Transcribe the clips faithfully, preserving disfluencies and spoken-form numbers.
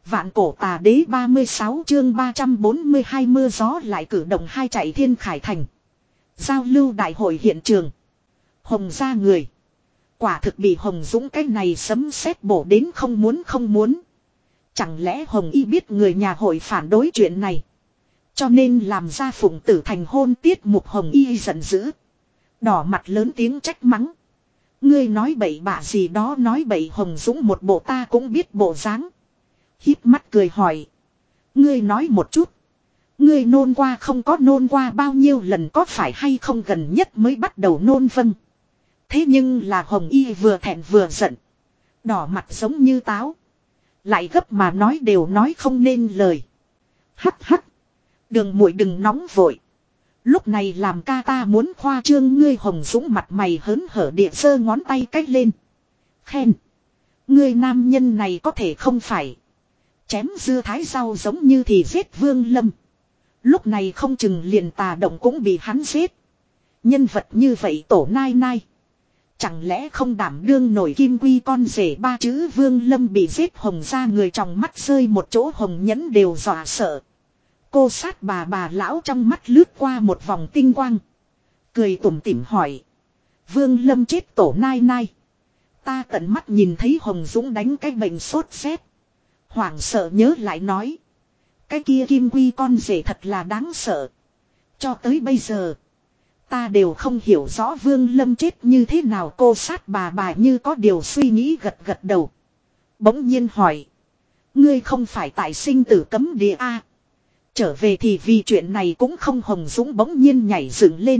Vạn cổ tà đế ba mươi sáu chương ba trăm bốn mươi hai mưa gió lại cử động hai chạy thiên khải thành. Giao lưu đại hội hiện trường. Hồng ra người. Quả thực bị Hồng Dũng cái này sấm sét bổ đến không muốn không muốn. Chẳng lẽ Hồng Y biết người nhà hội phản đối chuyện này. Cho nên làm ra phụng tử thành hôn tiết mục Hồng Y giận dữ. Đỏ mặt lớn tiếng trách mắng. Ngươi nói bậy bạ gì đó nói bậy Hồng Dũng một bộ ta cũng biết bộ dáng. Híp mắt cười hỏi. Ngươi nói một chút. Ngươi nôn qua không có nôn qua bao nhiêu lần có phải hay không gần nhất mới bắt đầu nôn vâng. Thế nhưng là Hồng Y vừa thẹn vừa giận. Đỏ mặt giống như táo. Lại gấp mà nói đều nói không nên lời. Hắc hắc. Đường muội đừng nóng vội. Lúc này làm ca ta muốn khoa trương ngươi Hồng Dũng mặt mày hớn hở địa giơ ngón tay cách lên. Khen. Ngươi nam nhân này có thể không phải. Chém dưa thái rau giống như thì giết Vương Lâm. Lúc này không chừng liền tà động cũng bị hắn giết. Nhân vật như vậy tổ nai nai. Chẳng lẽ không đảm đương nổi kim quy con rể ba chữ Vương Lâm bị giết Hồng ra người trong mắt rơi một chỗ Hồng Nhẫn đều dọa sợ. Cô sát bà bà lão trong mắt lướt qua một vòng tinh quang. Cười tủm tỉm hỏi. Vương Lâm chết tổ nai nai. Ta tận mắt nhìn thấy Hồng Dũng đánh cái bệnh sốt rét. Hoảng sợ nhớ lại nói. Cái kia kim quy con rể thật là đáng sợ. Cho tới bây giờ. Ta đều không hiểu rõ Vương Lâm chết như thế nào cô sát bà bà như có điều suy nghĩ gật gật đầu. Bỗng nhiên hỏi. Ngươi không phải tại sinh tử cấm địa A. Trở về thì vì chuyện này cũng không Hồng Dũng bỗng nhiên nhảy dựng lên.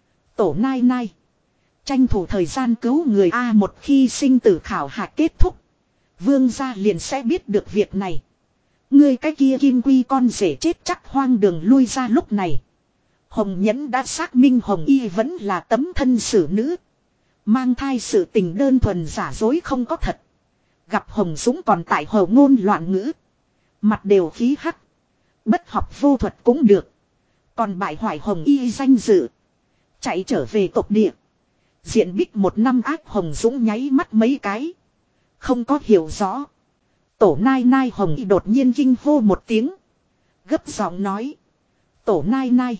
Tổ nai nai. Tranh thủ thời gian cứu người A một khi sinh tử khảo hạch kết thúc. Vương gia liền sẽ biết được việc này. Ngươi cái kia kim quy con rể chết chắc hoang đường lui ra lúc này. Hồng Nhẫn đã xác minh Hồng Y vẫn là tấm thân xử nữ. Mang thai sự tình đơn thuần giả dối không có thật. Gặp Hồng Dũng còn tại hồ ngôn loạn ngữ. Mặt đều khí hắc. Bất học vô thuật cũng được. Còn bại hoại Hồng Y danh dự. Chạy trở về tộc địa. Diện bích một năm ác Hồng Dũng nháy mắt mấy cái. Không có hiểu rõ. Tổ nai nai Hồng Y đột nhiên kinh hô một tiếng. Gấp giọng nói. Tổ nai nai.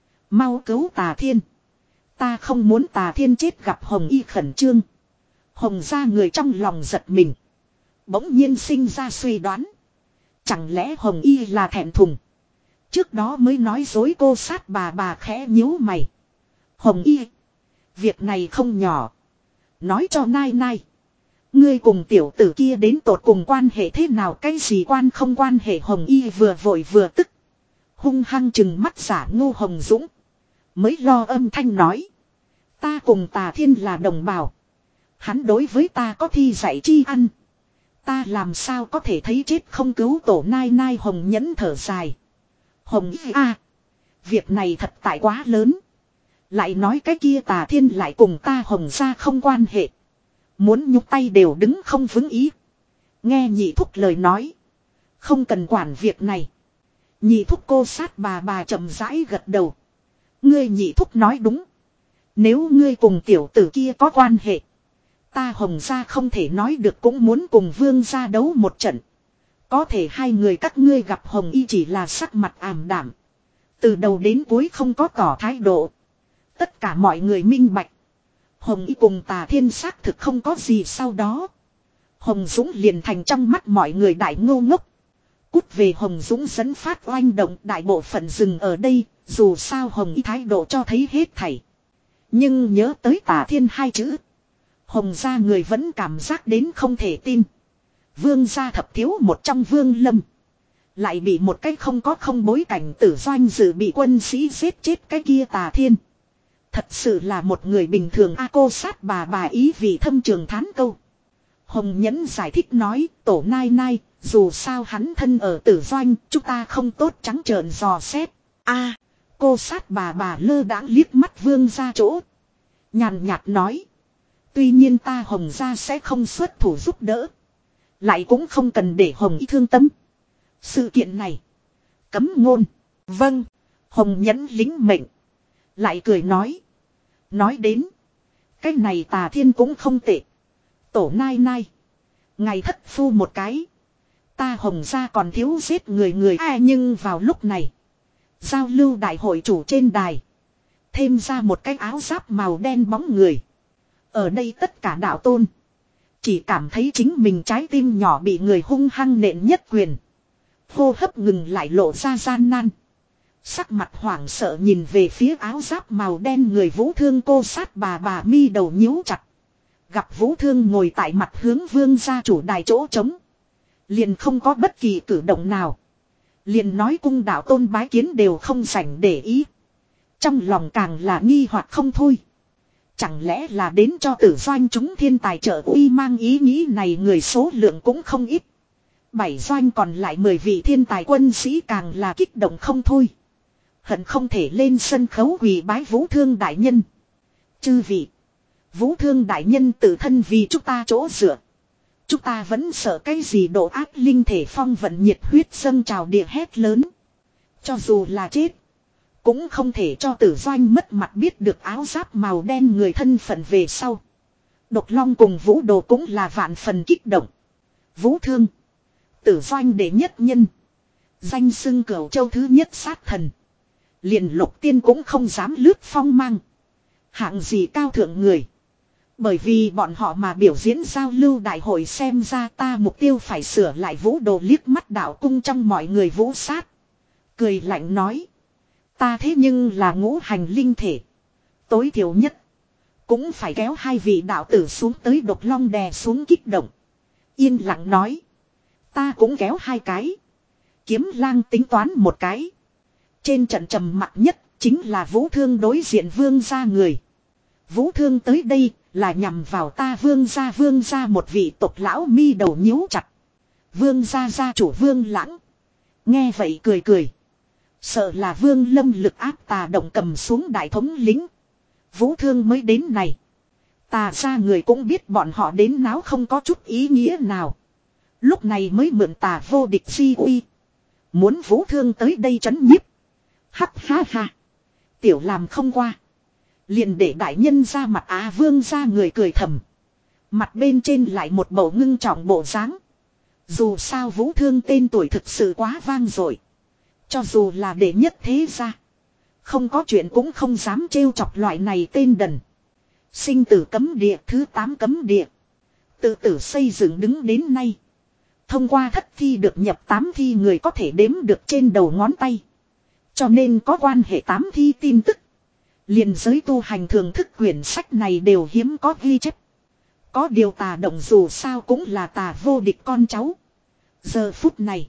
Mau cứu Tà Thiên. Ta không muốn Tà Thiên chết gặp Hồng Y khẩn trương. Hồng ra người trong lòng giật mình. Bỗng nhiên sinh ra suy đoán. Chẳng lẽ Hồng Y là thẹn thùng. Trước đó mới nói dối cô sát bà bà khẽ nhíu mày. Hồng Y. Việc này không nhỏ. Nói cho nai nai. Ngươi cùng tiểu tử kia đến tột cùng quan hệ thế nào cái gì quan không quan hệ Hồng Y vừa vội vừa tức. Hung hăng chừng mắt giả ngu Hồng Dũng. Mới lo âm thanh nói. Ta cùng Tà Thiên là đồng bào. Hắn đối với ta có thi dạy chi ăn. Ta làm sao có thể thấy chết không cứu tổ nai nai Hồng Nhẫn thở dài. Hồng Y a, việc này thật tại quá lớn. Lại nói cái kia Tà Thiên lại cùng ta Hồng ra không quan hệ. Muốn nhúc tay đều đứng không vững ý. Nghe nhị thúc lời nói. Không cần quản việc này. Nhị thúc cô sát bà bà chậm rãi gật đầu. Ngươi nhị thúc nói đúng. Nếu ngươi cùng tiểu tử kia có quan hệ. Ta Hồng gia không thể nói được cũng muốn cùng Vương gia đấu một trận. Có thể hai người các ngươi gặp Hồng Y chỉ là sắc mặt ảm đạm. Từ đầu đến cuối không có tỏ thái độ. Tất cả mọi người minh bạch. Hồng Y cùng Tà Thiên xác thực không có gì sau đó. Hồng Dũng liền thành trong mắt mọi người đại ngô ngốc. Cút về Hồng Dũng dẫn phát oanh động đại bộ phận dừng ở đây. Dù sao Hồng Y thái độ cho thấy hết thảy. Nhưng nhớ tới Tà Thiên hai chữ. Hồng gia người vẫn cảm giác đến không thể tin. Vương gia thập thiếu một trong Vương Lâm. Lại bị một cái không có không bối cảnh tử doanh dự bị quân sĩ giết chết cái kia Tà Thiên. Thật sự là một người bình thường a cô sát bà bà ý vì thâm trường thán câu. Hồng Nhẫn giải thích nói tổ nai nai. Dù sao hắn thân ở tử doanh. Chúng ta không tốt trắng trợn dò xét. A, cô sát bà bà lơ đãng liếc mắt Vương ra chỗ. Nhàn nhạt nói. Tuy nhiên ta Hồng ra sẽ không xuất thủ giúp đỡ. Lại cũng không cần để Hồng Y thương tâm. Sự kiện này. Cấm ngôn. Vâng. Hồng Nhẫn lính mệnh. Lại cười nói. Nói đến. Cái này Tà Thiên cũng không tệ. Tổ nai nai. Ngày thất phu một cái. ta Hồng gia còn thiếu giết người người ai nhưng vào lúc này. Giao lưu đại hội chủ trên đài. Thêm ra một cái áo giáp màu đen bóng người. Ở đây tất cả đạo tôn. Chỉ cảm thấy chính mình trái tim nhỏ bị người hung hăng nện nhất quyền. Hô hấp ngừng lại lộ ra gian nan. Sắc mặt hoảng sợ nhìn về phía áo giáp màu đen người Vũ Thương cô sát bà bà mi đầu nhíu chặt. Gặp Vũ Thương ngồi tại mặt hướng vương gia chủ đài chỗ trống. Liền không có bất kỳ cử động nào. Liền nói cung đạo tôn bái kiến đều không rảnh để ý. Trong lòng càng là nghi hoặc không thôi. Chẳng lẽ là đến cho tử doanh chúng thiên tài trợ uy mang ý nghĩ này người số lượng cũng không ít. Bảy doanh còn lại mười vị thiên tài quân sĩ càng là kích động không thôi. Hận không thể lên sân khấu quỳ bái Vũ Thương đại nhân. Chư vị. Vũ Thương đại nhân tự thân vì chúng ta chỗ dựa. Chúng ta vẫn sợ cái gì độ ác linh thể phong vận nhiệt huyết dâng trào địa hét lớn. Cho dù là chết. Cũng không thể cho tử doanh mất mặt biết được áo giáp màu đen người thân phận về sau. Độc Long cùng Vũ Đồ cũng là vạn phần kích động. Vũ Thương. Tử doanh đệ nhất nhân. Danh xưng Cửu Châu thứ nhất sát thần. Liền Lục Tiên cũng không dám lướt phong mang. Hạng gì cao thượng người. Bởi vì bọn họ mà biểu diễn giao lưu đại hội xem ra ta mục tiêu phải sửa lại Vũ Đồ liếc mắt đạo cung trong mọi người vũ sát. Cười lạnh nói. Ta thế nhưng là ngũ hành linh thể. Tối thiểu nhất. Cũng phải kéo hai vị đạo tử xuống tới Độc Long đè xuống kích động. Yên lặng nói. Ta cũng kéo hai cái. Kiếm Lang tính toán một cái. Trên trận trầm mặc nhất chính là Vũ Thương đối diện vương gia người. Vũ Thương tới đây là nhằm vào ta vương gia vương gia một vị tộc lão mi đầu nhíu chặt. Vương gia gia chủ Vương Lãng. Nghe vậy cười cười. Sợ là Vương Lâm lực áp tà động cầm xuống đại thống lính. Vũ Thương mới đến này. Tà ra người cũng biết bọn họ đến náo không có chút ý nghĩa nào. Lúc này mới mượn tà vô địch di uy. Muốn Vũ Thương tới đây trấn nhiếp. Hắc ha ha. Tiểu làm không qua. Liền để đại nhân ra mặt Á Vương ra người cười thầm. Mặt bên trên lại một bầu ngưng trọng bộ dáng. Dù sao Vũ Thương tên tuổi thực sự quá vang rồi. Cho dù là đệ nhất thế gia. Không có chuyện cũng không dám trêu chọc loại này tên đần. Sinh tử cấm địa thứ tám cấm địa. Tự tử xây dựng đứng đến nay. Thông qua thất thi được nhập tám thi người có thể đếm được trên đầu ngón tay. Cho nên có quan hệ tám thi tin tức. Liền giới tu hành thường thức quyển sách này đều hiếm có ghi chép. Có điều tà động dù sao cũng là tà vô địch con cháu. Giờ phút này.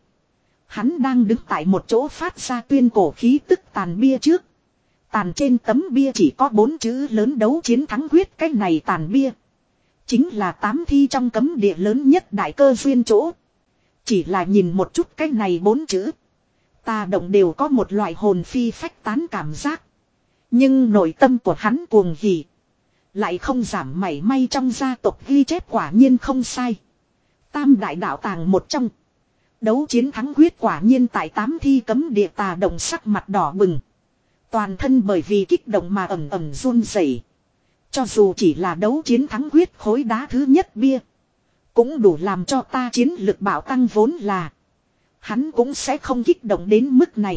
Hắn đang đứng tại một chỗ phát ra tuyên cổ khí tức tàn bia trước. Tàn trên tấm bia chỉ có bốn chữ lớn đấu chiến thắng quyết cái này tàn bia. Chính là tám thi trong cấm địa lớn nhất đại cơ duyên chỗ. Chỉ là nhìn một chút cái này bốn chữ. Tà động đều có một loại hồn phi phách tán cảm giác. Nhưng nội tâm của hắn cuồng hỉ. Lại không giảm mảy may trong gia tộc ghi chép quả nhiên không sai. Tam đại đạo tàng một trong. Đấu chiến thắng quyết quả nhiên tại tám thi cấm địa tà động sắc mặt đỏ bừng. Toàn thân bởi vì kích động mà ẩm ẩm run rẩy. Cho dù chỉ là đấu chiến thắng quyết khối đá thứ nhất bia. Cũng đủ làm cho ta chiến lực bảo tăng vốn là. Hắn cũng sẽ không kích động đến mức này.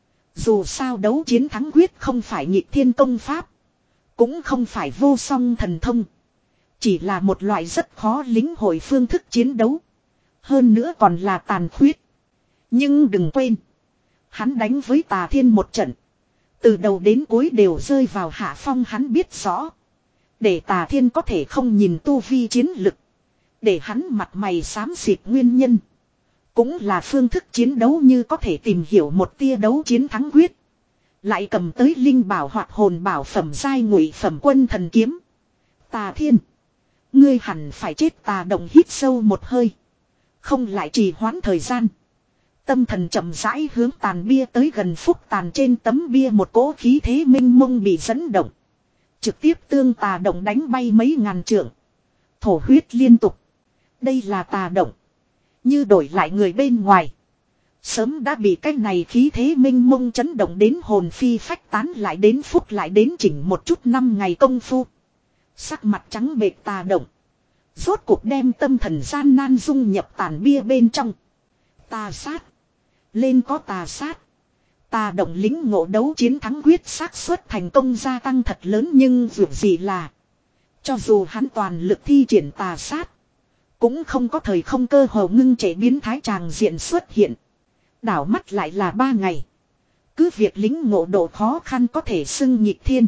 Dù sao đấu chiến thắng quyết không phải nghịch thiên công pháp. Cũng không phải vô song thần thông. Chỉ là một loại rất khó lĩnh hội phương thức chiến đấu. Hơn nữa còn là tàn khuyết. Nhưng đừng quên. Hắn đánh với Tà Thiên một trận. Từ đầu đến cuối đều rơi vào hạ phong hắn biết rõ. Để Tà Thiên có thể không nhìn tu vi chiến lực. Để hắn mặt mày xám xịt nguyên nhân. Cũng là phương thức chiến đấu như có thể tìm hiểu một tia đấu chiến thắng quyết. Lại cầm tới linh bảo hoặc hồn bảo phẩm giai ngụy phẩm quân thần kiếm. Tà Thiên. Ngươi hẳn phải chết. Tà Động hít sâu một hơi. Không lại trì hoãn thời gian. Tâm thần chậm rãi hướng tàn bia tới gần phúc tàn trên tấm bia một cỗ khí thế minh mông bị dẫn động. Trực tiếp tương Tà Động đánh bay mấy ngàn trượng. Thổ huyết liên tục. Đây là Tà Động. Như đổi lại người bên ngoài. Sớm đã bị cái này khí thế minh mông chấn động đến hồn phi phách tán lại đến phúc lại đến chỉnh một chút năm ngày công phu. Sắc mặt trắng bệch Tà Động. Rốt cuộc đem tâm thần gian nan dung nhập tàn bia bên trong. Tà sát. Lên có tà sát. Tà động lính ngộ đấu chiến thắng quyết xác suất thành công gia tăng thật lớn, nhưng việc gì là. Cho dù hắn toàn lực thi triển tà sát. Cũng không có thời không cơ hồ ngưng trệ biến thái tràng diện xuất hiện. Đảo mắt lại là ba ngày. Cứ việc lính ngộ độ khó khăn có thể xưng nhịp thiên.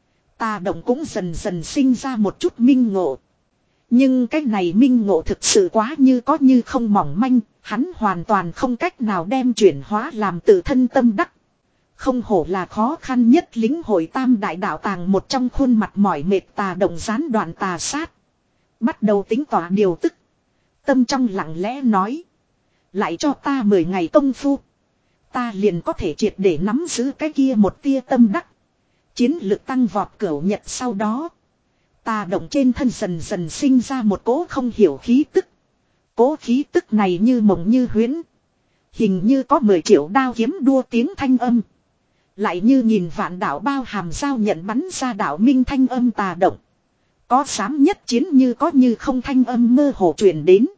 Tà động cũng dần dần sinh ra một chút minh ngộ. Nhưng cái này minh ngộ thực sự quá như có như không mỏng manh. Hắn hoàn toàn không cách nào đem chuyển hóa làm tự thân tâm đắc. Không hổ là khó khăn nhất lính hội tam đại đạo tàng một trong khuôn mặt mỏi mệt tà động gián đoạn tà sát. Bắt đầu tính tỏa điều tức. Tâm trong lặng lẽ nói. Lại cho ta mười ngày công phu. Ta liền có thể triệt để nắm giữ cái kia một tia tâm đắc. Chiến lực tăng vọt cửu nhật sau đó. Tà động trên thân dần dần sinh ra một cỗ không hiểu khí tức. Cỗ khí tức này như mộng như huyễn. Hình như có mười triệu đao kiếm đua tiếng thanh âm. Lại như nghìn vạn đạo bao hàm giao nhận bắn ra đạo minh thanh âm tà động. Có dám nhất chiến như có như không thanh âm mơ hồ truyền đến.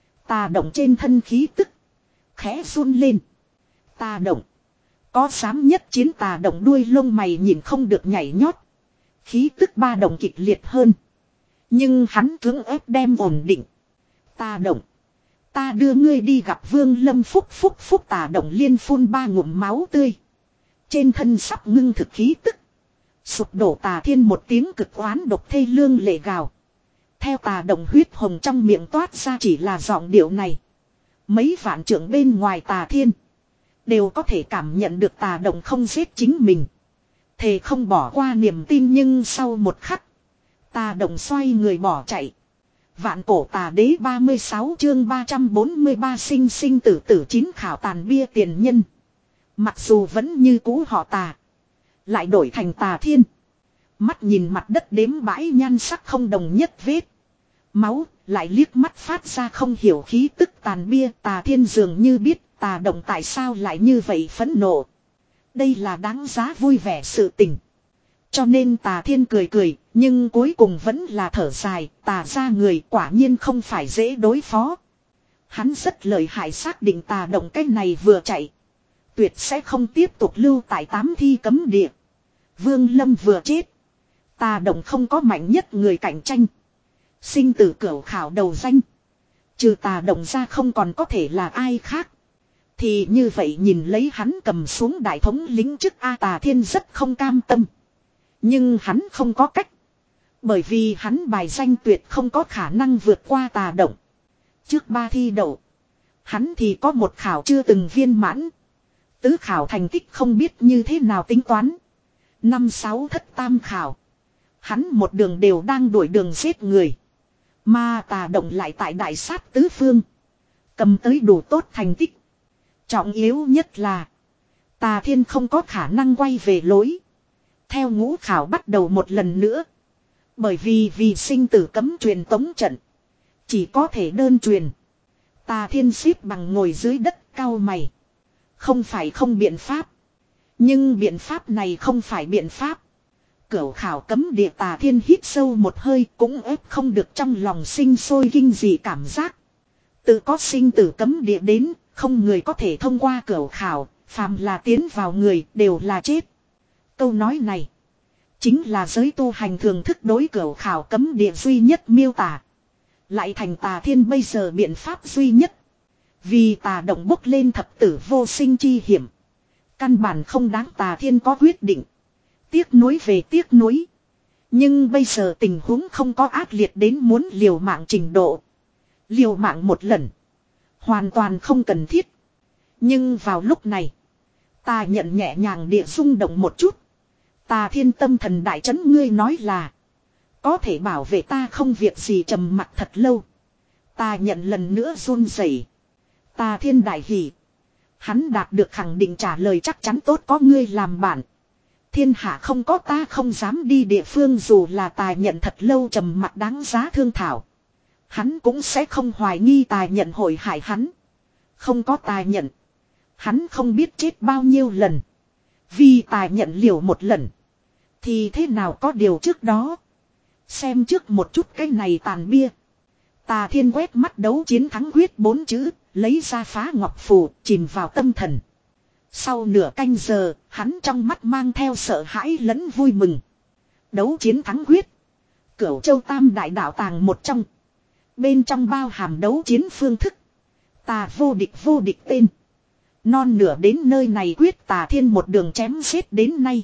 Tà động trên thân khí tức. Khẽ run lên. Tà động. Có dám nhất chiến tà động đuôi lông mày nhìn không được nhảy nhót. Khí tức ba động kịch liệt hơn. Nhưng hắn cưỡng ép đem ổn định. Tà động. Ta đưa ngươi đi gặp Vương Lâm phúc phúc phúc tà động liên phun ba ngụm máu tươi. Trên thân sắp ngưng thực khí tức. Sụp đổ tà thiên một tiếng cực oán độc thê lương lệ gào. Theo tà động huyết hồng trong miệng toát ra chỉ là giọng điệu này. Mấy vạn trượng bên ngoài tà thiên. Đều có thể cảm nhận được tà động không giết chính mình. Thề không bỏ qua niềm tin, nhưng sau một khắc. Tà động xoay người bỏ chạy. Vạn cổ tà đế ba mươi sáu chương ba trăm bốn mươi ba sinh sinh tử tử chín khảo tàn bia tiền nhân. Mặc dù vẫn như cũ họ tà. Lại đổi thành tà thiên. Mắt nhìn mặt đất đếm bãi nhan sắc không đồng nhất vết. Máu lại liếc mắt phát ra không hiểu khí tức tàn bia. Tà thiên dường như biết tà động tại sao lại như vậy phẫn nộ. Đây là đáng giá vui vẻ sự tình. Cho nên tà thiên cười cười. Nhưng cuối cùng vẫn là thở dài. Tà ra người quả nhiên không phải dễ đối phó. Hắn rất lợi hại, xác định tà động cái này vừa chạy. Tuyệt sẽ không tiếp tục lưu tại tám thi cấm địa. Vương Lâm vừa chết. Tà động không có mạnh nhất người cạnh tranh. Sinh tử cửu khảo đầu danh. Trừ tà động ra không còn có thể là ai khác. Thì như vậy nhìn lấy hắn cầm xuống đại thống lĩnh chức A, tà thiên rất không cam tâm. Nhưng hắn không có cách. Bởi vì hắn bài danh tuyệt không có khả năng vượt qua tà động. Trước ba thi đậu. Hắn thì có một khảo chưa từng viên mãn. Tứ khảo thành tích không biết như thế nào tính toán. Năm sáu thất tam khảo. Hắn một đường đều đang đuổi đường giết người. Mà tà động lại tại đại sát tứ phương. Cầm tới đủ tốt thành tích. Trọng yếu nhất là. Tà thiên không có khả năng quay về lối. Theo ngũ khảo bắt đầu một lần nữa. Bởi vì vì sinh tử cấm truyền tống trận. Chỉ có thể đơn truyền. Tà thiên xếp bằng ngồi dưới đất cau mày. Không phải không biện pháp. Nhưng biện pháp này không phải biện pháp. Cửu khảo cấm địa tà thiên hít sâu một hơi cũng ép không được trong lòng sinh sôi kinh dị cảm giác. Tự có sinh tử cấm địa đến, không người có thể thông qua cửu khảo, phàm là tiến vào người đều là chết. Câu nói này chính là giới tu hành thường thức đối cửu khảo cấm địa duy nhất miêu tả. Lại thành tà thiên bây giờ biện pháp duy nhất. Vì tà động bốc lên thập tử vô sinh chi hiểm. Căn bản không đáng tà thiên có quyết định. Tiếc nuối về tiếc nuối. Nhưng bây giờ tình huống không có ác liệt đến muốn liều mạng trình độ. Liều mạng một lần. Hoàn toàn không cần thiết. Nhưng vào lúc này. Tà nhận nhẹ nhàng địa rung động một chút. Tà thiên tâm thần đại chấn, ngươi nói là. Có thể bảo vệ ta không việc gì, trầm mặt thật lâu. Tà nhận lần nữa run rẩy. Tà thiên đại hỉ. Hắn đạt được khẳng định trả lời chắc chắn tốt, có ngươi làm bạn. Thiên hạ không có ta không dám đi địa phương, dù là Tà nhận thật lâu trầm mặt đáng giá thương thảo. Hắn cũng sẽ không hoài nghi Tà nhận hội hại hắn. Không có Tà nhận. Hắn không biết chết bao nhiêu lần. Vì Tà nhận liều một lần. Thì thế nào có điều trước đó. Xem trước một chút cái này tàn bia. Tà thiên quét mắt đấu chiến thắng quyết bốn chữ. lấy ra phá ngọc phù, chìm vào tâm thần. Sau nửa canh giờ, hắn trong mắt mang theo sợ hãi lẫn vui mừng. Đấu chiến thắng quyết. Cửu Châu Tam đại đạo tàng một trong. Bên trong bao hàm đấu chiến phương thức. Tà vô địch vô địch tên. Non nửa đến nơi này quyết tà thiên một đường chém giết đến nay.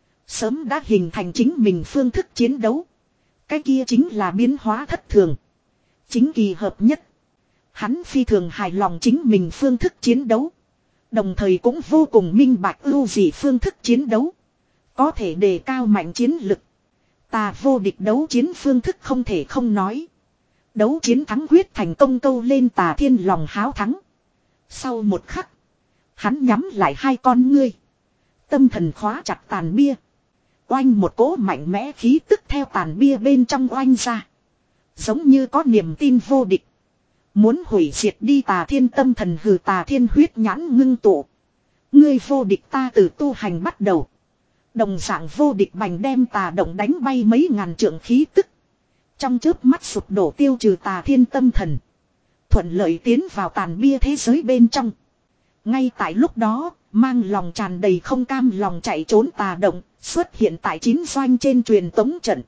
Sớm đã hình thành chính mình phương thức chiến đấu. Cái kia chính là biến hóa thất thường. Chính kỳ hợp nhất. Hắn phi thường hài lòng chính mình phương thức chiến đấu. Đồng thời cũng vô cùng minh bạch ưu dị phương thức chiến đấu. Có thể đề cao mạnh chiến lực. Tà vô địch đấu chiến phương thức không thể không nói. Đấu chiến thắng quyết thành công câu lên tà thiên lòng háo thắng. Sau một khắc. Hắn nhắm lại hai con ngươi. Tâm thần khóa chặt tàn bia. Oanh một cỗ mạnh mẽ khí tức theo tàn bia bên trong oanh ra. Giống như có niềm tin vô địch. Muốn hủy diệt đi tà thiên tâm thần hừ tà thiên huyết nhãn ngưng tụ. Ngươi vô địch ta từ tu hành bắt đầu. Đồng dạng vô địch bành đem tà động đánh bay mấy ngàn trượng khí tức. Trong chớp mắt sụp đổ tiêu trừ tà thiên tâm thần. Thuận lợi tiến vào tàn bia thế giới bên trong. Ngay tại lúc đó, mang lòng tràn đầy không cam lòng chạy trốn tà động, xuất hiện tại chín doanh trên truyền tống trận.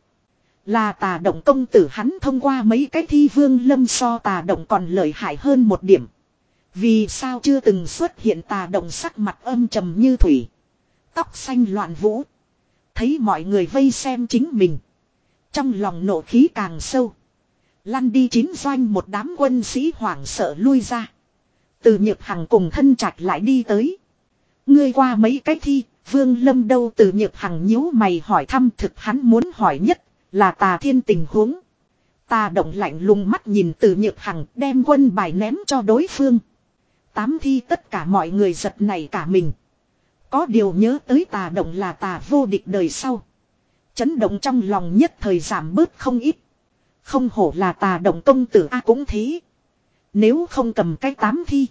Là tà động công tử hắn thông qua mấy cái thi vương lâm so tà động còn lợi hại hơn một điểm. Vì sao chưa từng xuất hiện tà động sắc mặt âm trầm như thủy. Tóc xanh loạn vũ. Thấy mọi người vây xem chính mình. Trong lòng nộ khí càng sâu. Lăn đi chín doanh một đám quân sĩ hoảng sợ lui ra. Từ Nhược Hằng cùng Thân Trạch lại đi tới. Ngươi qua mấy cái thi, Vương Lâm đâu Từ Nhược Hằng nhíu mày hỏi thăm thực hắn muốn hỏi nhất là tà thiên tình huống. Tà động lạnh lùng mắt nhìn Từ Nhược Hằng đem quân bài ném cho đối phương. Tám thi tất cả mọi người giật nảy cả mình. Có điều nhớ tới tà động là tà vô địch đời sau. Chấn động trong lòng nhất thời giảm bớt không ít. Không hổ là tà động công tử A cũng thế. Nếu không cầm cái tám thi.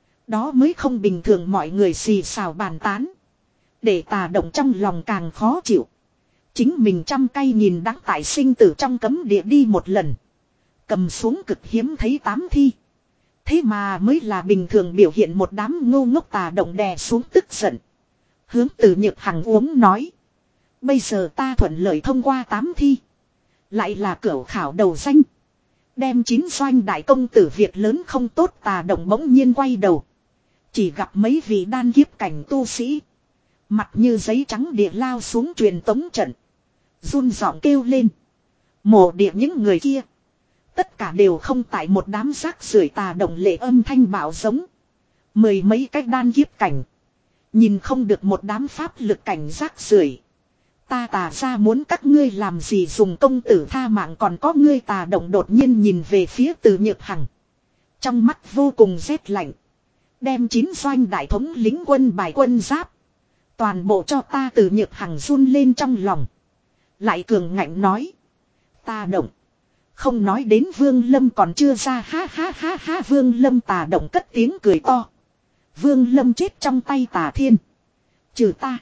Đó mới không bình thường mọi người xì xào bàn tán. Để tà động trong lòng càng khó chịu. Chính mình trăm cây nhìn đáng tại sinh tử trong cấm địa đi một lần. Cầm xuống cực hiếm thấy tám thi. Thế mà mới là bình thường biểu hiện một đám ngô ngốc tà động đè xuống tức giận. Hướng Từ Nhược Hằng uống nói. Bây giờ ta thuận lợi thông qua tám thi. Lại là cửu khảo đầu danh. Đem chín doanh đại công tử việc lớn không tốt tà động bỗng nhiên quay đầu. Chỉ gặp mấy vị đan kiếp cảnh tu sĩ. Mặt như giấy trắng địa lao xuống truyền tống trận. Run giọng kêu lên. Mộ địa những người kia. Tất cả đều không tại một đám rác rưởi tà động lệ âm thanh bảo giống. Mười mấy cách đan kiếp cảnh. Nhìn không được một đám pháp lực cảnh rác rưởi. Ta tà ra muốn các ngươi làm gì dùng công tử tha mạng còn có ngươi tà động đột nhiên nhìn về phía Từ Nhược Hằng. Trong mắt vô cùng rét lạnh. Đem chín doanh đại thống lính quân bài quân giáp. Toàn bộ cho ta Từ Nhược Hằng run lên trong lòng. Lại cường ngạnh nói. Tà động. Không nói đến Vương Lâm còn chưa ra ha ha ha ha Vương Lâm tà động cất tiếng cười to. Vương Lâm chết trong tay tà thiên. Trừ ta.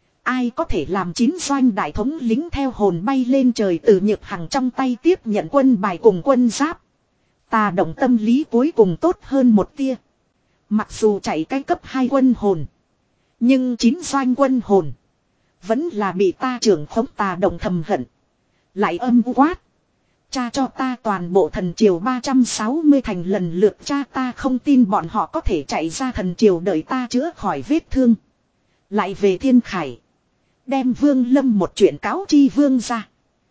Ai có thể làm chín doanh đại thống lính theo hồn bay lên trời Từ Nhược Hằng trong tay tiếp nhận quân bài cùng quân giáp. Tà động tâm lý cuối cùng tốt hơn một tia. Mặc dù chạy cái cấp hai quân hồn. Nhưng chín doanh quân hồn. Vẫn là bị ta trưởng khống tà động thầm hận. Lại âm quát. Cha cho ta toàn bộ thần triều ba trăm sáu mươi thành lần lượt cha ta không tin bọn họ có thể chạy ra thần triều đợi ta chữa khỏi vết thương. Lại về Thiên Khải. Đem Vương Lâm một chuyện cáo chi Vương ra.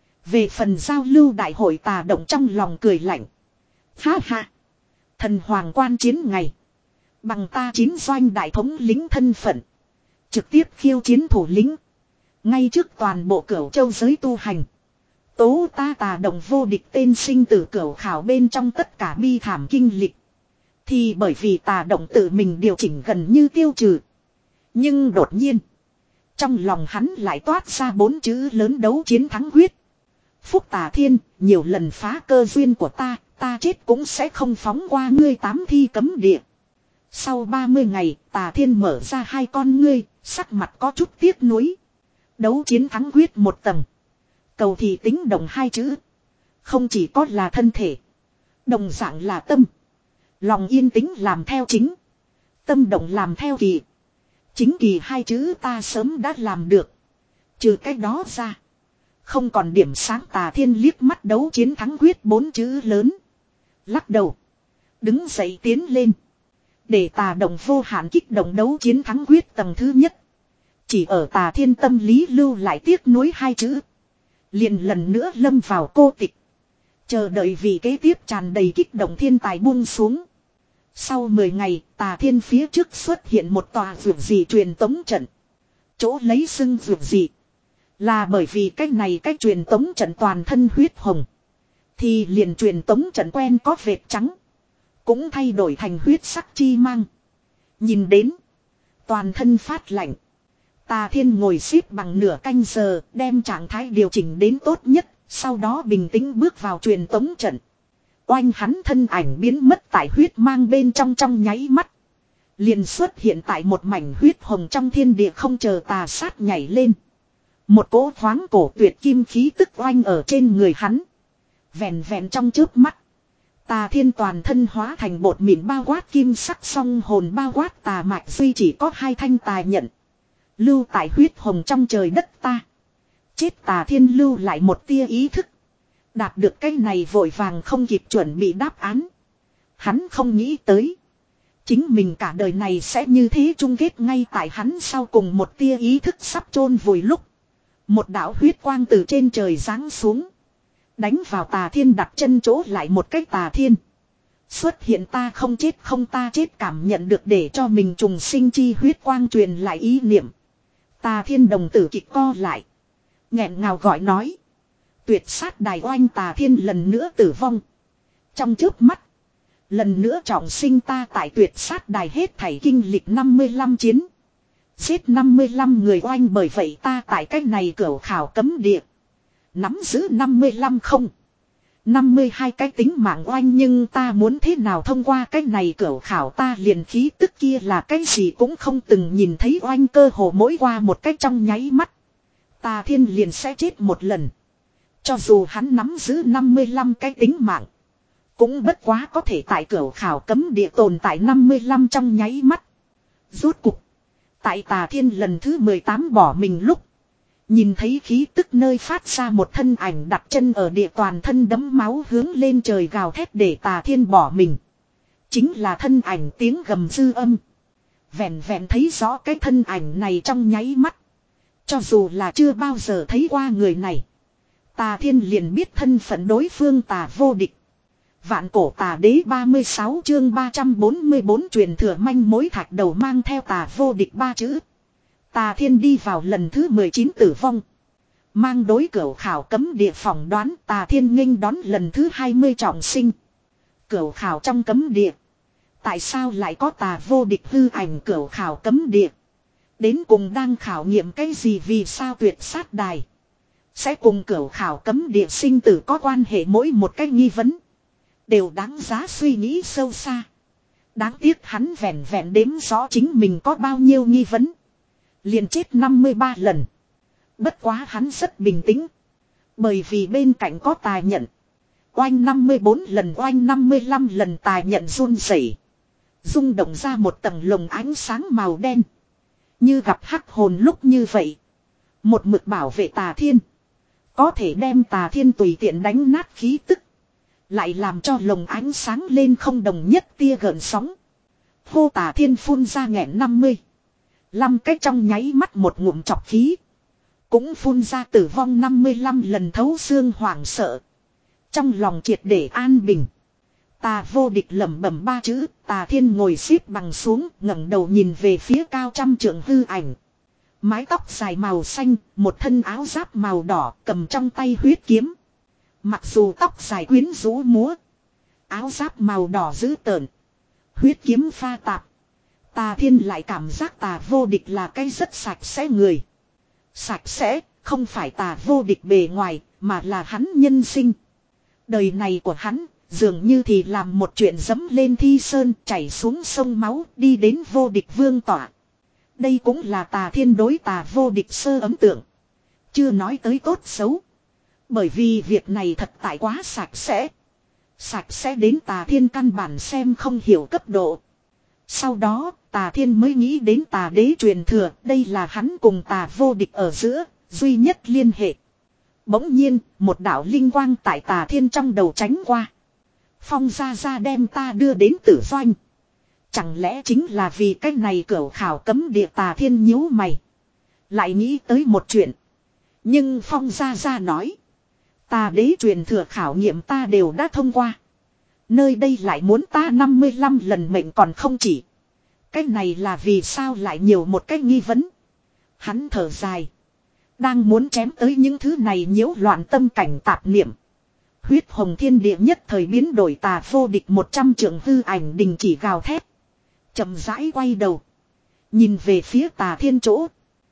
Về phần giao lưu đại hội tà động trong lòng cười lạnh. Ha ha. Thần hoàng quan chiến ngày. Bằng ta chín doanh đại thống lính thân phận. Trực tiếp khiêu chiến thủ lĩnh. Ngay trước toàn bộ cửu châu giới tu hành. Tố ta tà động vô địch tên sinh tử cửu khảo bên trong tất cả bi thảm kinh lịch. Thì bởi vì tà động tự mình điều chỉnh gần như tiêu trừ. Nhưng đột nhiên. Trong lòng hắn lại toát ra bốn chữ lớn đấu chiến thắng quyết. Phúc tà thiên, nhiều lần phá cơ duyên của ta, ta chết cũng sẽ không phóng qua ngươi tám thi cấm địa. Sau ba mươi ngày, tà thiên mở ra hai con ngươi, sắc mặt có chút tiếc nuối. Đấu chiến thắng quyết một tầng. Cầu thì tính đồng hai chữ. Không chỉ có là thân thể. Đồng dạng là tâm. Lòng yên tĩnh làm theo chính. Tâm động làm theo kỳ. Chính kỳ hai chữ ta sớm đã làm được. Trừ cái đó ra. Không còn điểm sáng Tà Thiên liếc mắt đấu chiến thắng quyết bốn chữ lớn. Lắc đầu. Đứng dậy tiến lên. Để Tà Động vô hạn kích động đấu chiến thắng quyết tầng thứ nhất. Chỉ ở Tà Thiên tâm lý lưu lại tiếc nuối hai chữ. Liền lần nữa lâm vào cô tịch. Chờ đợi vì kế tiếp tràn đầy kích động thiên tài buông xuống. Sau mười ngày, Tà Thiên phía trước xuất hiện một tòa vượt dị truyền tống trận. Chỗ lấy xưng vượt dị. Là bởi vì cách này cách truyền tống trận toàn thân huyết hồng. Thì liền truyền tống trận quen có vệt trắng. Cũng thay đổi thành huyết sắc chi mang. Nhìn đến. Toàn thân phát lạnh. Tà Thiên ngồi xếp bằng nửa canh giờ. Đem trạng thái điều chỉnh đến tốt nhất. Sau đó bình tĩnh bước vào truyền tống trận. Oanh hắn thân ảnh biến mất tại huyết mang bên trong trong nháy mắt. Liền xuất hiện tại một mảnh huyết hồng trong thiên địa không chờ tà sát nhảy lên. Một cỗ thoáng cổ tuyệt kim khí tức oanh ở trên người hắn. Vẹn vẹn trong chớp mắt. Tà Thiên toàn thân hóa thành bột mịn bao quát kim sắc song hồn bao quát tà mạch duy chỉ có hai thanh tà nhận. Lưu tại huyết hồng trong trời đất ta. Chết Tà Thiên lưu lại một tia ý thức. Đạt được cái này vội vàng không kịp chuẩn bị đáp án. Hắn không nghĩ tới. Chính mình cả đời này sẽ như thế chung kết ngay tại hắn sau cùng một tia ý thức sắp chôn vùi lúc. Một đạo huyết quang từ trên trời giáng xuống. Đánh vào Tà Thiên đặt chân chỗ lại một cách Tà Thiên. Xuất hiện ta không chết không ta chết cảm nhận được để cho mình trùng sinh chi huyết quang truyền lại ý niệm. Tà Thiên đồng tử kịch co lại. Nghẹn ngào gọi nói. Tuyệt sát đài oanh Tà Thiên lần nữa tử vong. Trong chớp mắt. Lần nữa trọng sinh ta tại tuyệt sát đài hết thảy kinh lịch năm mươi lăm chiến. Giết năm mươi lăm người oanh bởi vậy ta tại cách này cửu khảo cấm địa. Nắm giữ năm mươi lăm không. năm mươi hai cái tính mạng oanh nhưng ta muốn thế nào thông qua cách này cửu khảo ta liền khí tức kia là cái gì cũng không từng nhìn thấy oanh cơ hồ mỗi qua một cách trong nháy mắt. Tà Thiên liền sẽ chết một lần. Cho dù hắn nắm giữ năm mươi lăm cái tính mạng. Cũng bất quá có thể tại cửu khảo cấm địa tồn tại năm mươi lăm trong nháy mắt. Rốt cục. Tại Tà Thiên lần thứ mười tám bỏ mình lúc. Nhìn thấy khí tức nơi phát ra một thân ảnh đặt chân ở địa toàn thân đấm máu hướng lên trời gào thét để Tà Thiên bỏ mình. Chính là thân ảnh tiếng gầm dư âm. Vẹn vẹn thấy rõ cái thân ảnh này trong nháy mắt. Cho dù là chưa bao giờ thấy qua người này. Tà Thiên liền biết thân phận đối phương Tà vô địch. Vạn cổ Tà đế ba mươi sáu chương ba trăm bốn mươi bốn truyền thừa manh mối thạch đầu mang theo Tà vô địch ba chữ. Tà Thiên đi vào lần thứ mười chín tử vong. Mang đối cửu khảo cấm địa phỏng đoán Tà Thiên nghênh đón lần thứ hai mươi trọng sinh. Cửu khảo trong cấm địa. Tại sao lại có Tà vô địch hư ảnh cửu khảo cấm địa? Đến cùng đang khảo nghiệm cái gì vì sao tuyệt sát đài? Sẽ cùng cửu khảo cấm địa sinh tử có quan hệ mỗi một cái nghi vấn. Đều đáng giá suy nghĩ sâu xa. Đáng tiếc hắn vẹn vẹn đếm rõ chính mình có bao nhiêu nghi vấn. Liền chết năm mươi ba lần. Bất quá hắn rất bình tĩnh. Bởi vì bên cạnh có tài nhận. Oanh năm mươi bốn lần oanh năm mươi lăm lần tài nhận run rẩy, rung động ra một tầng lồng ánh sáng màu đen. Như gặp hắc hồn lúc như vậy. Một mực bảo vệ Tà Thiên. Có thể đem Tà Thiên tùy tiện đánh nát khí tức. Lại làm cho lồng ánh sáng lên không đồng nhất tia gợn sóng. Hô Tà Thiên phun ra nghẹn năm mươi. Lăm cái trong nháy mắt một ngụm chọc khí. Cũng phun ra tử vong năm mươi lăm lần thấu xương hoảng sợ. Trong lòng triệt để an bình. Tà vô địch lẩm bẩm ba chữ. Tà Thiên ngồi xếp bằng xuống ngẩng đầu nhìn về phía cao trăm trượng hư ảnh. Mái tóc dài màu xanh, một thân áo giáp màu đỏ cầm trong tay huyết kiếm. Mặc dù tóc dài quyến rũ múa. Áo giáp màu đỏ dữ tợn. Huyết kiếm pha tạp. Tà Thiên lại cảm giác Tà vô địch là cái rất sạch sẽ người. Sạch sẽ, không phải Tà vô địch bề ngoài, mà là hắn nhân sinh. Đời này của hắn, dường như thì làm một chuyện dẫm lên thi sơn, chảy xuống sông máu, đi đến vô địch vương tỏa. Đây cũng là Tà Thiên đối Tà vô địch sơ ấn tượng. Chưa nói tới tốt xấu. Bởi vì việc này thật tại quá sạch sẽ. Sạch sẽ đến Tà Thiên căn bản xem không hiểu cấp độ. Sau đó, Tà Thiên mới nghĩ đến Tà Đế truyền thừa, đây là hắn cùng Tà Vô Địch ở giữa, duy nhất liên hệ. Bỗng nhiên, một đạo linh quang tại Tà Thiên trong đầu tránh qua. Phong Gia Gia đem ta đưa đến Tử Doanh. Chẳng lẽ chính là vì cái này cửu khảo cấm địa? Tà Thiên nhíu mày. Lại nghĩ tới một chuyện. Nhưng Phong Gia Gia nói. Tà Đế truyền thừa khảo nghiệm ta đều đã thông qua. Nơi đây lại muốn ta năm mươi lăm lần mệnh còn không chỉ. Cái này là vì sao lại nhiều một cái nghi vấn. Hắn thở dài. Đang muốn chém tới những thứ này nhiễu loạn tâm cảnh tạp niệm. Huyết hồng thiên địa nhất thời biến đổi. Tà Vô Địch một trăm trượng hư ảnh đình chỉ gào thét. Chậm rãi quay đầu. Nhìn về phía Tà Thiên chỗ.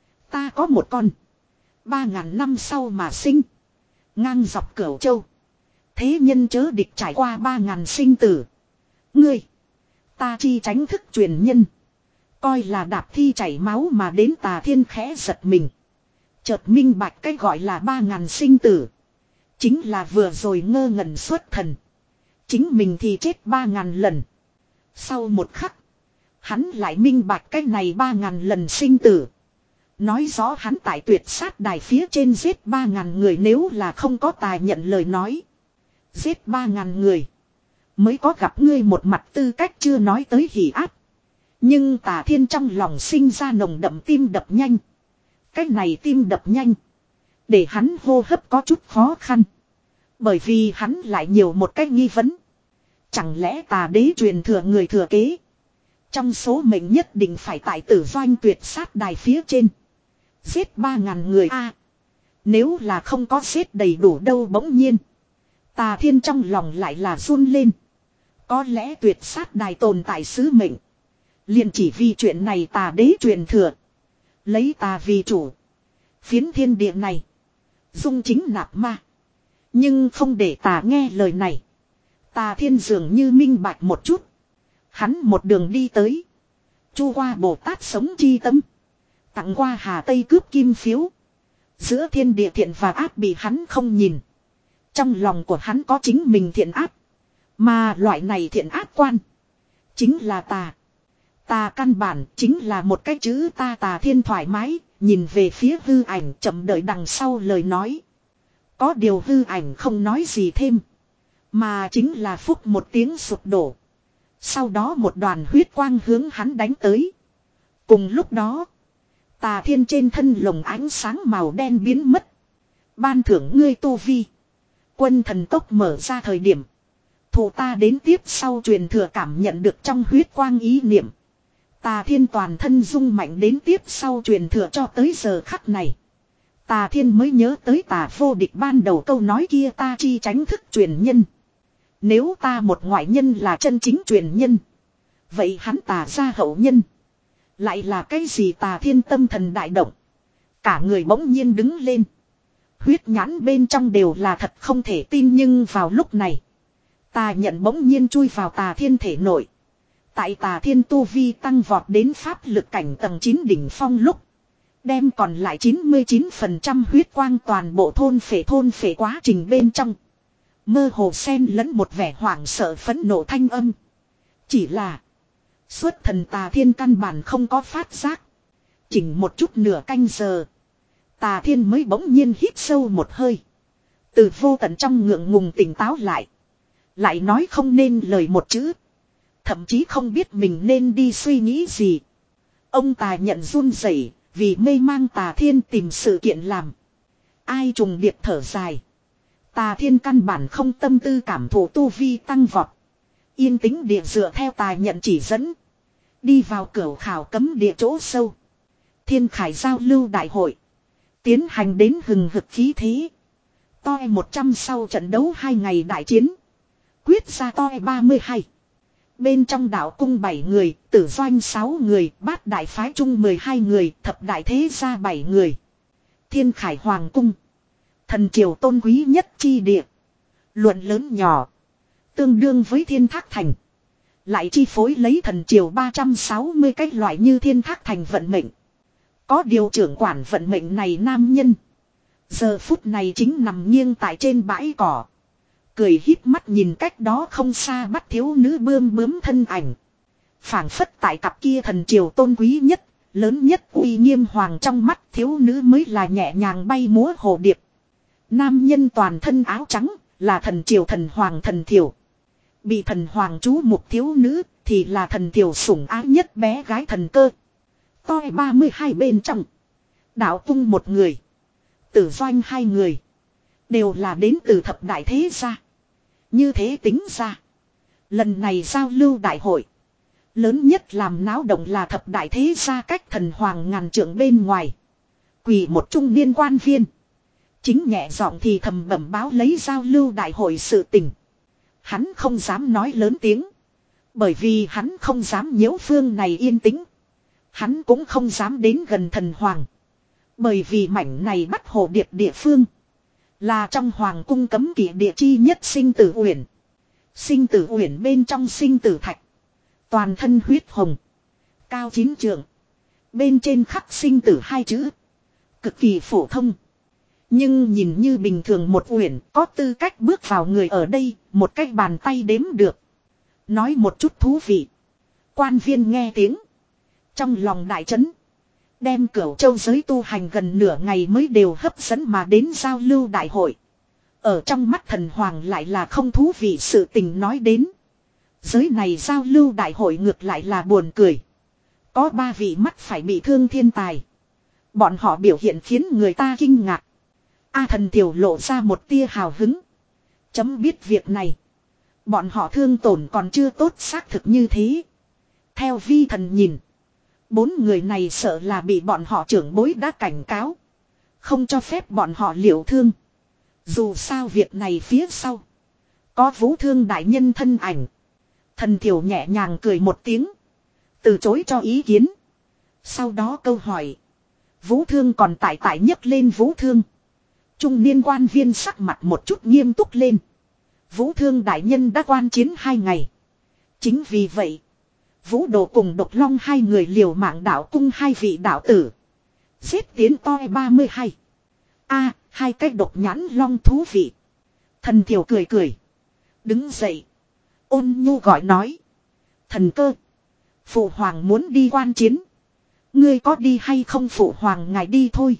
Ta có một con. Ba ngàn năm sau mà sinh. Ngang dọc Cửu Châu. Thế nhân chớ địch trải qua ba ngàn sinh tử. Ngươi. Ta chi tránh thức truyền nhân. Coi là đạp thi chảy máu mà đến. Tà Thiên khẽ giật mình. Chợt minh bạch cái gọi là ba ngàn sinh tử. Chính là vừa rồi ngơ ngẩn xuất thần. Chính mình thì chết ba ngàn lần. Sau một khắc. Hắn lại minh bạch cái này ba ngàn lần sinh tử. Nói rõ hắn tại tuyệt sát đài phía trên giết ba ngàn người, nếu là không có tài nhận lời nói. Giết ba ngàn người. Mới có gặp ngươi một mặt tư cách, chưa nói tới hỉ áp. Nhưng Tà Thiên trong lòng sinh ra nồng đậm tim đập nhanh. Cái này tim đập nhanh. Để hắn hô hấp có chút khó khăn. Bởi vì hắn lại nhiều một cái nghi vấn. Chẳng lẽ Tà Đế truyền thừa người thừa kế. Trong số mệnh nhất định phải tại Tử Doanh tuyệt sát đài phía trên. Giết ba ngàn người a. À, nếu là không có giết đầy đủ đâu. Bỗng nhiên. Tà Thiên trong lòng lại là run lên. Có lẽ tuyệt sát đài tồn tại sứ mệnh. Liền chỉ vì chuyện này Tà Đế truyền thừa. Lấy ta vì chủ. Phiến thiên địa này. Dung chính nạp ma. Nhưng không để ta nghe lời này. Tà Thiên dường như minh bạch một chút. Hắn một đường đi tới. Chu qua Bồ Tát sống chi tâm. Tặng qua Hà Tây cướp kim phiếu. Giữa thiên địa thiện và ác bị hắn không nhìn. Trong lòng của hắn có chính mình thiện ác. Mà loại này thiện ác quan. Chính là tà. Tà căn bản chính là một cái chữ ta. Tà Thiên thoải mái. Nhìn về phía hư ảnh chậm đợi đằng sau lời nói. Có điều hư ảnh không nói gì thêm. Mà chính là phúc một tiếng sụp đổ. Sau đó một đoàn huyết quang hướng hắn đánh tới. Cùng lúc đó. Tà Thiên trên thân lồng ánh sáng màu đen biến mất. Ban thưởng ngươi tu vi. Quân thần tốc mở ra thời điểm. Thủ ta đến tiếp sau truyền thừa cảm nhận được trong huyết quang ý niệm. Tà Thiên toàn thân rung mạnh đến tiếp sau truyền thừa cho tới giờ khắc này. Tà Thiên mới nhớ tới Tà Vô Địch ban đầu câu nói kia, ta chi tránh thức truyền nhân. Nếu ta một ngoại nhân là chân chính truyền nhân. Vậy hắn Tà gia hậu nhân. Lại là cái gì? Tà Thiên tâm thần đại động. Cả người bỗng nhiên đứng lên. Huyết nhãn bên trong đều là thật không thể tin, nhưng vào lúc này. Tà nhận bỗng nhiên chui vào Tà Thiên thể nội. Tại Tà Thiên tu vi tăng vọt đến pháp lực cảnh tầng chín đỉnh phong lúc. Đem còn lại chín mươi chín phần trăm huyết quang toàn bộ thôn phệ thôn phệ quá trình bên trong. Mơ hồ xen lẫn một vẻ hoảng sợ phẫn nộ thanh âm. Chỉ là. Xuất thần Tà Thiên căn bản không có phát giác. Chỉnh một chút nửa canh giờ. Tà Thiên mới bỗng nhiên hít sâu một hơi. Từ vô tận trong ngượng ngùng tỉnh táo lại. Lại nói không nên lời một chữ. Thậm chí không biết mình nên đi suy nghĩ gì. Ông Tà nhận run rẩy, vì mê mang Tà Thiên tìm sự kiện làm. Ai trùng điệp thở dài. Tà Thiên căn bản không tâm tư cảm thụ tu vi tăng vọt. Yên tĩnh địa dựa theo Tà nhận chỉ dẫn. Đi vào cửu khảo cấm địa chỗ sâu. Thiên Khải giao lưu đại hội. Tiến hành đến hừng hực khí thế. Toi một trăm sau trận đấu hai ngày đại chiến. Quyết ra toi ba mươi hai. Bên trong đạo cung bảy người, tử doanh sáu người, bát đại phái trung mười hai người, thập đại thế gia bảy người. Thiên Khải Hoàng cung. Thần triều tôn quý nhất chi địa. Luận lớn nhỏ. Tương đương với Thiên Thác Thành. Lại chi phối lấy thần triều ba trăm sáu mươi cách loại như Thiên Thác Thành vận mệnh. Có điều trưởng quản vận mệnh này nam nhân. Giờ phút này chính nằm nghiêng tại trên bãi cỏ. Cười híp mắt nhìn cách đó không xa bắt thiếu nữ bươm bướm thân ảnh. Phảng phất tại cặp kia thần triều tôn quý nhất, lớn nhất uy nghiêm hoàng trong mắt thiếu nữ mới là nhẹ nhàng bay múa hồ điệp. Nam nhân toàn thân áo trắng, là thần triều thần hoàng thần thiểu. Bị thần hoàng chú mục thiếu nữ, thì là thần thiểu sủng ái nhất bé gái thần cơ. Toi ba mươi hai bên trong. Đạo tung một người. Tử doanh hai người. Đều là đến từ thập đại thế gia. Như thế tính ra. Lần này giao lưu đại hội. Lớn nhất làm náo động là thập đại thế gia cách thần hoàng ngàn trượng bên ngoài. Quỳ một trung niên quan viên. Chính nhẹ giọng thì thầm bẩm báo lấy giao lưu đại hội sự tình. Hắn không dám nói lớn tiếng. Bởi vì hắn không dám nhiễu phương này yên tĩnh. Hắn cũng không dám đến gần thần hoàng. Bởi vì mảnh này bắt hồ điệp địa phương. Là trong hoàng cung cấm kỵ địa chi nhất sinh tử uyển. Sinh tử uyển bên trong sinh tử thạch. Toàn thân huyết hồng. Cao chín trượng. Bên trên khắc sinh tử hai chữ. Cực kỳ phổ thông. Nhưng nhìn như bình thường một uyển có tư cách bước vào người ở đây. Một cái bàn tay đếm được. Nói một chút thú vị. Quan viên nghe tiếng. Trong lòng đại chấn. Đem Cửu Châu giới tu hành gần nửa ngày mới đều hấp dẫn mà đến giao lưu đại hội. Ở trong mắt thần hoàng lại là không thú vị sự tình nói đến. Giới này giao lưu đại hội ngược lại là buồn cười. Có ba vị mắt phải bị thương thiên tài. Bọn họ biểu hiện khiến người ta kinh ngạc. A thần tiểu lộ ra một tia hào hứng. Chấm biết việc này. Bọn họ thương tổn còn chưa tốt xác thực như thế. Theo vi thần nhìn. Bốn người này sợ là bị bọn họ trưởng bối đã cảnh cáo. Không cho phép bọn họ liệu thương. Dù sao việc này phía sau. Có vũ thương đại nhân thân ảnh. Thần thiểu nhẹ nhàng cười một tiếng. Từ chối cho ý kiến. Sau đó câu hỏi. Vũ thương còn tại tại nhấc lên vũ thương. Trung niên quan viên sắc mặt một chút nghiêm túc lên. Vũ thương đại nhân đã quan chiến hai ngày. Chính vì vậy. Vũ đồ cùng độc long hai người liều mạng đạo cung hai vị đạo tử. Giết tiến toi ba mươi hai. A, hai cái độc nhãn long thú vị. Thần thiểu cười cười. Đứng dậy. Ôn nhu gọi nói. Thần cơ. Phụ hoàng muốn đi quan chiến. Ngươi có đi hay không phụ hoàng ngài đi thôi.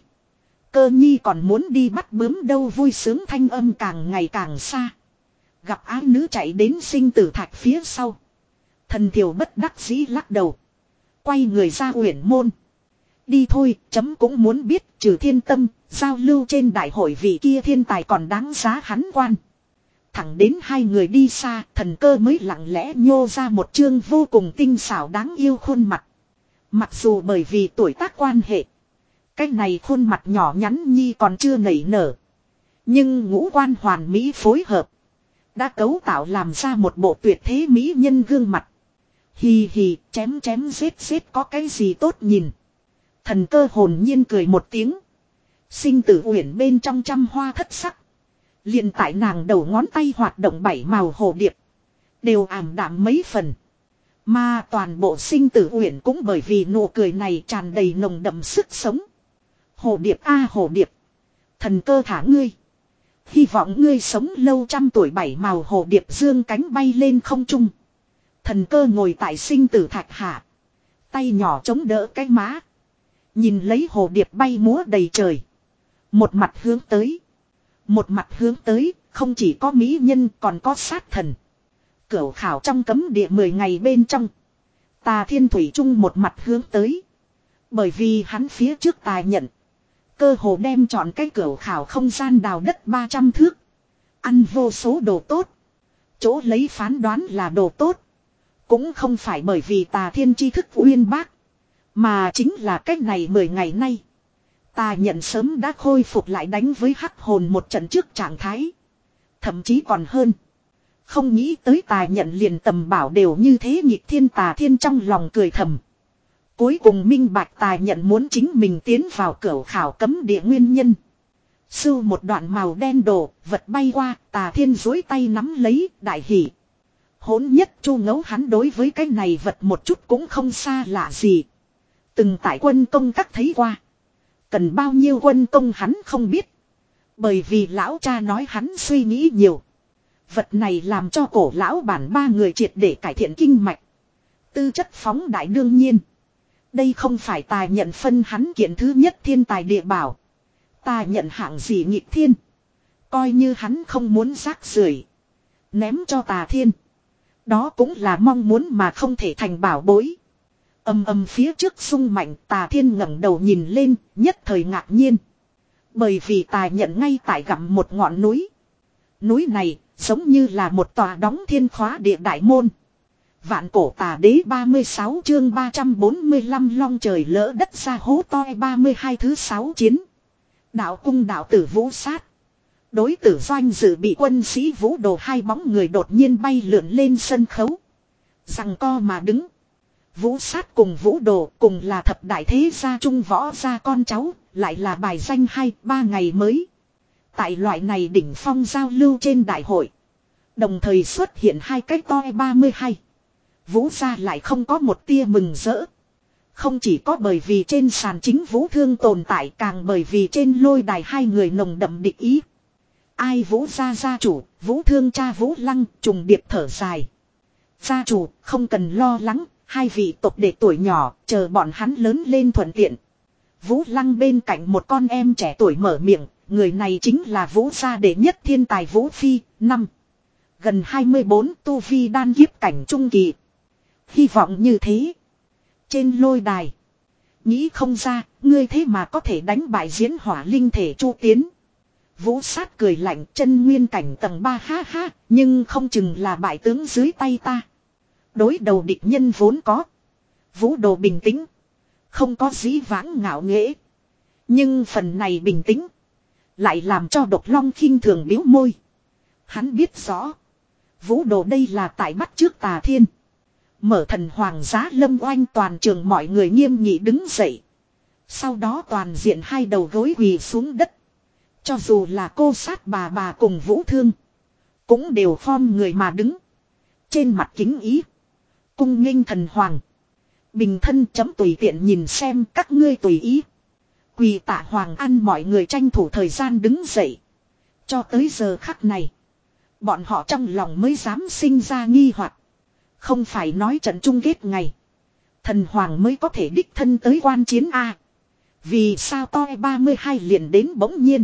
Cơ nhi còn muốn đi bắt bướm đâu vui sướng thanh âm càng ngày càng xa. Gặp ái nữ chạy đến sinh tử thạch phía sau. Thần thiểu bất đắc dĩ lắc đầu. Quay người ra uyển môn. Đi thôi, chấm cũng muốn biết trừ thiên tâm, giao lưu trên đại hội vị kia thiên tài còn đáng giá hắn quan. Thẳng đến hai người đi xa, thần cơ mới lặng lẽ nhô ra một chương vô cùng tinh xảo đáng yêu khuôn mặt. Mặc dù bởi vì tuổi tác quan hệ. Cái này khuôn mặt nhỏ nhắn nhi còn chưa nảy nở. Nhưng ngũ quan hoàn mỹ phối hợp. Đã cấu tạo làm ra một bộ tuyệt thế mỹ nhân gương mặt. Hì hì, chém chém giết giết có cái gì tốt nhìn. Thần cơ hồn nhiên cười một tiếng. Sinh tử uyển bên trong trăm hoa thất sắc. Liền tại nàng đầu ngón tay hoạt động bảy màu hồ điệp. Đều ảm đạm mấy phần. Mà toàn bộ sinh tử uyển cũng bởi vì nụ cười này tràn đầy nồng đậm sức sống. Hồ điệp a hồ điệp. Thần cơ thả ngươi. Hy vọng ngươi sống lâu trăm tuổi bảy màu hồ điệp dương cánh bay lên không trung. Thần cơ ngồi tại sinh tử thạch hạ. Tay nhỏ chống đỡ cái má. Nhìn lấy hồ điệp bay múa đầy trời. Một mặt hướng tới. Một mặt hướng tới, không chỉ có mỹ nhân còn có sát thần. Cửu khảo trong cấm địa mười ngày bên trong. Tà Thiên Thủy Trung một mặt hướng tới. Bởi vì hắn phía trước tài nhận. Cơ hồ đem chọn cái cửu khảo không gian đào đất ba trăm thước. Ăn vô số đồ tốt. Chỗ lấy phán đoán là đồ tốt. Cũng không phải bởi vì Tà Thiên tri thức uyên bác. Mà chính là cách này mười ngày nay. Tà nhận sớm đã khôi phục lại đánh với hắc hồn một trận trước trạng thái. Thậm chí còn hơn. Không nghĩ tới tà nhận liền tầm bảo đều như thế nhịp thiên Tà Thiên trong lòng cười thầm. Cuối cùng minh bạch tà nhận muốn chính mình tiến vào cửu khảo cấm địa nguyên nhân. Sưu một đoạn màu đen đổ, vật bay qua, Tà Thiên duỗi tay nắm lấy, đại hỉ. Hỗn nhất chu ngấu hắn đối với cái này vật một chút cũng không xa lạ gì. Từng tại quân công các thấy qua. Cần bao nhiêu quân công hắn không biết. Bởi vì lão cha nói hắn suy nghĩ nhiều. Vật này làm cho cổ lão bản ba người triệt để cải thiện kinh mạch. Tư chất phóng đại đương nhiên. Đây không phải tài nhận phân hắn kiện thứ nhất thiên tài địa bảo. Tài nhận hạng gì nghịch thiên. Coi như hắn không muốn rác rưởi ném cho tà thiên. Đó cũng là mong muốn mà không thể thành bảo bối. Âm âm phía trước sung mạnh, tà thiên ngẩng đầu nhìn lên, nhất thời ngạc nhiên. Bởi vì tà nhận ngay tại gặm một ngọn núi. Núi này giống như là một tòa đóng thiên khóa địa đại môn. Vạn cổ tà đế ba mươi sáu chương ba trăm bốn mươi lăm long trời lỡ đất ra hố to ba mươi hai thứ sáu chiến. Đạo cung đạo tử Vũ Sát. Đối tử Doanh dự bị quân sĩ Vũ Đồ hai bóng người đột nhiên bay lượn lên sân khấu. Giằng co mà đứng. Vũ Sát cùng Vũ Đồ cùng là thập đại thế gia trung võ gia con cháu, lại là bài danh hai ba ngày mới. Tại loại này đỉnh phong giao lưu trên đại hội. Đồng thời xuất hiện hai cái to ba mươi hai. Vũ gia lại không có một tia mừng rỡ. Không chỉ có bởi vì trên sàn chính Vũ Thương tồn tại, càng bởi vì trên lôi đài hai người nồng đậm địch ý. Ai Vũ gia gia chủ, Vũ Thương cha Vũ Lăng trùng điệp thở dài. Gia chủ không cần lo lắng, hai vị tộc đệ tuổi nhỏ, chờ bọn hắn lớn lên thuận tiện. Vũ Lăng bên cạnh một con em trẻ tuổi mở miệng, người này chính là Vũ gia đệ nhất thiên tài Vũ Phi, năm. Gần hai mươi bốn tu vi đan kiếp cảnh trung kỳ. Hy vọng như thế. Trên lôi đài. Nghĩ không ra, ngươi thế mà có thể đánh bại diễn hỏa linh thể Chu Tiến. Vũ Sát cười lạnh, chân nguyên cảnh tầng ba ha ha, nhưng không chừng là bại tướng dưới tay ta. Đối đầu địch nhân vốn có. Vũ Đồ bình tĩnh. Không có dĩ vãng ngạo nghễ. Nhưng phần này bình tĩnh. Lại làm cho Độc Long khinh thường biếu môi. Hắn biết rõ. Vũ Đồ đây là tại bắt trước Tà Thiên. Mở thần hoàng giá lâm oanh toàn trường mọi người nghiêm nghị đứng dậy. Sau đó toàn diện hai đầu gối quỳ xuống đất. Cho dù là cô sát bà bà cùng Vũ Thương. Cũng đều khom người mà đứng. Trên mặt kính ý. Cung nghênh thần hoàng. Bình thân chấm tùy tiện nhìn xem các ngươi tùy ý. Quỳ tạ hoàng ăn mọi người tranh thủ thời gian đứng dậy. Cho tới giờ khắc này. Bọn họ trong lòng mới dám sinh ra nghi hoặc. Không phải nói trận chung kết ngày. Thần hoàng mới có thể đích thân tới quan chiến A. Vì sao toi ba mươi hai liền đến bỗng nhiên.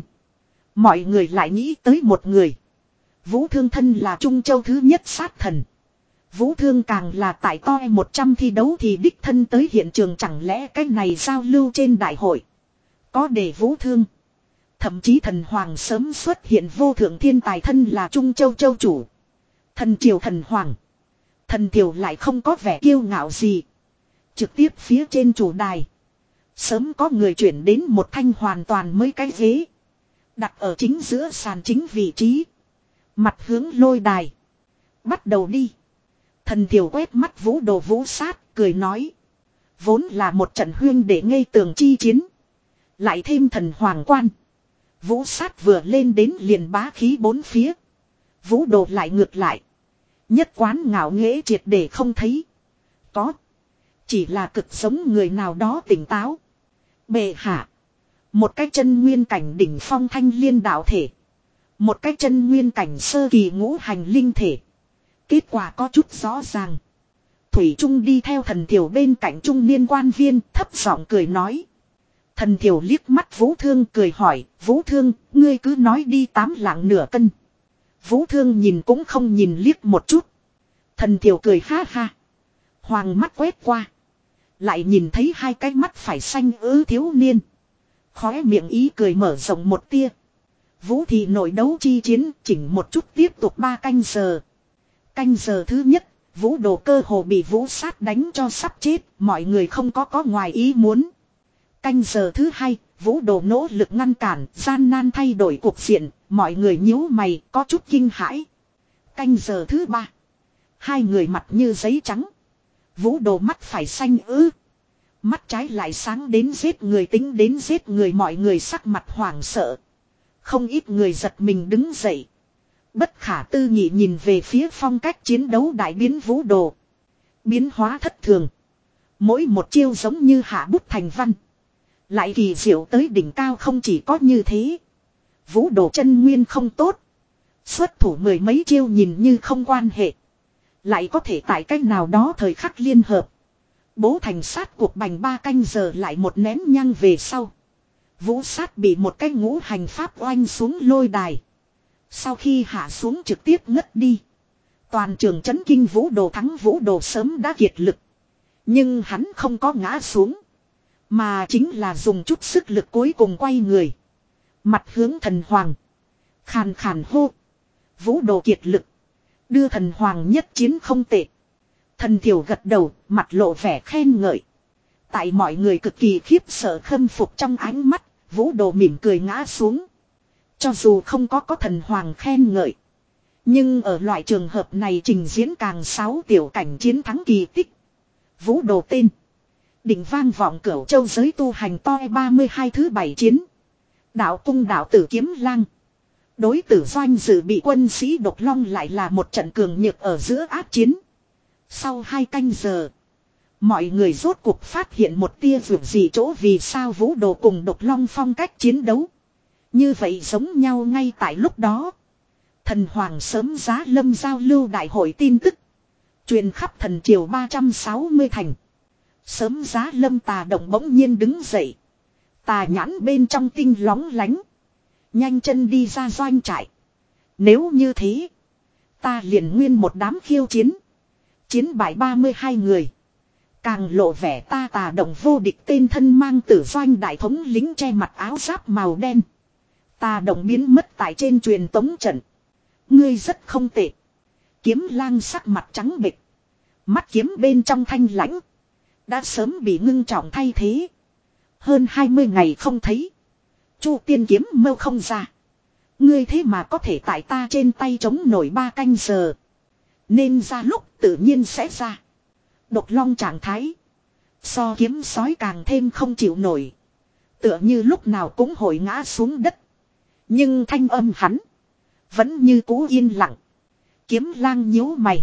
Mọi người lại nghĩ tới một người. Vũ Thương thân là Trung Châu thứ nhất sát thần. Vũ Thương càng là tại toi một trăm thi đấu thì đích thân tới hiện trường, chẳng lẽ cái này giao lưu trên đại hội. Có để Vũ Thương. Thậm chí thần hoàng sớm xuất hiện vô thượng thiên tài thân là Trung Châu Châu chủ. Thần triều thần hoàng. Thần triều lại không có vẻ kiêu ngạo gì. Trực tiếp phía trên chủ đài. Sớm có người chuyển đến một thanh hoàn toàn mới cái ghế. Đặt ở chính giữa sàn chính vị trí. Mặt hướng lôi đài. Bắt đầu đi. Thần triều quét mắt Vũ Đồ Vũ Sát cười nói. Vốn là một trận huyên để ngây tường chi chiến. Lại thêm thần hoàng quan. Vũ Sát vừa lên đến liền bá khí bốn phía. Vũ Đồ lại ngược lại. Nhất quán ngạo nghễ triệt để không thấy. Có. Chỉ là cực giống người nào đó tỉnh táo. Bệ hạ. Một cái chân nguyên cảnh đỉnh phong thanh liên đạo thể. Một cái chân nguyên cảnh sơ kỳ ngũ hành linh thể. Kết quả có chút rõ ràng. Thủy Trung đi theo thần thiểu bên cạnh trung niên quan viên thấp giọng cười nói. Thần thiểu liếc mắt Vũ Thương cười hỏi. Vũ Thương, ngươi cứ nói đi tám lạng nửa cân. Vũ Thương nhìn cũng không nhìn liếc một chút. Thần thiểu cười ha ha. Hoàng mắt quét qua. Lại nhìn thấy hai cái mắt phải xanh ứ thiếu niên. Khóe miệng ý cười mở rộng một tia. Vũ thị nội đấu chi chiến chỉnh một chút tiếp tục ba canh giờ. Canh giờ thứ nhất, Vũ Đồ cơ hồ bị Vũ Sát đánh cho sắp chết, mọi người không có có ngoài ý muốn. Canh giờ thứ hai, Vũ Đồ nỗ lực ngăn cản, gian nan thay đổi cuộc diện, mọi người nhíu mày, có chút kinh hãi. Canh giờ thứ ba, hai người mặt như giấy trắng. Vũ Đồ mắt phải xanh ứ. Mắt trái lại sáng đến giết người, tính đến giết người, mọi người sắc mặt hoảng sợ. Không ít người giật mình đứng dậy. Bất khả tư nghị nhìn về phía phong cách chiến đấu đại biến Vũ Đồ. Biến hóa thất thường. Mỗi một chiêu giống như hạ bút thành văn. Lại kỳ diệu tới đỉnh cao, không chỉ có như thế. Vũ Đồ chân nguyên không tốt. Xuất thủ mười mấy chiêu nhìn như không quan hệ. Lại có thể tại cách nào đó thời khắc liên hợp. Bố thành sát cuộc bành ba canh giờ lại một nén nhang về sau. Vũ sát bị một cái ngũ hành pháp oanh xuống lôi đài. Sau khi hạ xuống trực tiếp ngất đi. Toàn trường chấn kinh Vũ Đồ thắng Vũ Đồ sớm đã kiệt lực. Nhưng hắn không có ngã xuống. Mà chính là dùng chút sức lực cuối cùng quay người. Mặt hướng thần hoàng. Khàn khàn hô. Vũ Đồ kiệt lực. Đưa thần hoàng nhất chiến không tệ. Thần Thiểu gật đầu, mặt lộ vẻ khen ngợi. Tại mọi người cực kỳ khiếp sợ khâm phục trong ánh mắt, Vũ Đồ mỉm cười ngã xuống. Cho dù không có có thần hoàng khen ngợi. Nhưng ở loại trường hợp này trình diễn càng sáu tiểu cảnh chiến thắng kỳ tích. Vũ Đồ tên. Đỉnh vang vọng cửu châu giới tu hành toi ba mươi hai thứ bảy chiến. Đạo cung đạo tử kiếm lang. Đối tử doanh dự bị quân sĩ độc long lại là một trận cường nhược ở giữa áp chiến. Sau hai canh giờ. Mọi người rốt cuộc phát hiện một tia vượt gì chỗ vì sao Vũ Đồ cùng độc long phong cách chiến đấu. Như vậy giống nhau ngay tại lúc đó. Thần Hoàng sớm giá lâm giao lưu đại hội tin tức. Truyền khắp thần triều ba trăm sáu mươi thành. Sớm giá lâm tà động bỗng nhiên đứng dậy. Tà nhãn bên trong tinh lóng lánh. Nhanh chân đi ra doanh trại. Nếu như thế. Ta liền nguyên một đám khiêu chiến. Chiến bại ba mươi hai người. Càng lộ vẻ ta tà động vô địch tên thân mang tử doanh đại thống lính che mặt áo giáp màu đen. Tà động biến mất tại trên truyền tống trận. Ngươi rất không tệ. Kiếm lang sắc mặt trắng bệch. Mắt kiếm bên trong thanh lãnh. Đã sớm bị ngưng trọng thay thế. Hơn hai mươi ngày không thấy. Chu tiên kiếm mâu không ra. Ngươi thế mà có thể tại ta trên tay chống nổi ba canh giờ. Nên ra lúc tự nhiên sẽ ra. Độc long trạng thái. So kiếm sói càng thêm không chịu nổi. Tựa như lúc nào cũng hồi ngã xuống đất. Nhưng thanh âm hắn. Vẫn như cũ yên lặng. Kiếm lang nhíu mày.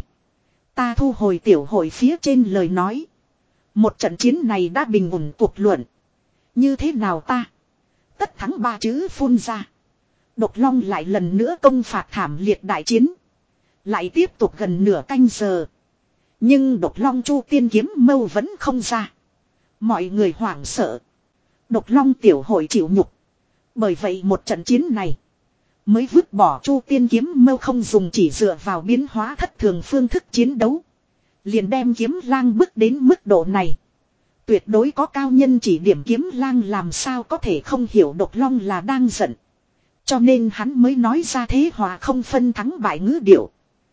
Ta thu hồi tiểu hội phía trên lời nói. Một trận chiến này đã bình ổn cuộc luận. Như thế nào ta? Tất thắng ba chữ phun ra. Độc long lại lần nữa công phạt thảm liệt đại chiến. Lại tiếp tục gần nửa canh giờ. Nhưng độc long chu tiên kiếm mâu vẫn không ra. Mọi người hoảng sợ. Độc long tiểu hội chịu nhục. Bởi vậy một trận chiến này. Mới vứt bỏ chu tiên kiếm mâu không dùng chỉ dựa vào biến hóa thất thường phương thức chiến đấu. Liền đem kiếm lang bước đến mức độ này. Tuyệt đối có cao nhân chỉ điểm kiếm lang làm sao có thể không hiểu độc long là đang giận. Cho nên hắn mới nói ra thế hòa không phân thắng bại ngữ điệu.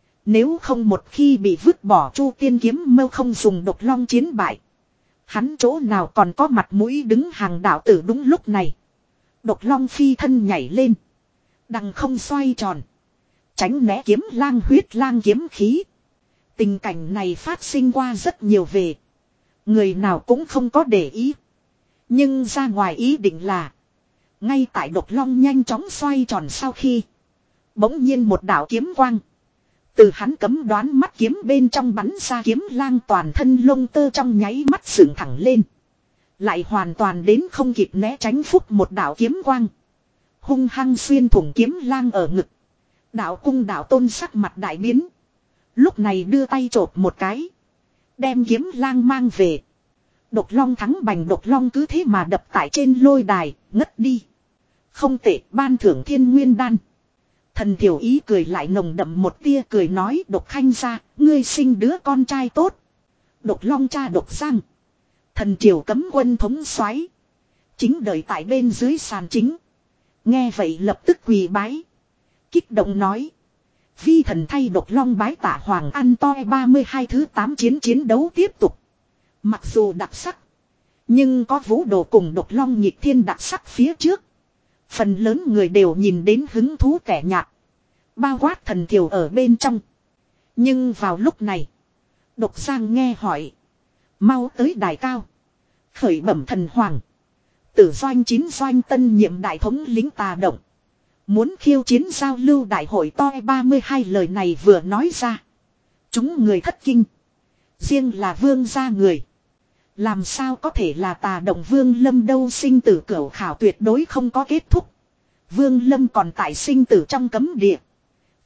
Nếu không một khi bị vứt bỏ chu tiên kiếm mâu không dùng độc long chiến bại. Hắn chỗ nào còn có mặt mũi đứng hàng đạo tử đúng lúc này. Độc long phi thân nhảy lên. Đằng không xoay tròn. Tránh né kiếm lang huyết lang kiếm khí. Tình cảnh này phát sinh qua rất nhiều về. Người nào cũng không có để ý. Nhưng ra ngoài ý định là. Ngay tại độc long nhanh chóng xoay tròn sau khi. Bỗng nhiên một đạo kiếm quang. Từ hắn cấm đoán mắt kiếm bên trong bắn ra kiếm lang toàn thân lông tơ trong nháy mắt sượng thẳng lên. Lại hoàn toàn đến không kịp né tránh phúc một đạo kiếm quang. Hung hăng xuyên thủng kiếm lang ở ngực. Đạo cung đạo tôn sắc mặt đại biến. Lúc này đưa tay chộp một cái. Đem kiếm lang mang về. Độc long thắng bành độc long cứ thế mà đập tại trên lôi đài, ngất đi. Không tệ, ban thưởng thiên nguyên đan. Thần Thiểu Ý cười lại nồng đậm một tia cười nói độc khanh ra, ngươi sinh đứa con trai tốt. Độc long cha độc giang. Thần triều cấm quân thống soái chính đợi tại bên dưới sàn chính. Nghe vậy lập tức quỳ bái. Kích động nói. Vi thần thay độc long bái tạ hoàng ăn toi ba mươi hai thứ tám chiến chiến đấu tiếp tục. Mặc dù đặc sắc. Nhưng có Vũ Đồ cùng độc long nhịp thiên đặc sắc phía trước. Phần lớn người đều nhìn đến hứng thú kẻ nhạt. Bao quát thần thiểu ở bên trong. Nhưng vào lúc này. Độc giang nghe hỏi. Mau tới đài cao. Khởi bẩm thần hoàng. Tử doanh chín doanh tân nhiệm đại thống lính tà động. Muốn khiêu chiến giao lưu đại hội toi ba mươi hai lời này vừa nói ra. Chúng người thất kinh. Riêng là vương gia người. Làm sao có thể là tà động vương lâm đâu sinh tử cửu khảo tuyệt đối không có kết thúc. Vương lâm còn tại sinh tử trong cấm địa.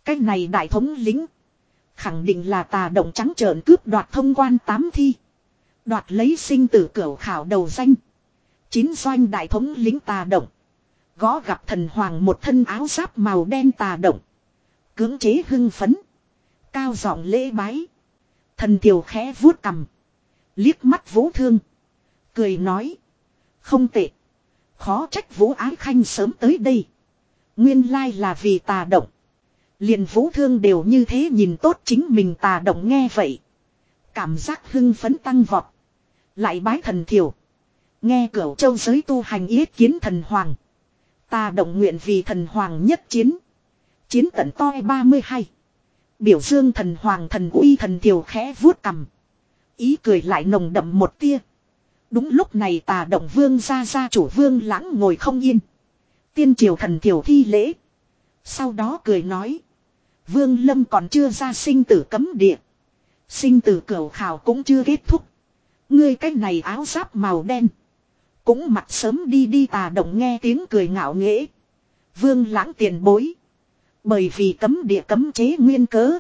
Cái này đại thống lĩnh. Khẳng định là tà động trắng trợn cướp đoạt thông quan tám thi. Đoạt lấy sinh tử cửu khảo đầu danh. Chín doanh đại thống lĩnh tà động. Gõ gặp thần hoàng một thân áo giáp màu đen tà động. Cưỡng chế hưng phấn. Cao giọng lễ bái. Thần Tiều khẽ vuốt cằm. Liếc mắt Vũ Thương. Cười nói. Không tệ. Khó trách Vũ Ái Khanh sớm tới đây. Nguyên lai là vì tà động. Liền Vũ Thương đều như thế nhìn tốt chính mình tà động nghe vậy. Cảm giác hưng phấn tăng vọt. Lại bái thần Thiểu. Nghe Cửu Châu giới tu hành yết kiến thần hoàng. Tà động nguyện vì thần hoàng nhất chiến. Chiến tận toi ba mươi hai. Biểu dương thần hoàng thần uy thần Thiểu khẽ vuốt cằm. Ý cười lại nồng đậm một tia. Đúng lúc này tà động vương gia gia chủ Vương Lãng ngồi không yên. Tiên triều thần Thiểu thi lễ. Sau đó cười nói. Vương Lâm còn chưa ra sinh tử cấm địa. Sinh tử cửu khảo cũng chưa kết thúc. Ngươi cái này áo giáp màu đen. Cũng mặt sớm đi đi tà động nghe tiếng cười ngạo nghễ. Vương Lãng tiền bối. Bởi vì cấm địa cấm chế nguyên cớ.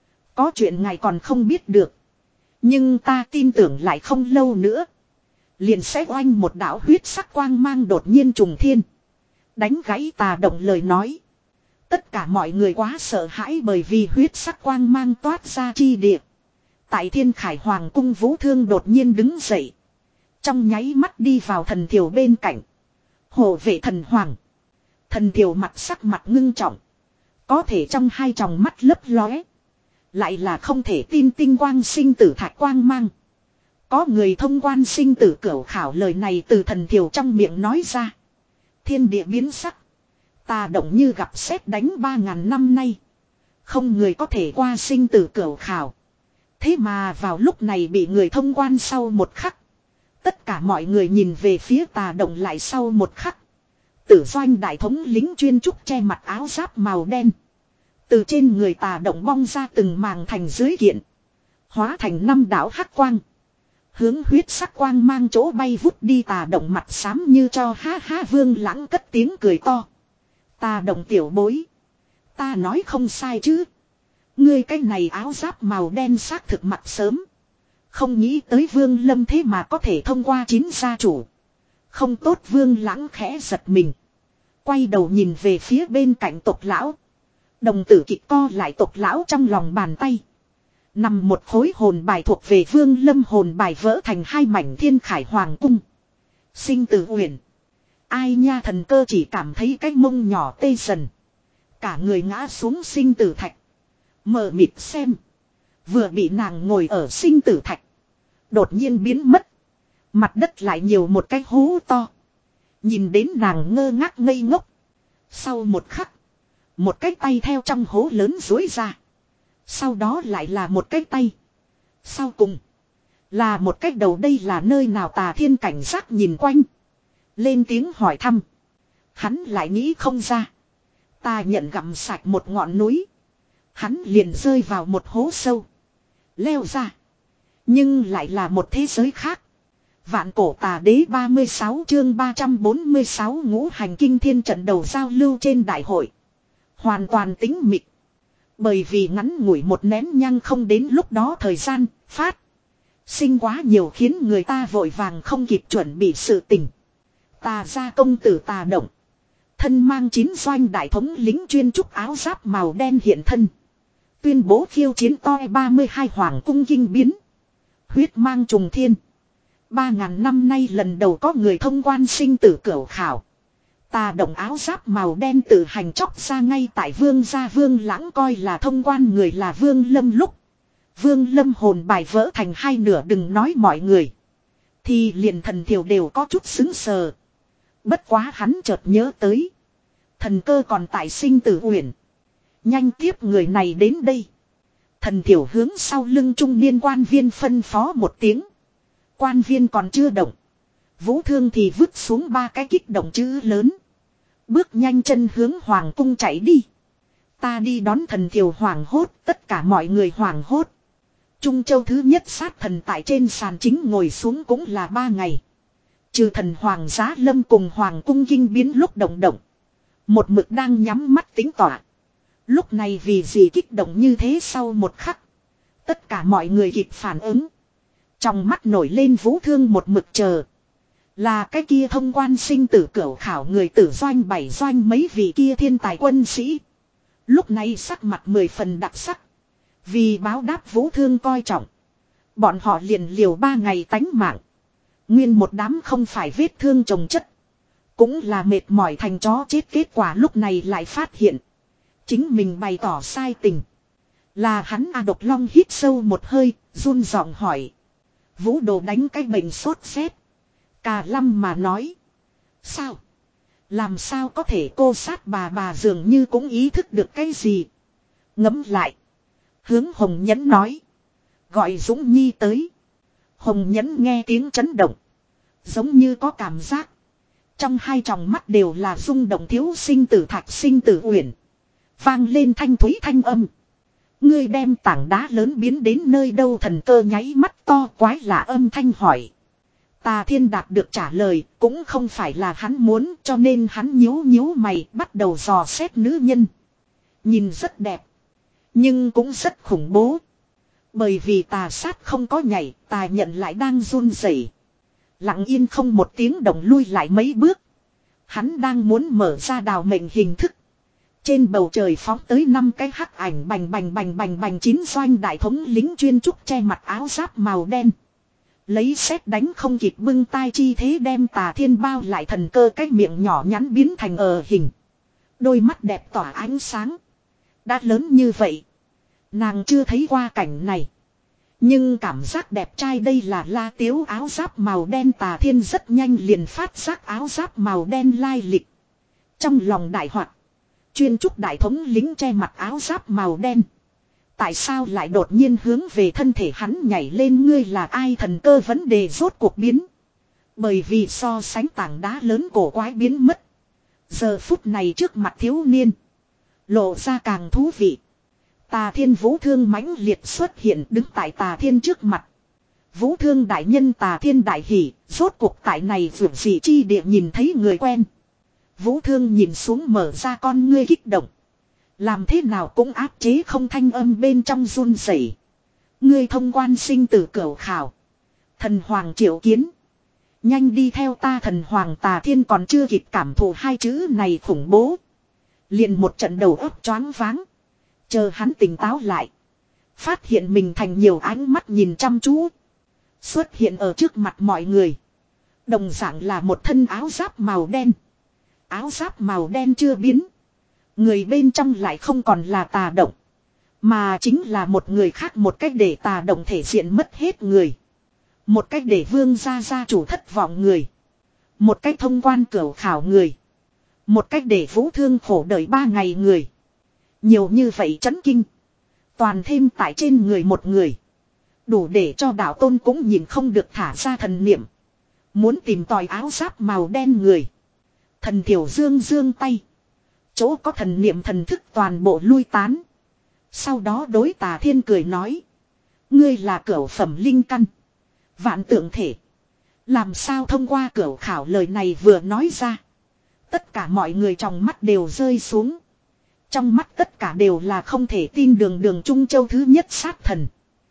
Có chuyện ngài còn không biết được. Nhưng ta tin tưởng lại không lâu nữa. Liền sẽ oanh một đạo huyết sắc quang mang đột nhiên trùng thiên. Đánh gãy tà động lời nói. Tất cả mọi người quá sợ hãi bởi vì huyết sắc quang mang toát ra chi địa. Tại Thiên Khải Hoàng cung Vũ Thương đột nhiên đứng dậy. Trong nháy mắt đi vào thần Thiểu bên cạnh. Hộ vệ thần hoàng. Thần Thiểu mặt sắc mặt ngưng trọng. Có thể trong hai tròng mắt lấp lóe. Lại là không thể tin tinh quang sinh tử thạch quang mang. Có người thông quan sinh tử cửu khảo lời này từ thần Thiểu trong miệng nói ra. Thiên địa biến sắc. Tà động như gặp sét đánh ba ngàn năm nay. Không người có thể qua sinh tử cửu khảo. Thế mà vào lúc này bị người thông quan sau một khắc. Tất cả mọi người nhìn về phía tà động lại sau một khắc. Tử doanh đại thống lính chuyên trúc che mặt áo giáp màu đen. Từ trên người tà động bong ra từng màng thành dưới kiện. Hóa thành năm đảo hắc quang. Hướng huyết sắc quang mang chỗ bay vút đi tà động mặt xám như cho ha ha Vương Lãng cất tiếng cười to. Tà động tiểu bối. Ta nói không sai chứ. Ngươi cái này áo giáp màu đen xác thực mặt sớm. Không nghĩ tới Vương Lâm thế mà có thể thông qua chín gia chủ. Không tốt Vương Lãng khẽ giật mình. Quay đầu nhìn về phía bên cạnh tộc lão. Đồng tử kịch co lại tộc lão trong lòng bàn tay. Nằm một khối hồn bài thuộc về Vương Lâm hồn bài vỡ thành hai mảnh Thiên Khải Hoàng cung. Sinh tử uyển. Ai nha thần cơ chỉ cảm thấy cái mông nhỏ tê dần. Cả người ngã xuống sinh tử thạch. Mờ mịt xem. Vừa bị nàng ngồi ở sinh tử thạch. Đột nhiên biến mất. Mặt đất lại nhiều một cái hố to. Nhìn đến nàng ngơ ngác ngây ngốc. Sau một khắc. Một cái tay theo trong hố lớn dối ra. Sau đó lại là một cái tay. Sau cùng. Là một cái đầu đây là nơi nào Tà Thiên cảnh giác nhìn quanh. Lên tiếng hỏi thăm. Hắn lại nghĩ không ra. Ta nhận gặm sạch một ngọn núi. Hắn liền rơi vào một hố sâu. Leo ra. Nhưng lại là một thế giới khác. Vạn cổ tà đế ba mươi sáu chương ba trăm bốn mươi sáu ngũ hành kinh thiên trận đầu giao lưu trên đại hội. Hoàn toàn tĩnh mịch. Bởi vì ngắn ngủi một nén nhang không đến lúc đó thời gian, phát. Sinh quá nhiều khiến người ta vội vàng không kịp chuẩn bị sự tình. Tà gia công tử Tà Động. Thân mang chín doanh đại thống lính chuyên trúc áo giáp màu đen hiện thân. Tuyên bố khiêu chiến toi ba mươi hai hoàng cung kinh biến. Huyết mang trùng thiên. Ba ngàn năm nay lần đầu có người thông quan sinh tử cửu khảo. Tà Động áo giáp màu đen tự hành chóc ra ngay tại Vương gia. Vương Lãng coi là thông quan người là Vương Lâm lúc. Vương Lâm hồn bài vỡ thành hai nửa đừng nói mọi người. Thì liền thần thiểu đều có chút xứng sờ. Bất quá hắn chợt nhớ tới. Thần cơ còn tại sinh tử uyển. Nhanh tiếp người này đến đây. Thần thiểu hướng sau lưng trung niên quan viên phân phó một tiếng. Quan viên còn chưa động. Vũ Thương thì vứt xuống ba cái kích động chữ lớn. Bước nhanh chân hướng hoàng cung chạy đi. Ta đi đón thần thiểu hoàng hốt. Tất cả mọi người hoàng hốt. Trung Châu thứ nhất sát thần tại trên sàn chính ngồi xuống cũng là ba ngày. Trừ thần hoàng giá lâm cùng hoàng cung kinh biến lúc động động. Một mực đang nhắm mắt tính tỏa. Lúc này vì gì kích động như thế sau một khắc. Tất cả mọi người kịp phản ứng. Trong mắt nổi lên Vũ Thương một mực chờ. Là cái kia thông quan sinh tử cửu khảo người tử doanh bảy doanh mấy vị kia thiên tài quân sĩ. Lúc này sắc mặt mười phần đặc sắc. Vì báo đáp Vũ Thương coi trọng. Bọn họ liền liều ba ngày tánh mạng. Nguyên một đám không phải vết thương chồng chất. Cũng là mệt mỏi thành chó chết, kết quả lúc này lại phát hiện. Chính mình bày tỏ sai tình. Là hắn A Độc Long hít sâu một hơi, run giọng hỏi. Vũ Đồ đánh cái bệnh sốt rét. Cà Lâm mà nói. Sao? Làm sao có thể, cô sát bà bà dường như cũng ý thức được cái gì. Ngẫm lại. Hướng Hồng Nhẫn nói. Gọi Dũng Nhi tới. Hồng Nhẫn nghe tiếng chấn động. Giống như có cảm giác. Trong hai tròng mắt đều là rung động, thiếu sinh tử Thạch Sinh Tử Uyển. Vang lên thanh thúy thanh âm. Ngươi đem tảng đá lớn biến đến nơi đâu? Thần Cơ nháy mắt to quái lạ âm thanh hỏi. Tà Thiên đạt được trả lời, cũng không phải là hắn muốn, cho nên hắn nhíu nhíu mày, bắt đầu dò xét nữ nhân. Nhìn rất đẹp, nhưng cũng rất khủng bố. Bởi vì tà sát không có nhảy, tà nhận lại đang run rẩy. Lặng yên không một tiếng động lui lại mấy bước. Hắn đang muốn mở ra đào mệnh hình thức. Trên bầu trời phóng tới năm cái hắc ảnh bành bành bành bành bành, chín doanh đại thống lính chuyên trúc che mặt áo giáp màu đen. Lấy sét đánh không kịp bưng tay chi thế đem Tà Thiên bao lại. Thần Cơ cái miệng nhỏ nhắn biến thành ở hình. Đôi mắt đẹp tỏa ánh sáng. Đã lớn như vậy, nàng chưa thấy qua cảnh này. Nhưng cảm giác đẹp trai đây là La Tiếu áo giáp màu đen. Tà Thiên rất nhanh liền phát giác áo giáp màu đen lai lịch. Trong lòng đại hoạt. Chuyên trúc đại thống lính che mặt áo giáp màu đen. Tại sao lại đột nhiên hướng về thân thể hắn nhảy lên? Ngươi là ai? Thần Cơ vấn đề rốt cuộc biến. Bởi vì so sánh tảng đá lớn cổ quái biến mất. Giờ phút này trước mặt thiếu niên lộ ra càng thú vị. Tà Thiên Vũ Thương mãnh liệt xuất hiện đứng tại Tà Thiên trước mặt. Vũ Thương đại nhân, Tà Thiên đại hỉ, rốt cuộc tại này vượt dị chi địa nhìn thấy người quen. Vũ Thương nhìn xuống mở ra con ngươi kích động. Làm thế nào cũng áp chế không thanh âm bên trong run rẩy. Ngươi thông quan sinh tử cửu khảo. Thần Hoàng triệu kiến. Nhanh đi theo ta. Thần Hoàng Tà Thiên còn chưa kịp cảm thụ hai chữ này khủng bố. Liền một trận đầu óc choáng váng. Chờ hắn tỉnh táo lại. Phát hiện mình thành nhiều ánh mắt nhìn chăm chú. Xuất hiện ở trước mặt mọi người. Đồng dạng là một thân áo giáp màu đen. Áo giáp màu đen chưa biến. Người bên trong lại không còn là Tà Động. Mà chính là một người khác, một cách để Tà Động thể diện mất hết người. Một cách để Vương gia gia chủ thất vọng người. Một cách thông quan cửu khảo người. Một cách để Vũ Thương khổ đợi ba ngày người. Nhiều như vậy chấn kinh. Toàn thêm tại trên người một người. Đủ để cho đạo tôn cũng nhìn không được thả ra thần niệm. Muốn tìm tòi áo giáp màu đen người. Thần Thiểu Dương dương tay. Chỗ có thần niệm thần thức toàn bộ lui tán. Sau đó đối Tà Thiên cười nói. Ngươi là cửu phẩm linh căn. Vạn tượng thể. Làm sao thông qua cửu khảo? Lời này vừa nói ra. Tất cả mọi người trong mắt đều rơi xuống. Trong mắt tất cả đều là không thể tin. Đường đường Trung Châu thứ nhất sát thần.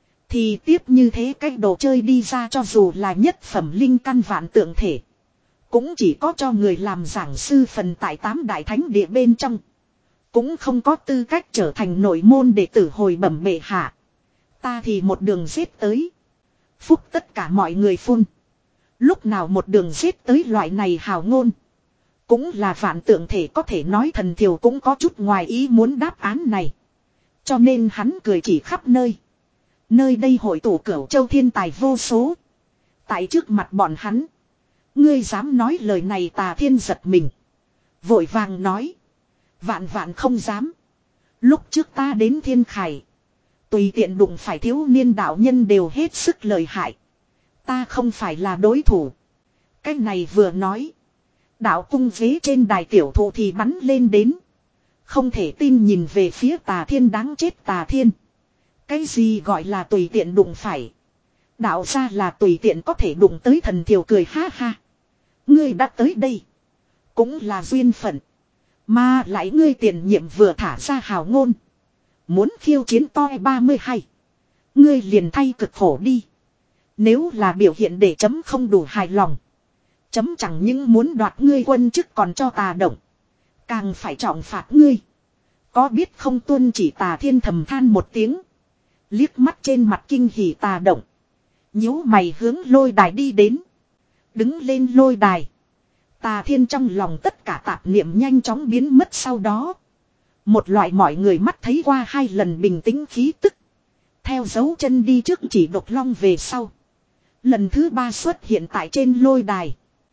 Thì tiếp như thế cách đồ chơi đi ra, cho dù là nhất phẩm linh căn vạn tượng thể. Cũng chỉ có cho người làm giảng sư phần tại tám đại thánh địa bên trong. Cũng không có tư cách trở thành nội môn đệ tử. Hồi bẩm bệ hạ. Ta thì một đường giết tới. Phúc tất cả mọi người phun. Lúc nào một đường giết tới loại này hào ngôn. Cũng là vạn tượng thể, có thể nói Thần Thiểu cũng có chút ngoài ý muốn đáp án này. Cho nên hắn cười chỉ khắp nơi. Nơi đây hội tụ cửu châu thiên tài vô số. Tại trước mặt bọn hắn. Ngươi dám nói lời này? Tà Thiên giật mình. Vội vàng nói. Vạn vạn không dám. Lúc trước ta đến Thiên Khải. Tùy tiện đụng phải thiếu niên đạo nhân đều hết sức lợi hại. Ta không phải là đối thủ. Cái này vừa nói. Đạo cung ghế trên đài tiểu thụ thì bắn lên đến. Không thể tin nhìn về phía Tà Thiên. Đáng chết Tà Thiên. Cái gì gọi là tùy tiện đụng phải? Đạo ra là tùy tiện có thể đụng tới. Thần Thiểu cười ha ha. Ngươi đã tới đây. Cũng là duyên phận. Mà lại ngươi tiền nhiệm vừa thả ra hào ngôn. Muốn khiêu chiến toi ba mươi hai. Ngươi liền thay cực khổ đi. Nếu là biểu hiện để chấm không đủ hài lòng. Chấm chẳng những muốn đoạt ngươi quân chức còn cho tà động. Càng phải trọng phạt ngươi. Có biết không tuân chỉ Tà Thiên thầm than một tiếng. Liếc mắt trên mặt kinh hỉ Tà động. Nhíu mày hướng lôi đài đi đến. Đứng lên lôi đài. Tà Thiên trong lòng tất cả tạp niệm nhanh chóng biến mất sau đó. Một loại mọi người mắt thấy qua hai lần bình tĩnh khí tức. Theo dấu chân đi trước chỉ độc long về sau. Lần thứ ba xuất hiện tại trên lôi đài.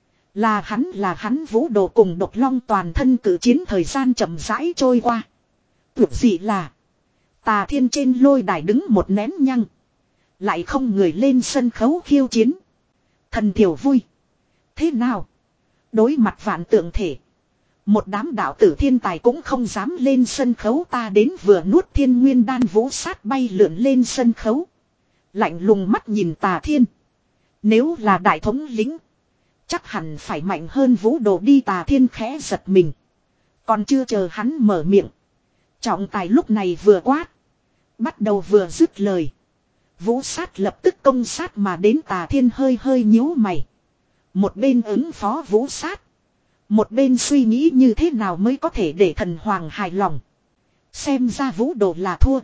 Là hắn là hắn Vũ Đồ cùng độc long toàn thân cử chiến thời gian chậm rãi trôi qua. Tuyệt dị là. Tà Thiên trên lôi đài đứng một nén nhăng. Lại không người lên sân khấu khiêu chiến. Thần Thiểu vui. Thế nào? Đối mặt vạn tượng thể. Một đám đạo tử thiên tài cũng không dám lên sân khấu, ta đến vừa nuốt thiên nguyên đan. Vũ Sát bay lượn lên sân khấu. Lạnh lùng mắt nhìn Tà Thiên. Nếu là đại thống lĩnh. Chắc hẳn phải mạnh hơn Vũ Đồ đi. Tà Thiên khẽ giật mình. Còn chưa chờ hắn mở miệng. Trọng tài lúc này vừa quát. Bắt đầu vừa dứt lời. Vũ Sát lập tức công sát mà đến. Tà Thiên hơi hơi nhíu mày. Một bên ứng phó Vũ Sát. Một bên suy nghĩ như thế nào mới có thể để thần hoàng hài lòng. Xem ra Vũ Đồ là thua.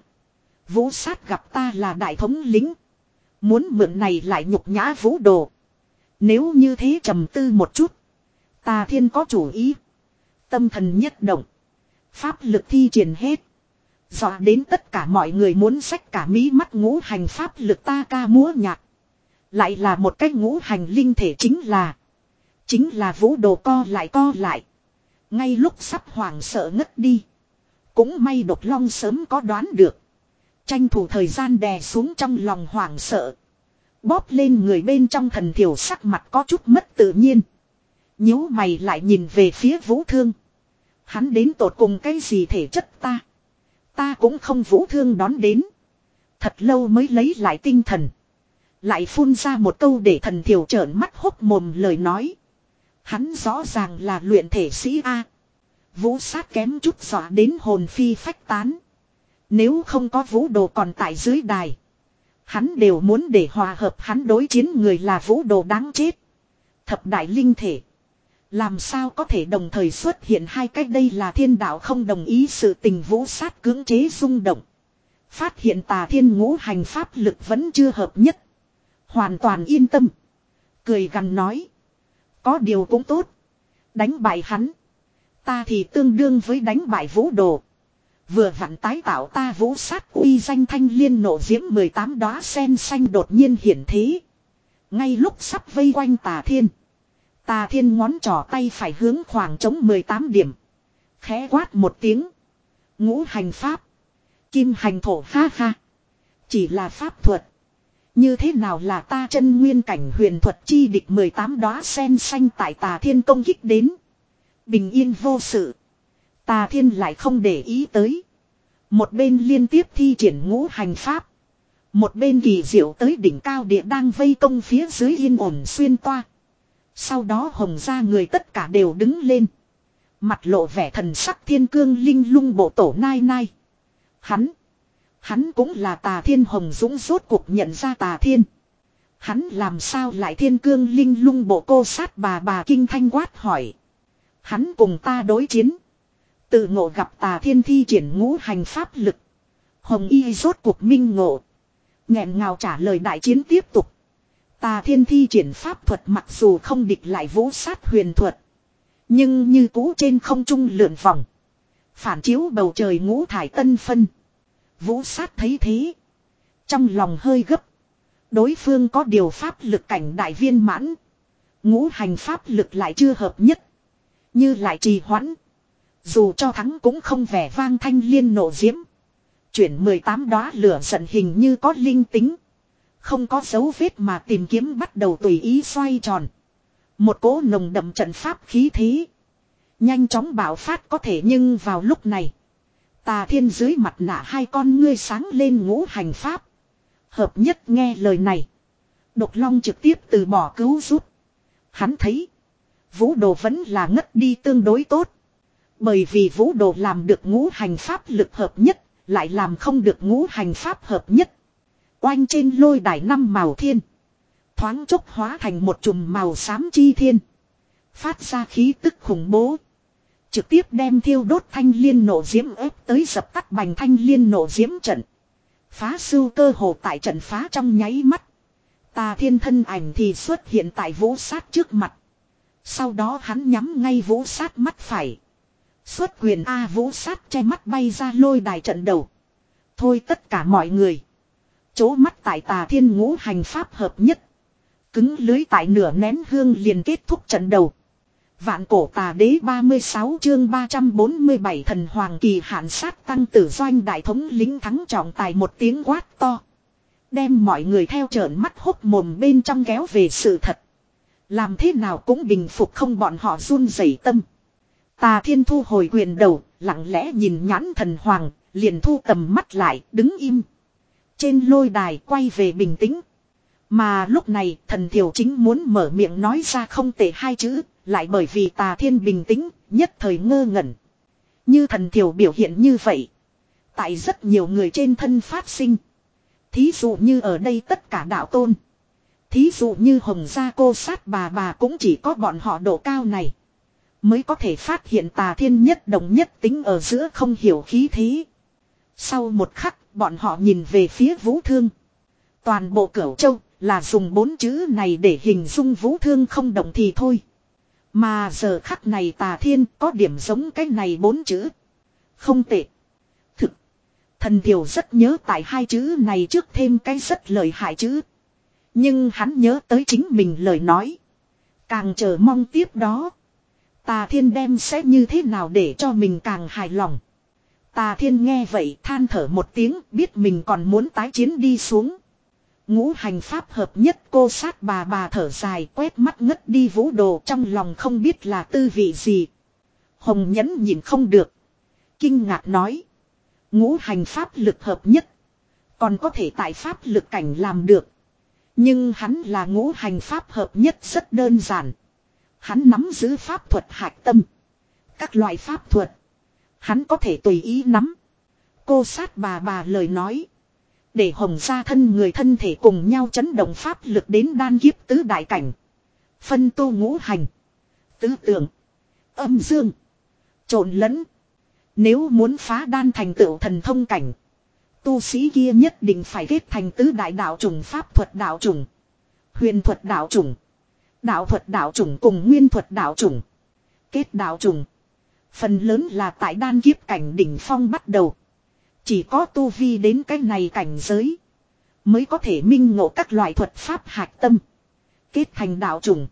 Vũ Sát gặp ta là đại thống lĩnh. Muốn mượn này lại nhục nhã Vũ Đồ. Nếu như thế trầm tư một chút. Tà Thiên có chủ ý. Tâm thần nhất động. Pháp lực thi triển hết. Dọa đến tất cả mọi người muốn xách cả mí mắt. Ngũ hành pháp lực ta ca múa nhạc. Lại là một cách ngũ hành linh thể, chính là. Chính là Vũ Đồ co lại co lại. Ngay lúc sắp hoảng sợ ngất đi. Cũng may độc long sớm có đoán được. Tranh thủ thời gian đè xuống trong lòng hoảng sợ. Bóp lên người bên trong. Thần Thiểu sắc mặt có chút mất tự nhiên. Nhíu mày lại nhìn về phía Vũ Thương. Hắn đến tột cùng cái gì thể chất ta. Ta cũng không Vũ Thương đón đến. Thật lâu mới lấy lại tinh thần. Lại phun ra một câu để Thần Thiểu trợn mắt hốc mồm lời nói. Hắn rõ ràng là luyện thể sĩ A. Vũ Sát kém chút dọa đến hồn phi phách tán. Nếu không có Vũ Đồ còn tại dưới đài. Hắn đều muốn để hòa hợp hắn đối chiến người là Vũ Đồ đáng chết. Thập đại linh thể. Làm sao có thể đồng thời xuất hiện hai cách, đây là thiên đạo không đồng ý sự tình. Vũ Sát cưỡng chế rung động. Phát hiện Tà Thiên ngũ hành pháp lực vẫn chưa hợp nhất. Hoàn toàn yên tâm. Cười gằn nói. Có điều cũng tốt. Đánh bại hắn. Ta thì tương đương với đánh bại Vũ Đồ. Vừa vặn tái tạo ta Vũ Sát uy danh. Thanh liên nộ diễm mười tám đóa sen xanh đột nhiên hiển thế. Ngay lúc sắp vây quanh Tà Thiên. Tà Thiên ngón trỏ tay phải hướng khoảng trống mười tám điểm. Khẽ quát một tiếng. Ngũ hành pháp. Kim hành thổ, ha ha. Chỉ là pháp thuật. Như thế nào là ta chân nguyên cảnh huyền thuật chi địch. Mười tám đóa sen xanh tại Tà Thiên công kích đến. Bình yên vô sự. Tà Thiên lại không để ý tới. Một bên liên tiếp thi triển ngũ hành pháp. Một bên kỳ diệu tới đỉnh cao địa đang vây công phía dưới yên ổn xuyên toa. Sau đó hồng ra người tất cả đều đứng lên. Mặt lộ vẻ thần sắc. Thiên Cương Linh Lung bộ tổ nai nai. Hắn. Hắn cũng là Tà Thiên. Hồng Dũng rốt cuộc nhận ra Tà Thiên. Hắn làm sao lại Thiên Cương Linh Lung bộ cô sát bà bà kinh thanh quát hỏi. Hắn cùng ta đối chiến. Tự ngộ gặp Tà Thiên thi triển ngũ hành pháp lực. Hồng Y rốt cuộc minh ngộ. Nghẹn ngào trả lời đại chiến tiếp tục. Tà Thiên thi triển pháp thuật mặc dù không địch lại Vũ Sát huyền thuật. Nhưng như cũ trên không trung lượn vòng. Phản chiếu bầu trời ngũ thải tân phân. Vũ Sát thấy thế. Trong lòng hơi gấp. Đối phương có điều pháp lực cảnh đại viên mãn. Ngũ hành pháp lực lại chưa hợp nhất. Như lại trì hoãn. Dù cho thắng cũng không vẻ vang. Thanh liên nộ diễm. Chuyển mười tám đóa lửa giận hình như có linh tính. Không có dấu vết mà tìm kiếm bắt đầu tùy ý xoay tròn. Một cỗ nồng đậm trận pháp khí thế. Nhanh chóng bạo phát có thể, nhưng vào lúc này. Tà Thiên dưới mặt nạ hai con ngươi sáng lên ngũ hành pháp. Hợp nhất nghe lời này. Độc Long trực tiếp từ bỏ cứu giúp. Hắn thấy. Vũ Đồ vẫn là ngất đi tương đối tốt. Bởi vì vũ đồ làm được ngũ hành pháp lực hợp nhất, lại làm không được ngũ hành pháp hợp nhất. Oanh trên lôi đài năm màu thiên. Thoáng chốc hóa thành một chùm màu xám chi thiên. Phát ra khí tức khủng bố. Trực tiếp đem thiêu đốt thanh liên nộ diễm ép tới dập tắt bành thanh liên nộ diễm trận. Phá sưu cơ hồ tại trận phá trong nháy mắt. Tà thiên thân ảnh thì xuất hiện tại vũ sát trước mặt. Sau đó hắn nhắm ngay vũ sát mắt phải. Xuất quyền A vũ sát che mắt bay ra lôi đài trận đầu. Thôi tất cả mọi người. Chố mắt tại tà thiên ngũ hành pháp hợp nhất. Cứng lưới tại nửa nén hương liền kết thúc trận đầu. Vạn cổ tà đế ba mươi sáu chương ba trăm bốn mươi bảy thần hoàng kỳ hạn sát tăng tử doanh đại thống lính thắng trọng tài một tiếng quát to. Đem mọi người theo trợn mắt hốc mồm bên trong kéo về sự thật. Làm thế nào cũng bình phục không bọn họ run rẩy tâm. Tà thiên thu hồi quyền đầu, lặng lẽ nhìn nhãn thần hoàng, liền thu tầm mắt lại, đứng im. Trên lôi đài quay về bình tĩnh. Mà lúc này thần thiểu chính muốn mở miệng nói ra không tệ hai chữ, lại bởi vì tà thiên bình tĩnh, nhất thời ngơ ngẩn. Như thần thiểu biểu hiện như vậy. Tại rất nhiều người trên thân phát sinh. Thí dụ như ở đây tất cả đạo tôn. Thí dụ như hồng gia cô sát bà bà cũng chỉ có bọn họ độ cao này. Mới có thể phát hiện tà thiên nhất đồng nhất tính ở giữa không hiểu khí thế. Sau một khắc, bọn họ nhìn về phía Vũ Thương. Toàn bộ Cửu Châu là dùng bốn chữ này để hình dung Vũ Thương không động thì thôi. Mà giờ khắc này tà thiên có điểm giống cái này bốn chữ. Không tệ. Thực. Thần Thiểu rất nhớ tại hai chữ này trước thêm cái rất lợi hại chữ. Nhưng hắn nhớ tới chính mình lời nói. Càng chờ mong tiếp đó. Tà thiên đem sẽ như thế nào để cho mình càng hài lòng. Tà thiên nghe vậy than thở một tiếng biết mình còn muốn tái chiến đi xuống. Ngũ hành pháp hợp nhất cô sát bà bà thở dài quét mắt ngất đi vũ đồ trong lòng không biết là tư vị gì. Hồng nhẫn nhìn không được. Kinh ngạc nói. Ngũ hành pháp lực hợp nhất. Còn có thể tại pháp lực cảnh làm được. Nhưng hắn là ngũ hành pháp hợp nhất rất đơn giản. Hắn nắm giữ pháp thuật hạch tâm. Các loại pháp thuật. Hắn có thể tùy ý nắm. Cô sát bà bà lời nói. Để hồng gia thân người thân thể cùng nhau chấn động pháp lực đến đan kiếp tứ đại cảnh. Phân tô ngũ hành. Tứ tượng. Âm dương. Trộn lẫn. Nếu muốn phá đan thành tựu thần thông cảnh. Tu sĩ kia nhất định phải kết thành tứ đại đạo trùng pháp thuật đạo trùng. Huyền thuật đạo trùng. Đạo thuật đạo trùng cùng nguyên thuật đạo trùng. Kết đạo trùng. Phần lớn là tại đan kiếp cảnh đỉnh phong bắt đầu. Chỉ có tu vi đến cái này cảnh giới. Mới có thể minh ngộ các loại thuật pháp hạch tâm. Kết thành đạo trùng.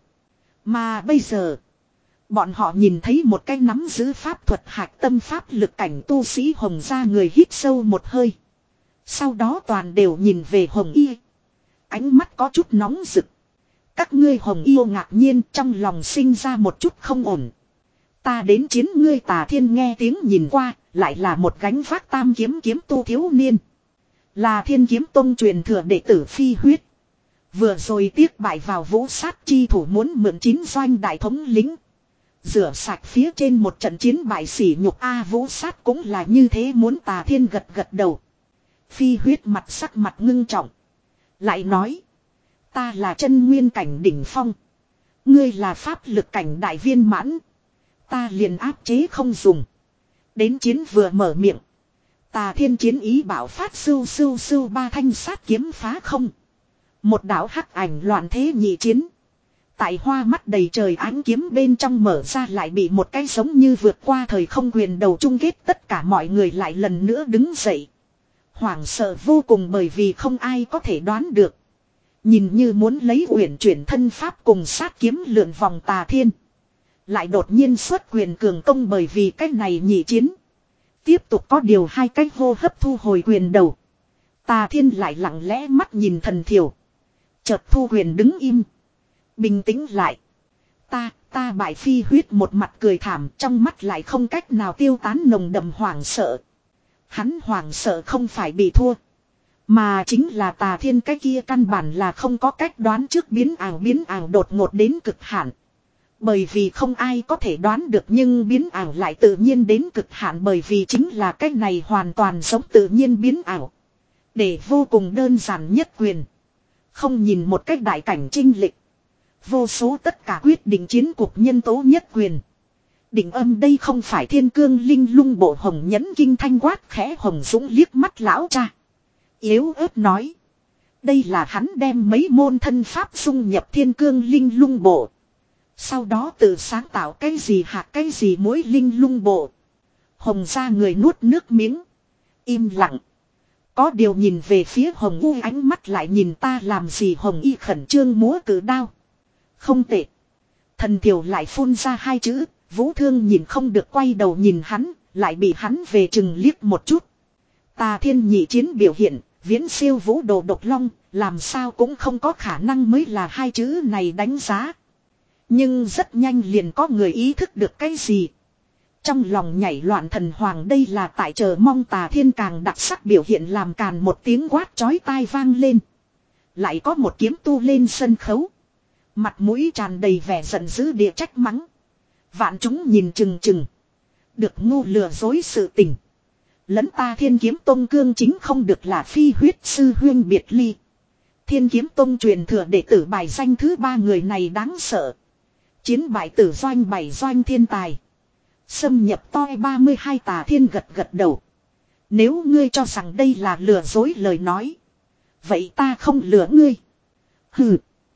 Mà bây giờ. Bọn họ nhìn thấy một cái nắm giữ pháp thuật hạch tâm pháp lực cảnh tu sĩ hồng gia người hít sâu một hơi. Sau đó toàn đều nhìn về hồng y. Ánh mắt có chút nóng rực. Các ngươi hồng yêu ngạc nhiên trong lòng sinh ra một chút không ổn. Ta đến chiến ngươi tà thiên nghe tiếng nhìn qua, lại là một gánh vác tam kiếm kiếm tu thiếu niên. Là thiên kiếm tông truyền thừa đệ tử phi huyết. Vừa rồi tiếc bại vào vũ sát chi thủ muốn mượn chín doanh đại thống lính. Rửa sạch phía trên một trận chiến bại sỉ nhục A vũ sát cũng là như thế muốn tà thiên gật gật đầu. Phi huyết mặt sắc mặt ngưng trọng. Lại nói. Ta là chân nguyên cảnh đỉnh phong. Ngươi là pháp lực cảnh đại viên mãn. Ta liền áp chế không dùng. Đến chiến vừa mở miệng. Tà thiên chiến ý bảo phát sưu sưu sưu ba thanh sát kiếm phá không. Một đạo hắc ảnh loạn thế nhị chiến. Tại hoa mắt đầy trời ánh kiếm bên trong mở ra lại bị một cái giống như vượt qua thời không quyền đầu chung kết tất cả mọi người lại lần nữa đứng dậy. Hoảng sợ vô cùng bởi vì không ai có thể đoán được. Nhìn như muốn lấy uyển chuyển thân pháp cùng sát kiếm lượn vòng tà thiên. Lại đột nhiên xuất quyền cường công bởi vì cách này nhị chiến. Tiếp tục có điều hai cách hô hấp thu hồi quyền đầu. Tà thiên lại lặng lẽ mắt nhìn thần thiểu. Chợt thu quyền đứng im. Bình tĩnh lại. Ta, ta bại phi huyết một mặt cười thảm trong mắt lại không cách nào tiêu tán nồng đậm hoảng sợ. Hắn hoảng sợ không phải bị thua. Mà chính là tà thiên cái kia căn bản là không có cách đoán trước biến ảo biến ảo đột ngột đến cực hạn. Bởi vì không ai có thể đoán được nhưng biến ảo lại tự nhiên đến cực hạn bởi vì chính là cách này hoàn toàn giống tự nhiên biến ảo. Để vô cùng đơn giản nhất quyền. Không nhìn một cách đại cảnh chinh lịch. Vô số tất cả quyết định chiến cuộc nhân tố nhất quyền. Định âm đây không phải thiên cương linh lung bộ Hồng nhẫn kinh thanh quát khẽ. Hồng Dũng liếc mắt lão cha. Yếu ớt nói. Đây là hắn đem mấy môn thân pháp dung nhập thiên cương linh lung bộ. Sau đó tự sáng tạo cái gì hạt cái gì mối linh lung bộ. Hồng ra người nuốt nước miếng. Im lặng. Có điều nhìn về phía Hồng U ánh mắt lại nhìn ta làm gì. Hồng Y khẩn trương múa cử đao. Không tệ. Thần Thiểu lại phun ra hai chữ. Vũ Thương nhìn không được quay đầu nhìn hắn. Lại bị hắn về chừng liếc một chút. Tà Thiên nhị chiến biểu hiện. Viễn siêu vũ đồ độc long. Làm sao cũng không có khả năng mới là hai chữ này đánh giá. Nhưng rất nhanh liền có người ý thức được cái gì. Trong lòng nhảy loạn thần hoàng đây là tại chờ mong Tà Thiên càng đặc sắc biểu hiện làm càn một tiếng quát chói tai vang lên. Lại có một kiếm tu lên sân khấu. Mặt mũi tràn đầy vẻ giận dữ địa trách mắng. Vạn chúng nhìn chừng chừng. Được ngu lừa dối sự tình. Lẫn ta Thiên Kiếm Tông cương chính không được là phi huyết sư huyên biệt ly. Thiên Kiếm Tông truyền thừa đệ tử bài danh thứ ba người này đáng sợ. Chiến bại tử doanh bảy doanh thiên tài. Xâm nhập toi ba mươi hai Tà Thiên gật gật đầu. Nếu ngươi cho rằng đây là lừa dối lời nói. Vậy ta không lừa ngươi. Hừ.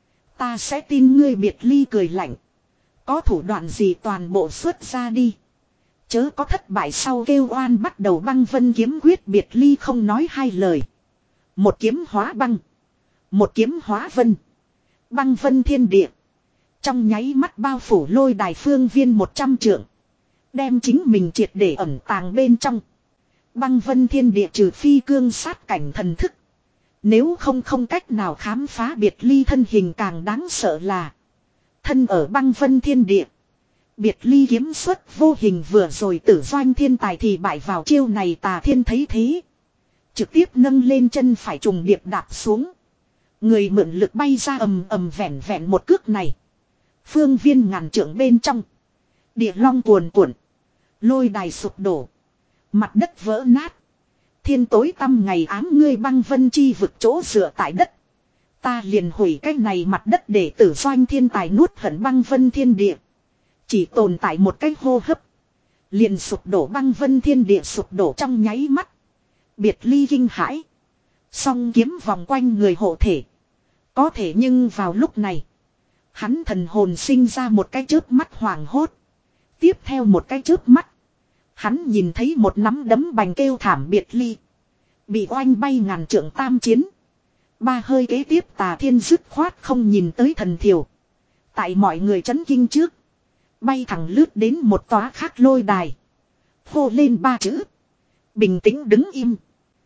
Ta sẽ tin ngươi biệt ly cười lạnh. Có thủ đoạn gì toàn bộ xuất ra đi. Chớ có thất bại sau kêu oan bắt đầu băng vân kiếm quyết biệt ly không nói hai lời. Một kiếm hóa băng. Một kiếm hóa vân. Băng vân thiên địa. Trong nháy mắt bao phủ lôi đài phương viên một trăm trượng. Đem chính mình triệt để ẩn tàng bên trong. Băng vân thiên địa trừ phi cương sát cảnh thần thức. Nếu không không cách nào khám phá biệt ly thân hình càng đáng sợ là. Thân ở băng vân thiên địa. Biệt ly kiếm xuất vô hình vừa rồi tử doanh thiên tài thì bại vào chiêu này Tà Thiên thấy thế. Trực tiếp nâng lên chân phải trùng điệp đạp xuống. Người mượn lực bay ra ầm ầm vẹn vẹn một cước này. Phương viên ngàn trượng bên trong. Địa long cuồn cuộn. Lôi đài sụp đổ. Mặt đất vỡ nát. Thiên tối tăm ngày ám ngươi băng vân chi vực chỗ dựa tại đất. Ta liền hủy cái này mặt đất để tử doanh thiên tài nuốt hận băng vân thiên địa. Chỉ tồn tại một cái hô hấp. Liền sụp đổ băng vân thiên địa sụp đổ trong nháy mắt. Biệt ly kinh hãi. Song kiếm vòng quanh người hộ thể. Có thể nhưng vào lúc này. Hắn thần hồn sinh ra một cái chớp mắt hoảng hốt. Tiếp theo một cái chớp mắt. Hắn nhìn thấy một nắm đấm bành kêu thảm biệt ly. Bị oanh bay ngàn trượng tam chiến. Ba hơi kế tiếp Tà Thiên dứt khoát không nhìn tới Thần Thiểu. Tại mọi người chấn kinh trước. Bay thẳng lướt đến một tòa khác lôi đài. Hô lên ba chữ. Bình tĩnh đứng im.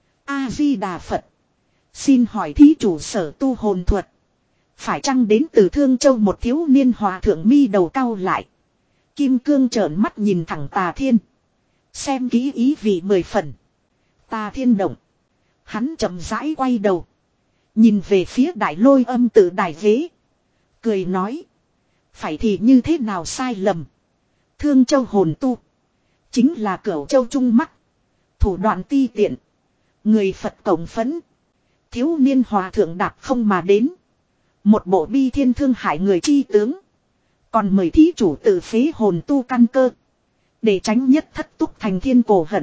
A-di-đà Phật. Xin hỏi thí chủ sở tu hồn thuật. Phải chăng đến từ Thương Châu một thiếu niên hòa thượng mi đầu cau lại. Kim cương trợn mắt nhìn thẳng Tà Thiên. Xem kỹ ý vị mười phần. Tà Thiên động. Hắn chậm rãi quay đầu. Nhìn về phía đại lôi âm tự đài ghế. Cười nói. Phải thì như thế nào sai lầm. Thương Châu hồn tu. Chính là Cửu Châu trung mắt. Thủ đoạn ti tiện. Người Phật cổng phấn. Thiếu niên hòa thượng đạp không mà đến. Một bộ bi thiên thương hại người chi tướng. Còn mời thí chủ tự phế hồn tu căn cơ. Để tránh nhất thất túc thành thiên cổ hận.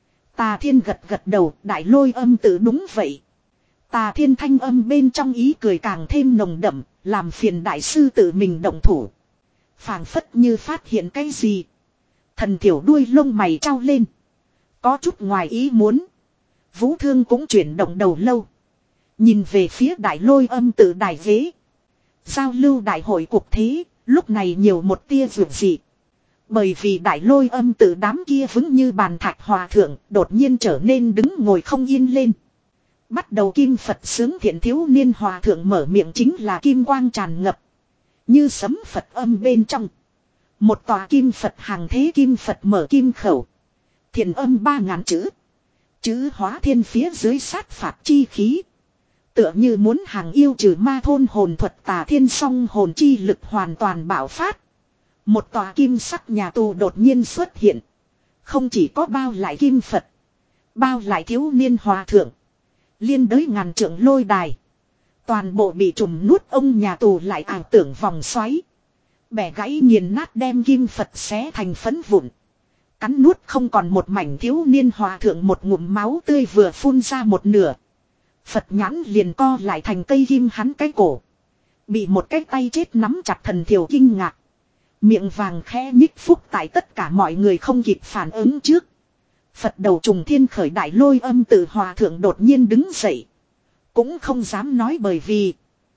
Tà Thiên gật gật đầu, đại lôi âm tự đúng vậy. Tà Thiên thanh âm bên trong ý cười càng thêm nồng đậm, làm phiền đại sư tự mình động thủ. Phảng phất như phát hiện cái gì. Thần Thiểu đuôi lông mày trao lên. Có chút ngoài ý muốn. Vũ Thương cũng chuyển động đầu lâu. Nhìn về phía đại lôi âm tự đại ghế. Giao lưu đại hội cuộc thế, lúc này nhiều một tia vượt dị. Bởi vì đại lôi âm tự đám kia vững như bàn thạch hòa thượng, đột nhiên trở nên đứng ngồi không yên lên. Bắt đầu kim Phật sướng thiện thiếu niên hòa thượng mở miệng chính là kim quang tràn ngập. Như sấm Phật âm bên trong. Một tòa kim Phật hàng thế kim Phật mở kim khẩu. Thiện âm ba ngàn chữ. Chữ hóa thiên phía dưới sát phạt chi khí. Tựa như muốn hàng yêu trừ ma thôn hồn thuật Tà Thiên song hồn chi lực hoàn toàn bạo phát. Một tòa kim sắc nhà tù đột nhiên xuất hiện. Không chỉ có bao lại kim Phật. Bao lại thiếu niên hòa thượng. Liên đới ngàn trượng lôi đài. Toàn bộ bị trùm nuốt ông nhà tù lại ảo tưởng vòng xoáy. Bẻ gãy nghiền nát đem kim Phật xé thành phấn vụn. Cắn nuốt không còn một mảnh thiếu niên hòa thượng một ngụm máu tươi vừa phun ra một nửa. Phật nhãn liền co lại thành cây kim hắn cái cổ. Bị một cái tay chết nắm chặt thần thiểu kinh ngạc. Miệng vàng khẽ nhích phúc tại tất cả mọi người không kịp phản ứng trước. Phật đầu trùng thiên khởi đại lôi âm tự hòa thượng đột nhiên đứng dậy. Cũng không dám nói bởi vì.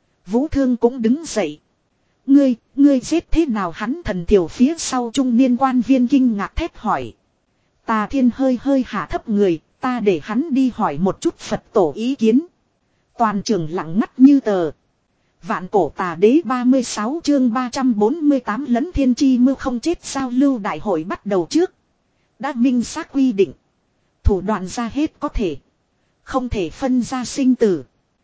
Vũ Thương cũng đứng dậy. Ngươi, ngươi giết thế nào hắn thần thiểu phía sau trung niên quan viên kinh ngạc thét hỏi. Tà Thiên hơi hơi hạ thấp người, ta để hắn đi hỏi một chút Phật tổ ý kiến. Toàn trường lặng ngắt như tờ. Vạn cổ tà đế ba mươi sáu chương ba trăm bốn mươi tám lấn thiên chi mưu không chết giao lưu đại hội bắt đầu trước. Đã minh xác quy định. Thủ đoạn ra hết có thể. Không thể phân ra sinh tử.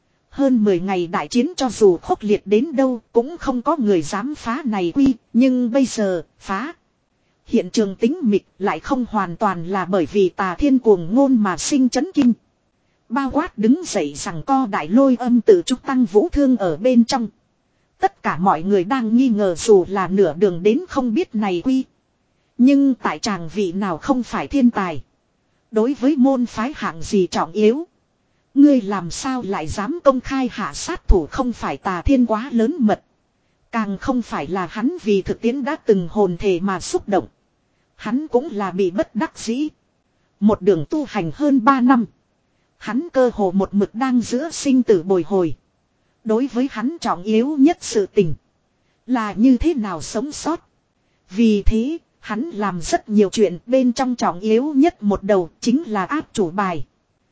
Hơn mười ngày đại chiến cho dù khốc liệt đến đâu cũng không có người dám phá này quy. Nhưng bây giờ phá. Hiện trường tính mịch lại không hoàn toàn là bởi vì Tà Thiên cuồng ngôn mà sinh chấn kinh. Bao quát đứng dậy rằng co đại lôi âm tự trúc tăng Vũ Thương ở bên trong. Tất cả mọi người đang nghi ngờ dù là nửa đường đến không biết này quy. Nhưng tại tràng vị nào không phải thiên tài. Đối với môn phái hạng gì trọng yếu. Ngươi làm sao lại dám công khai hạ sát thủ không phải Tà Thiên quá lớn mật. Càng không phải là hắn vì thực tiễn đã từng hồn thể mà xúc động. Hắn cũng là bị bất đắc dĩ. Một đường tu hành hơn ba năm. Hắn cơ hồ một mực đang giữa sinh tử bồi hồi. Đối với hắn trọng yếu nhất sự tình. Là như thế nào sống sót. Vì thế, hắn làm rất nhiều chuyện bên trong trọng yếu nhất một đầu chính là áp chủ bài.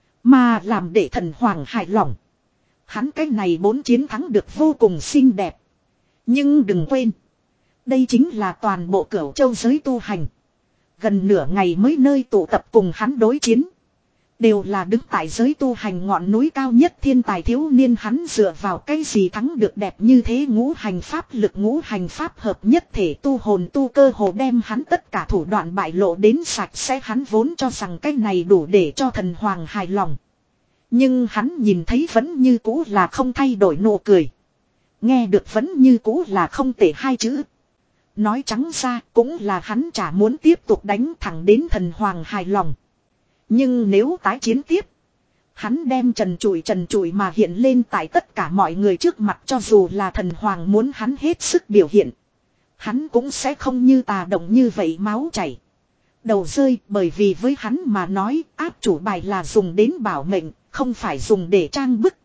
Mà làm để thần hoàng hài lòng. Hắn cái này bốn chiến thắng được vô cùng xinh đẹp. Nhưng đừng quên. Đây chính là toàn bộ Cửu Châu giới tu hành. Gần nửa ngày mới nơi tụ tập cùng hắn đối chiến. Đều là đứng tại giới tu hành ngọn núi cao nhất thiên tài thiếu niên hắn dựa vào cái gì thắng được đẹp như thế ngũ hành pháp lực ngũ hành pháp hợp nhất thể tu hồn tu cơ hồ đem hắn tất cả thủ đoạn bại lộ đến sạch sẽ hắn vốn cho rằng cái này đủ để cho thần hoàng hài lòng. Nhưng hắn nhìn thấy vẫn như cũ là không thay đổi nụ cười. Nghe được vẫn như cũ là không tệ hai chữ. Nói trắng ra cũng là hắn chả muốn tiếp tục đánh thẳng đến thần hoàng hài lòng. Nhưng nếu tái chiến tiếp. Hắn đem trần trụi trần trụi mà hiện lên tại tất cả mọi người trước mặt cho dù là thần hoàng muốn hắn hết sức biểu hiện. Hắn cũng sẽ không như tà động như vậy máu chảy. Đầu rơi bởi vì với hắn mà nói áp chủ bài là dùng đến bảo mệnh, không phải dùng để trang bức.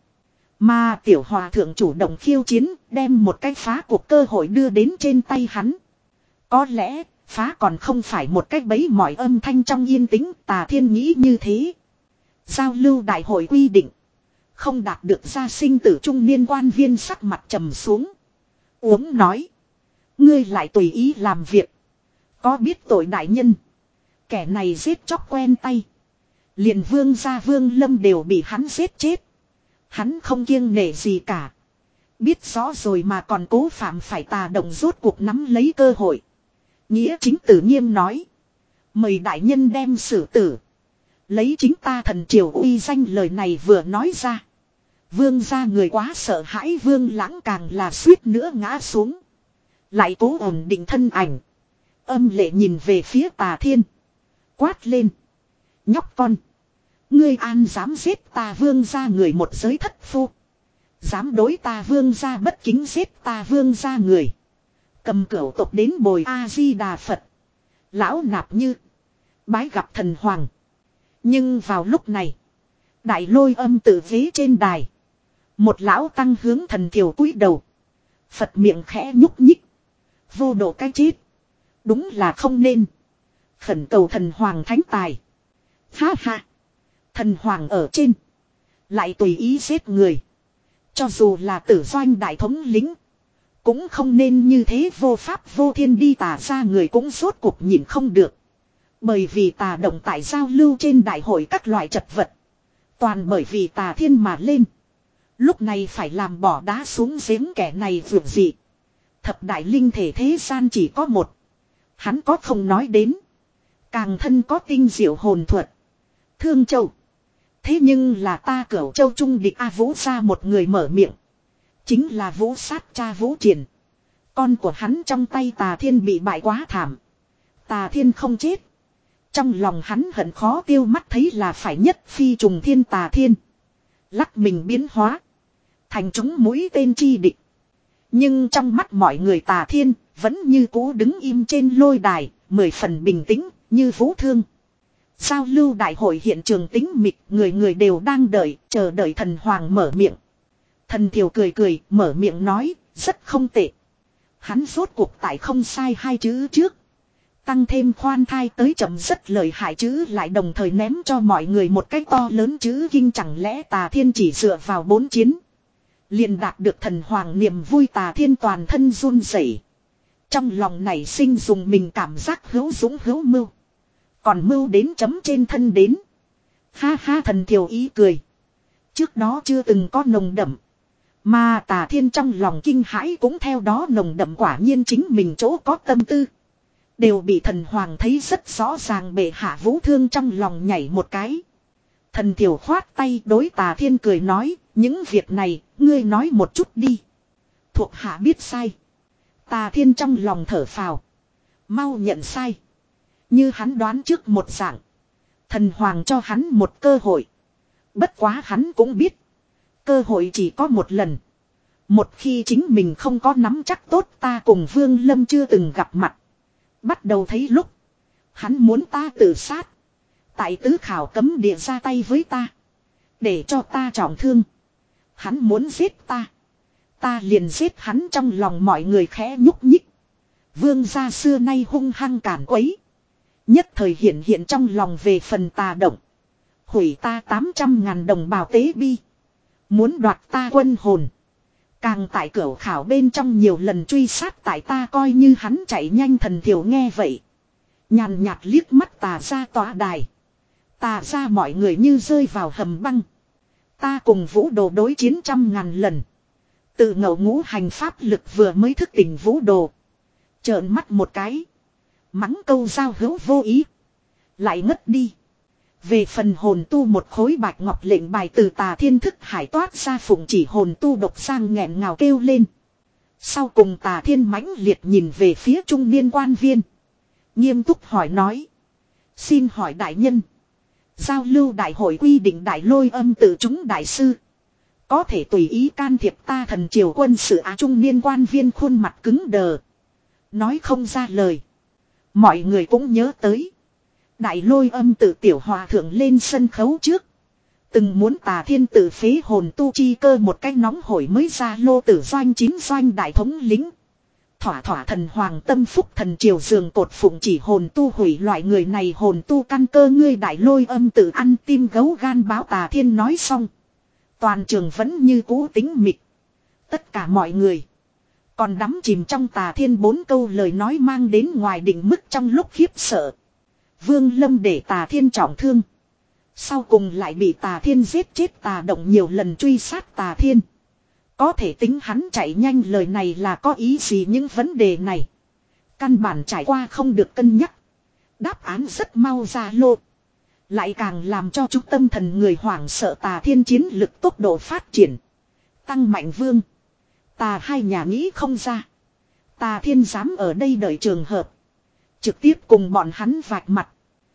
Mà tiểu hòa thượng chủ động khiêu chiến, đem một cái phá cuộc cơ hội đưa đến trên tay hắn. Có lẽ, phá còn không phải một cách bấy mọi âm thanh trong yên tĩnh, Tà Thiên nghĩ như thế. Giao lưu đại hội quy định. Không đạt được gia sinh tử trung niên quan viên sắc mặt trầm xuống. Uống nói. Ngươi lại tùy ý làm việc. Có biết tội đại nhân. Kẻ này giết chóc quen tay. Liền vương gia vương lâm đều bị hắn giết chết. Hắn không kiêng nể gì cả. Biết rõ rồi mà còn cố phạm phải tà động rốt cuộc nắm lấy cơ hội. Nghĩa chính tử nghiêm nói. Mời đại nhân đem xử tử. Lấy chính ta thần triều uy danh lời này vừa nói ra. Vương gia người quá sợ hãi vương lãng càng là suýt nữa ngã xuống. Lại cố ổn định thân ảnh. Âm lệ nhìn về phía Tà Thiên. Quát lên. Nhóc con. Ngươi an dám giết ta vương gia người một giới thất phu. Dám đối ta vương gia bất kính giết ta vương gia người. Cầm cửu tộc đến bồi A-di-đà Phật. Lão nạp như. Bái gặp thần hoàng. Nhưng vào lúc này. Đại lôi âm tự ghế trên đài. Một lão tăng hướng thần thiểu cúi đầu. Phật miệng khẽ nhúc nhích. Vô độ cái chết. Đúng là không nên. Khẩn cầu thần hoàng thánh tài. Ha ha. Thần hoàng ở trên. Lại tùy ý giết người. Cho dù là tử doanh đại thống lính. Cũng không nên như thế vô pháp vô thiên đi tà ra người cũng rốt cuộc nhìn không được. Bởi vì tà động tại giao lưu trên đại hội các loại trật vật. Toàn bởi vì tà thiên mà lên. Lúc này phải làm bỏ đá xuống giếng kẻ này vượt dị. Thập đại linh thể thế gian chỉ có một. Hắn có không nói đến. Càng thân có tinh diệu hồn thuật. Thương Châu. Thế nhưng là ta Cửu Châu trung địch A Vũ ra một người mở miệng. Chính là Vũ sát cha Vũ Triển. Con của hắn trong tay Tà Thiên bị bại quá thảm. Tà Thiên không chết. Trong lòng hắn hận khó tiêu mắt thấy là phải nhất phi trùng thiên Tà Thiên. Lắc mình biến hóa. Thành chúng mũi tên chi địch. Nhưng trong mắt mọi người Tà Thiên vẫn như cũ đứng im trên lôi đài. Mười phần bình tĩnh như vũ thương. Giao lưu đại hội hiện trường tĩnh mịch. Người người đều đang đợi. Chờ đợi thần hoàng mở miệng. Thần Thiều cười cười mở miệng nói. Rất không tệ. Hắn rốt cuộc tại không sai hai chữ trước. Tăng thêm khoan thai tới chậm rất lời hại chữ lại đồng thời ném cho mọi người một cái to lớn chữ kinh, chẳng lẽ Tà Thiên chỉ dựa vào bốn chiến. Liền đạt được thần hoàng niềm vui. Tà Thiên toàn thân run rẩy. Trong lòng nảy sinh dùng mình cảm giác hữu dũng hữu mưu. Còn mưu đến chấm trên thân đến. Ha ha, Thần Thiều ý cười. Trước đó chưa từng có nồng đậm. Mà Tà Thiên trong lòng kinh hãi cũng theo đó nồng đậm, quả nhiên chính mình chỗ có tâm tư. Đều bị thần hoàng thấy rất rõ ràng. Bệ hạ vũ thương trong lòng nhảy một cái. Thần Thiều khoát tay đối Tà Thiên cười nói. Những việc này ngươi nói một chút đi. Thuộc hạ biết sai. Tà Thiên trong lòng thở phào. Mau nhận sai. Như hắn đoán trước một dạng. Thần hoàng cho hắn một cơ hội. Bất quá hắn cũng biết. Cơ hội chỉ có một lần. Một khi chính mình không có nắm chắc tốt, ta cùng Vương Lâm chưa từng gặp mặt. Bắt đầu thấy lúc. Hắn muốn ta tự sát. Tại tứ khảo cấm địa ra tay với ta. Để cho ta trọng thương. Hắn muốn giết ta. Ta liền giết hắn. Trong lòng mọi người khẽ nhúc nhích. Vương gia xưa nay hung hăng cản quấy. Nhất thời hiện hiện trong lòng về phần tà động. Hủy ta tám trăm ngàn đồng bào tế bi. Muốn đoạt ta quân hồn. Càng tại cửu khảo bên trong nhiều lần truy sát tại ta, coi như hắn chạy nhanh. Thần Thiều nghe vậy. Nhàn nhạt liếc mắt Tà ra tỏa đài. Tà ra mọi người như rơi vào hầm băng. Ta cùng Vũ Đồ đối chiến trăm ngàn lần. Từ ngẫu ngũ hành pháp lực vừa mới thức tỉnh Vũ Đồ. Trợn mắt một cái. Mắng câu giao hữu vô ý. Lại ngất đi. Về phần hồn tu, một khối bạch ngọc lệnh bài từ Tà Thiên thức hải toát ra, phụng chỉ hồn tu độc sang nghẹn ngào kêu lên. Sau cùng Tà Thiên mãnh liệt nhìn về phía trung niên quan viên. Nghiêm túc hỏi nói. Xin hỏi đại nhân. Giao lưu đại hội quy định đại lôi âm tự chúng đại sư. Có thể tùy ý can thiệp ta thần triều quân sự á? Trung niên quan viên khuôn mặt cứng đờ. Nói không ra lời. Mọi người cũng nhớ tới. Đại lôi âm tự tiểu hòa thượng lên sân khấu trước. Từng muốn Tà Thiên tự phế hồn tu chi cơ, một cái nóng hổi mới ra lô tử doanh chín doanh đại thống lính. Thỏa thỏa thần hoàng tâm phúc, thần triều giường cột phụng chỉ hồn tu hủy loại người này hồn tu căn cơ, ngươi đại lôi âm tự ăn tim gấu gan báo. Tà Thiên nói xong. Toàn trường vẫn như cũ tĩnh mịch. Tất cả mọi người còn đắm chìm trong Tà Thiên bốn câu lời nói mang đến ngoài định mức trong lúc khiếp sợ. Vương Lâm để Tà Thiên trọng thương. Sau cùng lại bị Tà Thiên giết chết. Tà Động nhiều lần truy sát Tà Thiên. Có thể tính hắn chạy nhanh, lời này là có ý gì? Những vấn đề này căn bản trải qua không được cân nhắc. Đáp án rất mau ra lô. Lại càng làm cho chúng tâm thần người hoảng sợ. Tà Thiên chiến lực tốc độ phát triển tăng mạnh, Vương Tà hai nhà nghĩ không ra. Tà Thiên dám ở đây đợi trường hợp. Trực tiếp cùng bọn hắn vạch mặt.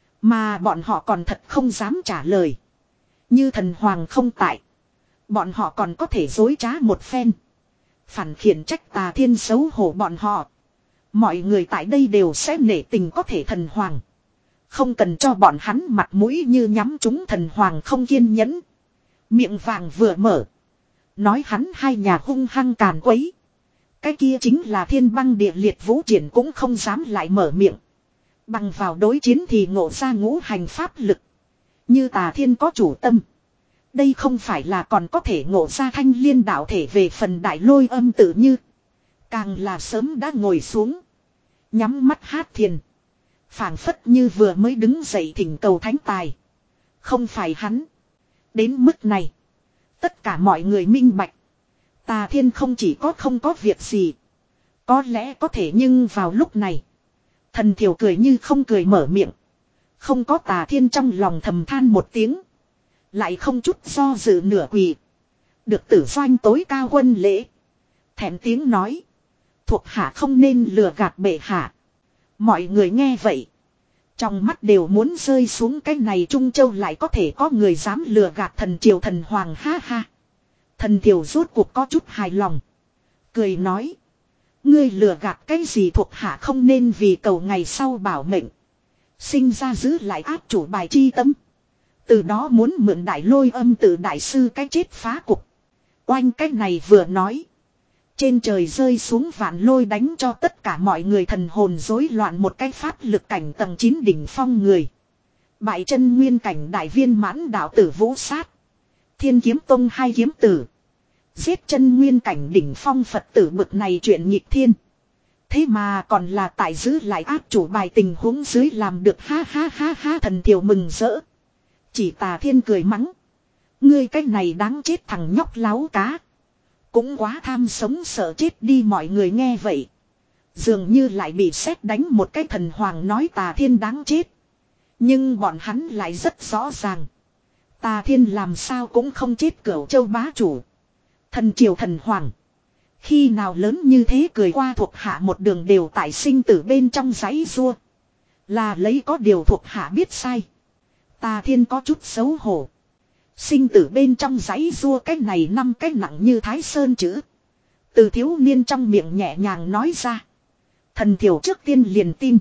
Mà bọn họ còn thật không dám trả lời. Như thần hoàng không tại. Bọn họ còn có thể dối trá một phen. Phản khiển trách Tà Thiên xấu hổ bọn họ. Mọi người tại đây đều sẽ nể tình có thể thần hoàng. Không cần cho bọn hắn mặt mũi như nhắm chúng. Thần hoàng không kiên nhẫn. Miệng vàng vừa mở. Nói hắn hai nhà hung hăng càn quấy. Cái kia chính là thiên băng địa liệt. Vũ Triển cũng không dám lại mở miệng. Bằng vào đối chiến thì ngộ ra ngũ hành pháp lực. Như Tà Thiên có chủ tâm. Đây không phải là còn có thể ngộ ra thanh liên đạo thể. Về phần đại lôi âm tự như. Càng là sớm đã ngồi xuống. Nhắm mắt hát thiền. Phảng phất như vừa mới đứng dậy thỉnh cầu thánh tài. Không phải hắn. Đến mức này. Tất cả mọi người minh bạch. Tà Thiên không chỉ có không có việc gì. Có lẽ có thể, nhưng vào lúc này. Thần thiểu cười như không cười mở miệng. Không có Tà Thiên trong lòng thầm than một tiếng. Lại không chút do dự nửa quỳ. Được tử doanh tối cao quân lễ. Thẹn tiếng nói. Thuộc hạ không nên lừa gạt bệ hạ. Mọi người nghe vậy. Trong mắt đều muốn rơi xuống cái này Trung Châu lại có thể có người dám lừa gạt thần triều thần hoàng ha ha. Thần thiểu rốt cuộc có chút hài lòng. Cười nói. Ngươi lừa gạt cái gì thuộc hạ không nên vì cầu ngày sau bảo mệnh. Sinh ra giữ lại áp chủ bài chi tâm. Từ đó muốn mượn đại lôi âm từ đại sư cái chết phá cục. Oanh cái này vừa nói. Trên trời rơi xuống vạn lôi đánh cho tất cả mọi người thần hồn rối loạn một cái pháp lực cảnh tầng chín đỉnh phong người. Bại chân nguyên cảnh đại viên mãn đạo tử vũ sát. Thiên kiếm tông hai kiếm tử. Giết chân nguyên cảnh đỉnh phong Phật tử bực này chuyện nghịch thiên. Thế mà còn là tại giữ lại áp chủ bài tình huống dưới làm được ha ha ha ha thần thiểu mừng rỡ. Chỉ Tà Thiên cười mắng. Ngươi cái này đáng chết thằng nhóc láo cá. Cũng quá tham sống sợ chết đi mọi người nghe vậy. Dường như lại bị sét đánh một cái thần hoàng nói Tà Thiên đáng chết. Nhưng bọn hắn lại rất rõ ràng. Tà Thiên làm sao cũng không chết Cửu Châu bá chủ. Thần triều thần hoàng. Khi nào lớn như thế cười qua thuộc hạ một đường đều tại sinh tử bên trong giấy rua. Là lấy có điều thuộc hạ biết sai. Tà Thiên có chút xấu hổ. Sinh tử bên trong giấy rua cái này năm cái nặng như Thái Sơn chữ. Từ thiếu niên trong miệng nhẹ nhàng nói ra. Thần thiểu trước tiên liền tin.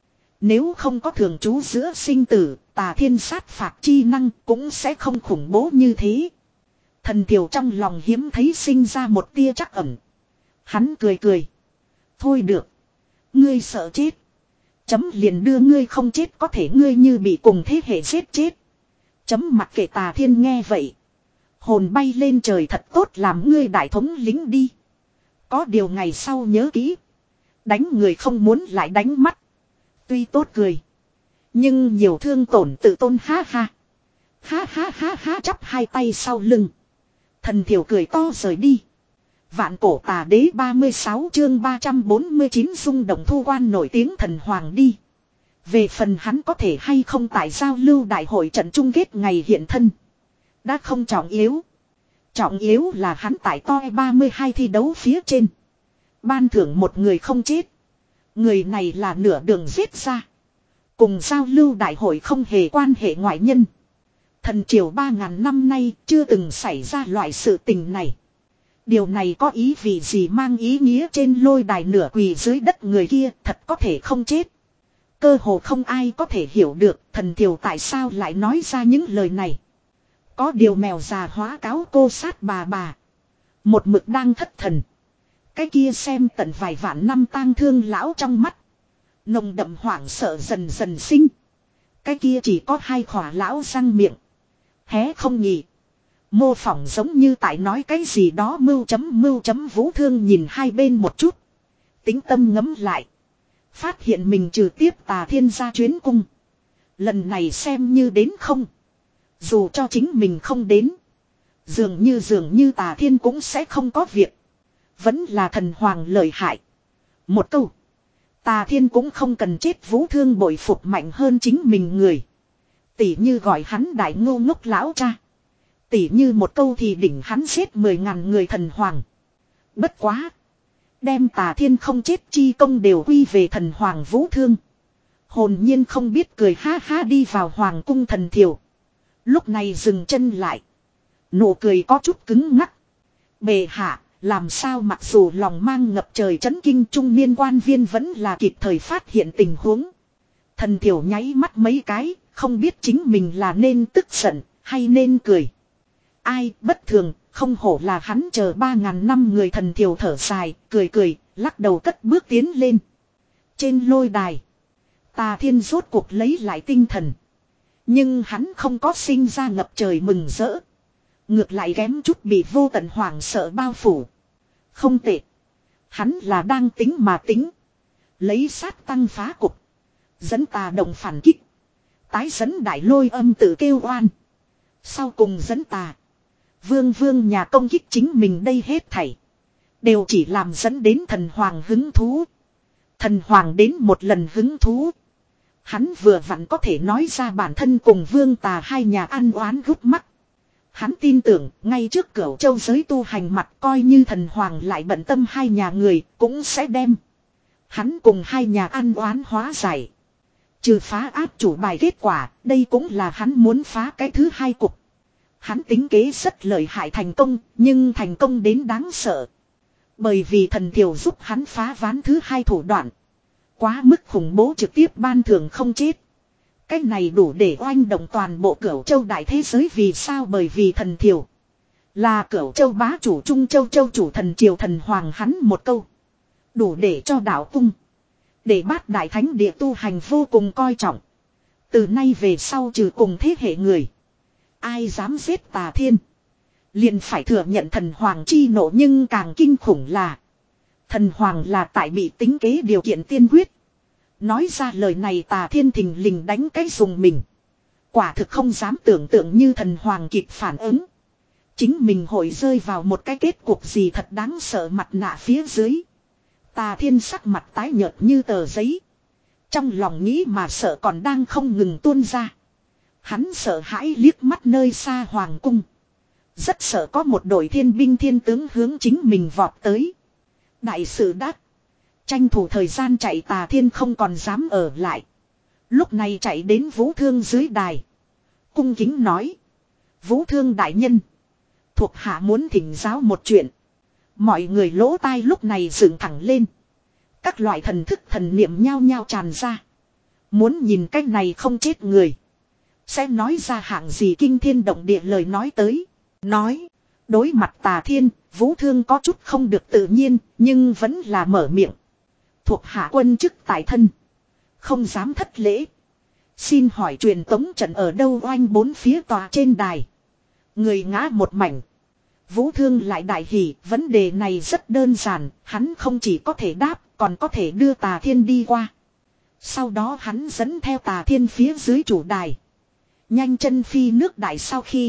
Nếu không có thường trú giữa sinh tử, Tà Thiên sát phạt chi năng cũng sẽ không khủng bố như thế. Thần thiểu trong lòng hiếm thấy sinh ra một tia trắc ẩn. Hắn cười cười. Thôi được. Ngươi sợ chết. Chấm liền đưa ngươi không chết có thể ngươi như bị cùng thế hệ giết chết. Chấm mặc kệ Tà Thiên nghe vậy. Hồn bay lên trời thật tốt làm ngươi đại thống lính đi. Có điều ngày sau nhớ kỹ. Đánh người không muốn lại đánh mắt. Tuy tốt cười. Nhưng nhiều thương tổn tự tôn ha ha. Ha ha ha ha chắp hai tay sau lưng. Thần thiểu cười to rời đi. Vạn cổ tà đế ba mươi sáu chương ba trăm bốn mươi chín rung động thu quan nổi tiếng thần hoàng đi. Về phần hắn có thể hay không tại giao lưu đại hội trận chung kết ngày hiện thân. Đã không trọng yếu. Trọng yếu là hắn tại toi ba mươi hai thi đấu phía trên. Ban thưởng một người không chết. Người này là nửa đường giết ra. Cùng giao lưu đại hội không hề quan hệ ngoại nhân. Thần triều ba ngàn năm nay chưa từng xảy ra loại sự tình này. Điều này có ý vị gì mang ý nghĩa trên lôi đài nửa quỳ dưới đất người kia thật có thể không chết. Cơ hồ không ai có thể hiểu được thần thiểu tại sao lại nói ra những lời này. Có điều mèo già hóa cáo cô sát bà bà. Một mực đang thất thần. Cái kia xem tận vài vạn năm tang thương lão trong mắt. Nồng đậm hoảng sợ dần dần sinh. Cái kia chỉ có hai khỏa lão răng miệng. Hé không nhỉ. Mô phỏng giống như tại nói cái gì đó mưu chấm mưu chấm Vũ Thương nhìn hai bên một chút. Tính tâm ngấm lại. Phát hiện mình trừ tiếp Tà Thiên ra chuyến cung. Lần này xem như đến không. Dù cho chính mình không đến. Dường như dường như Tà Thiên cũng sẽ không có việc. Vẫn là thần hoàng lợi hại. Một câu. Tà Thiên cũng không cần chết Vũ Thương bội phục mạnh hơn chính mình người. Tỉ như gọi hắn đại ngô ngốc lão cha. Tỉ như một câu thì đỉnh hắn giết mười ngàn người thần hoàng. Bất quá. Đem Tà Thiên không chết chi công đều quy về thần hoàng Vũ Thương. Hồn nhiên không biết cười ha ha đi vào hoàng cung thần thiểu. Lúc này dừng chân lại. Nụ cười có chút cứng ngắc. Bệ hạ, làm sao mặc dù lòng mang ngập trời chấn kinh trung niên quan viên vẫn là kịp thời phát hiện tình huống. Thần thiểu nháy mắt mấy cái, không biết chính mình là nên tức giận hay nên cười. Ai bất thường, không hổ là hắn chờ ba ngàn năm người thần thiểu thở dài, cười cười, lắc đầu cất bước tiến lên. Trên lôi đài, Tà Thiên rốt cuộc lấy lại tinh thần. Nhưng hắn không có sinh ra ngập trời mừng rỡ. Ngược lại kém chút bị vô tận hoảng sợ bao phủ. Không tệ. Hắn là đang tính mà tính. Lấy sát tăng phá cục. Dẫn tà động phản kích. Tái dẫn đại lôi âm tự kêu oan. Sau cùng dẫn tà. Vương vương nhà công kích chính mình đây hết thảy. Đều chỉ làm dẫn đến thần hoàng hứng thú. Thần hoàng đến một lần hứng thú. Hắn vừa vặn có thể nói ra bản thân cùng vương tà hai nhà ăn oán gút mắt. Hắn tin tưởng ngay trước Cửu Châu giới tu hành mặt coi như thần hoàng lại bận tâm hai nhà người cũng sẽ đem. Hắn cùng hai nhà ăn oán hóa giải. Trừ phá áp chủ bài kết quả, đây cũng là hắn muốn phá cái thứ hai cục. Hắn tính kế rất lợi hại thành công, nhưng thành công đến đáng sợ. Bởi vì thần thiểu giúp hắn phá ván thứ hai thủ đoạn. Quá mức khủng bố trực tiếp ban thưởng không chết. Cái này đủ để oanh động toàn bộ Cửu Châu đại thế giới vì sao bởi vì thần thiểu. Là Cửu Châu bá chủ Trung Châu Châu chủ thần triều thần hoàng hắn một câu. Đủ để cho đạo cung. Để bát đại thánh địa tu hành vô cùng coi trọng. Từ nay về sau trừ cùng thế hệ người. Ai dám giết tà thiên. Liền phải thừa nhận thần hoàng chi nộ nhưng càng kinh khủng là. Thần hoàng là tại bị tính kế điều kiện tiên quyết. Nói ra lời này tà thiên thình lình đánh cái dùng mình. Quả thực không dám tưởng tượng như thần hoàng kịp phản ứng. Chính mình hội rơi vào một cái kết cục gì thật đáng sợ mặt nạ phía dưới. Tà thiên sắc mặt tái nhợt như tờ giấy. Trong lòng nghĩ mà sợ còn đang không ngừng tuôn ra. Hắn sợ hãi liếc mắt nơi xa hoàng cung. Rất sợ có một đội thiên binh thiên tướng hướng chính mình vọt tới. Đại sự đắc. Tranh thủ thời gian chạy tà thiên không còn dám ở lại. Lúc này chạy đến Vũ Thương dưới đài. Cung kính nói. Vũ Thương đại nhân. Thuộc hạ muốn thỉnh giáo một chuyện. Mọi người lỗ tai lúc này dựng thẳng lên. Các loại thần thức thần niệm nhao nhao tràn ra. Muốn nhìn cách này không chết người. Sẽ nói ra hạng gì kinh thiên động địa lời nói tới. Nói. Đối mặt tà thiên, Vũ Thương có chút không được tự nhiên, nhưng vẫn là mở miệng. Thuộc hạ quân chức tại thân. Không dám thất lễ. Xin hỏi truyền tống trận ở đâu oanh bốn phía tòa trên đài. Người ngã một mảnh. Vũ Thương lại đại hỉ, vấn đề này rất đơn giản, hắn không chỉ có thể đáp, còn có thể đưa tà thiên đi qua. Sau đó hắn dẫn theo tà thiên phía dưới chủ đài. Nhanh chân phi nước đại sau khi.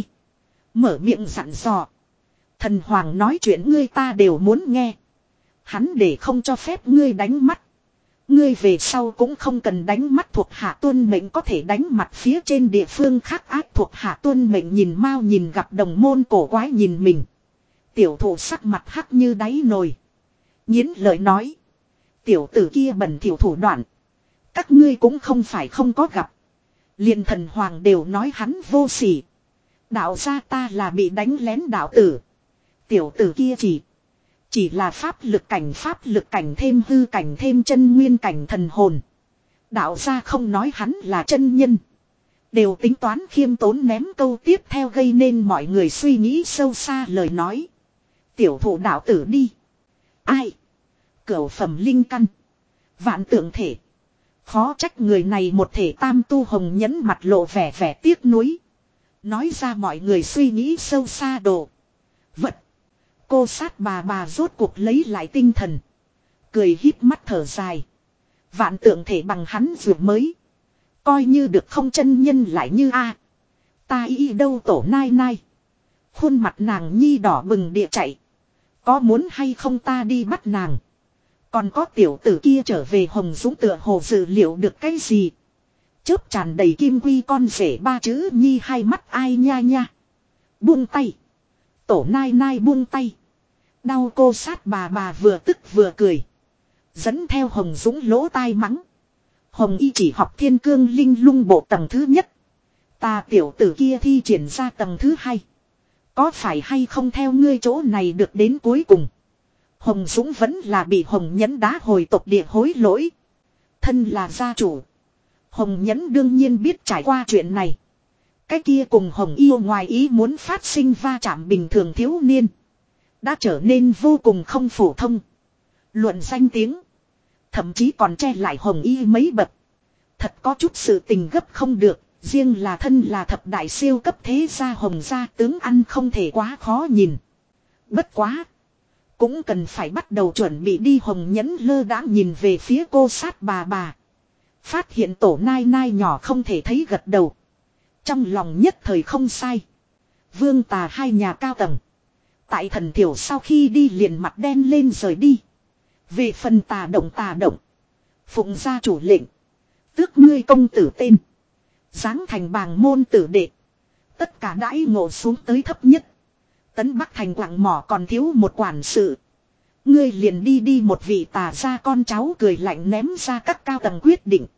Mở miệng dặn dò. Thần hoàng nói chuyện ngươi ta đều muốn nghe. Hắn để không cho phép ngươi đánh mắt. Ngươi về sau cũng không cần đánh mắt thuộc hạ tuân mệnh có thể đánh mặt phía trên địa phương khác ác thuộc hạ tuân mệnh nhìn mau nhìn gặp đồng môn cổ quái nhìn mình. Tiểu thủ sắc mặt hắc như đáy nồi. Nhiến lời nói. Tiểu tử kia bẩn thỉu thủ đoạn. Các ngươi cũng không phải không có gặp. Liền thần hoàng đều nói hắn vô sỉ. Đạo gia ta là bị đánh lén đạo tử. Tiểu tử kia chỉ. Chỉ là pháp lực cảnh pháp lực cảnh thêm hư cảnh thêm chân nguyên cảnh thần hồn. Đạo gia không nói hắn là chân nhân. Đều tính toán khiêm tốn ném câu tiếp theo gây nên mọi người suy nghĩ sâu xa lời nói. Tiểu thủ đạo tử đi. Ai? Cửu phẩm linh căn. Vạn tượng thể. Khó trách người này một thể tam tu hồng nhẫn mặt lộ vẻ vẻ tiếc nuối. Nói ra mọi người suy nghĩ sâu xa đồ. Vật. Cô sát bà bà rốt cuộc lấy lại tinh thần. Cười híp mắt thở dài. Vạn tượng thể bằng hắn dược mới. Coi như được không chân nhân lại như a. Ta y đâu tổ nai nai. Khuôn mặt nàng nhi đỏ bừng địa chạy. Có muốn hay không ta đi bắt nàng. Còn có tiểu tử kia trở về Hồng Dũng tựa hồ dự liệu được cái gì. Chớp tràn đầy kim quy con rể ba chữ nhi hai mắt ai nha nha. Buông tay. Tổ nai nai buông tay. Đau cô sát bà bà vừa tức vừa cười. Dẫn theo Hồng Dũng lỗ tai mắng. Hồng y chỉ học thiên cương linh lung bộ tầng thứ nhất. Ta tiểu tử kia thi triển ra tầng thứ hai. Có phải hay không theo ngươi chỗ này được đến cuối cùng. Hồng Dũng vẫn là bị Hồng Nhẫn đá hồi tộc địa hối lỗi. Thân là gia chủ. Hồng Nhẫn đương nhiên biết trải qua chuyện này. Cái kia cùng Hồng yêu ngoài ý muốn phát sinh va chạm bình thường thiếu niên. Đã trở nên vô cùng không phổ thông. Luận danh tiếng. Thậm chí còn che lại Hồng y mấy bậc. Thật có chút sự tình gấp không được. Riêng là thân là thập đại siêu cấp thế gia Hồng gia tướng ăn không thể quá khó nhìn. Bất quá. Cũng cần phải bắt đầu chuẩn bị đi Hồng Nhẫn lơ đãng nhìn về phía cô sát bà bà. Phát hiện tổ nai nai nhỏ không thể thấy gật đầu. Trong lòng nhất thời không sai. Vương tà hai nhà cao tầng. Tại thần thiểu sau khi đi liền mặt đen lên rời đi. Về phần tà động tà động. Phụng gia chủ lệnh. Tước ngươi công tử tên. Giáng thành bàng môn tử đệ. Tất cả đãi ngộ xuống tới thấp nhất. Tấn Bắc thành quặng mỏ còn thiếu một quản sự. Ngươi liền đi đi một vị tà gia con cháu cười lạnh ném ra các cao tầng quyết định.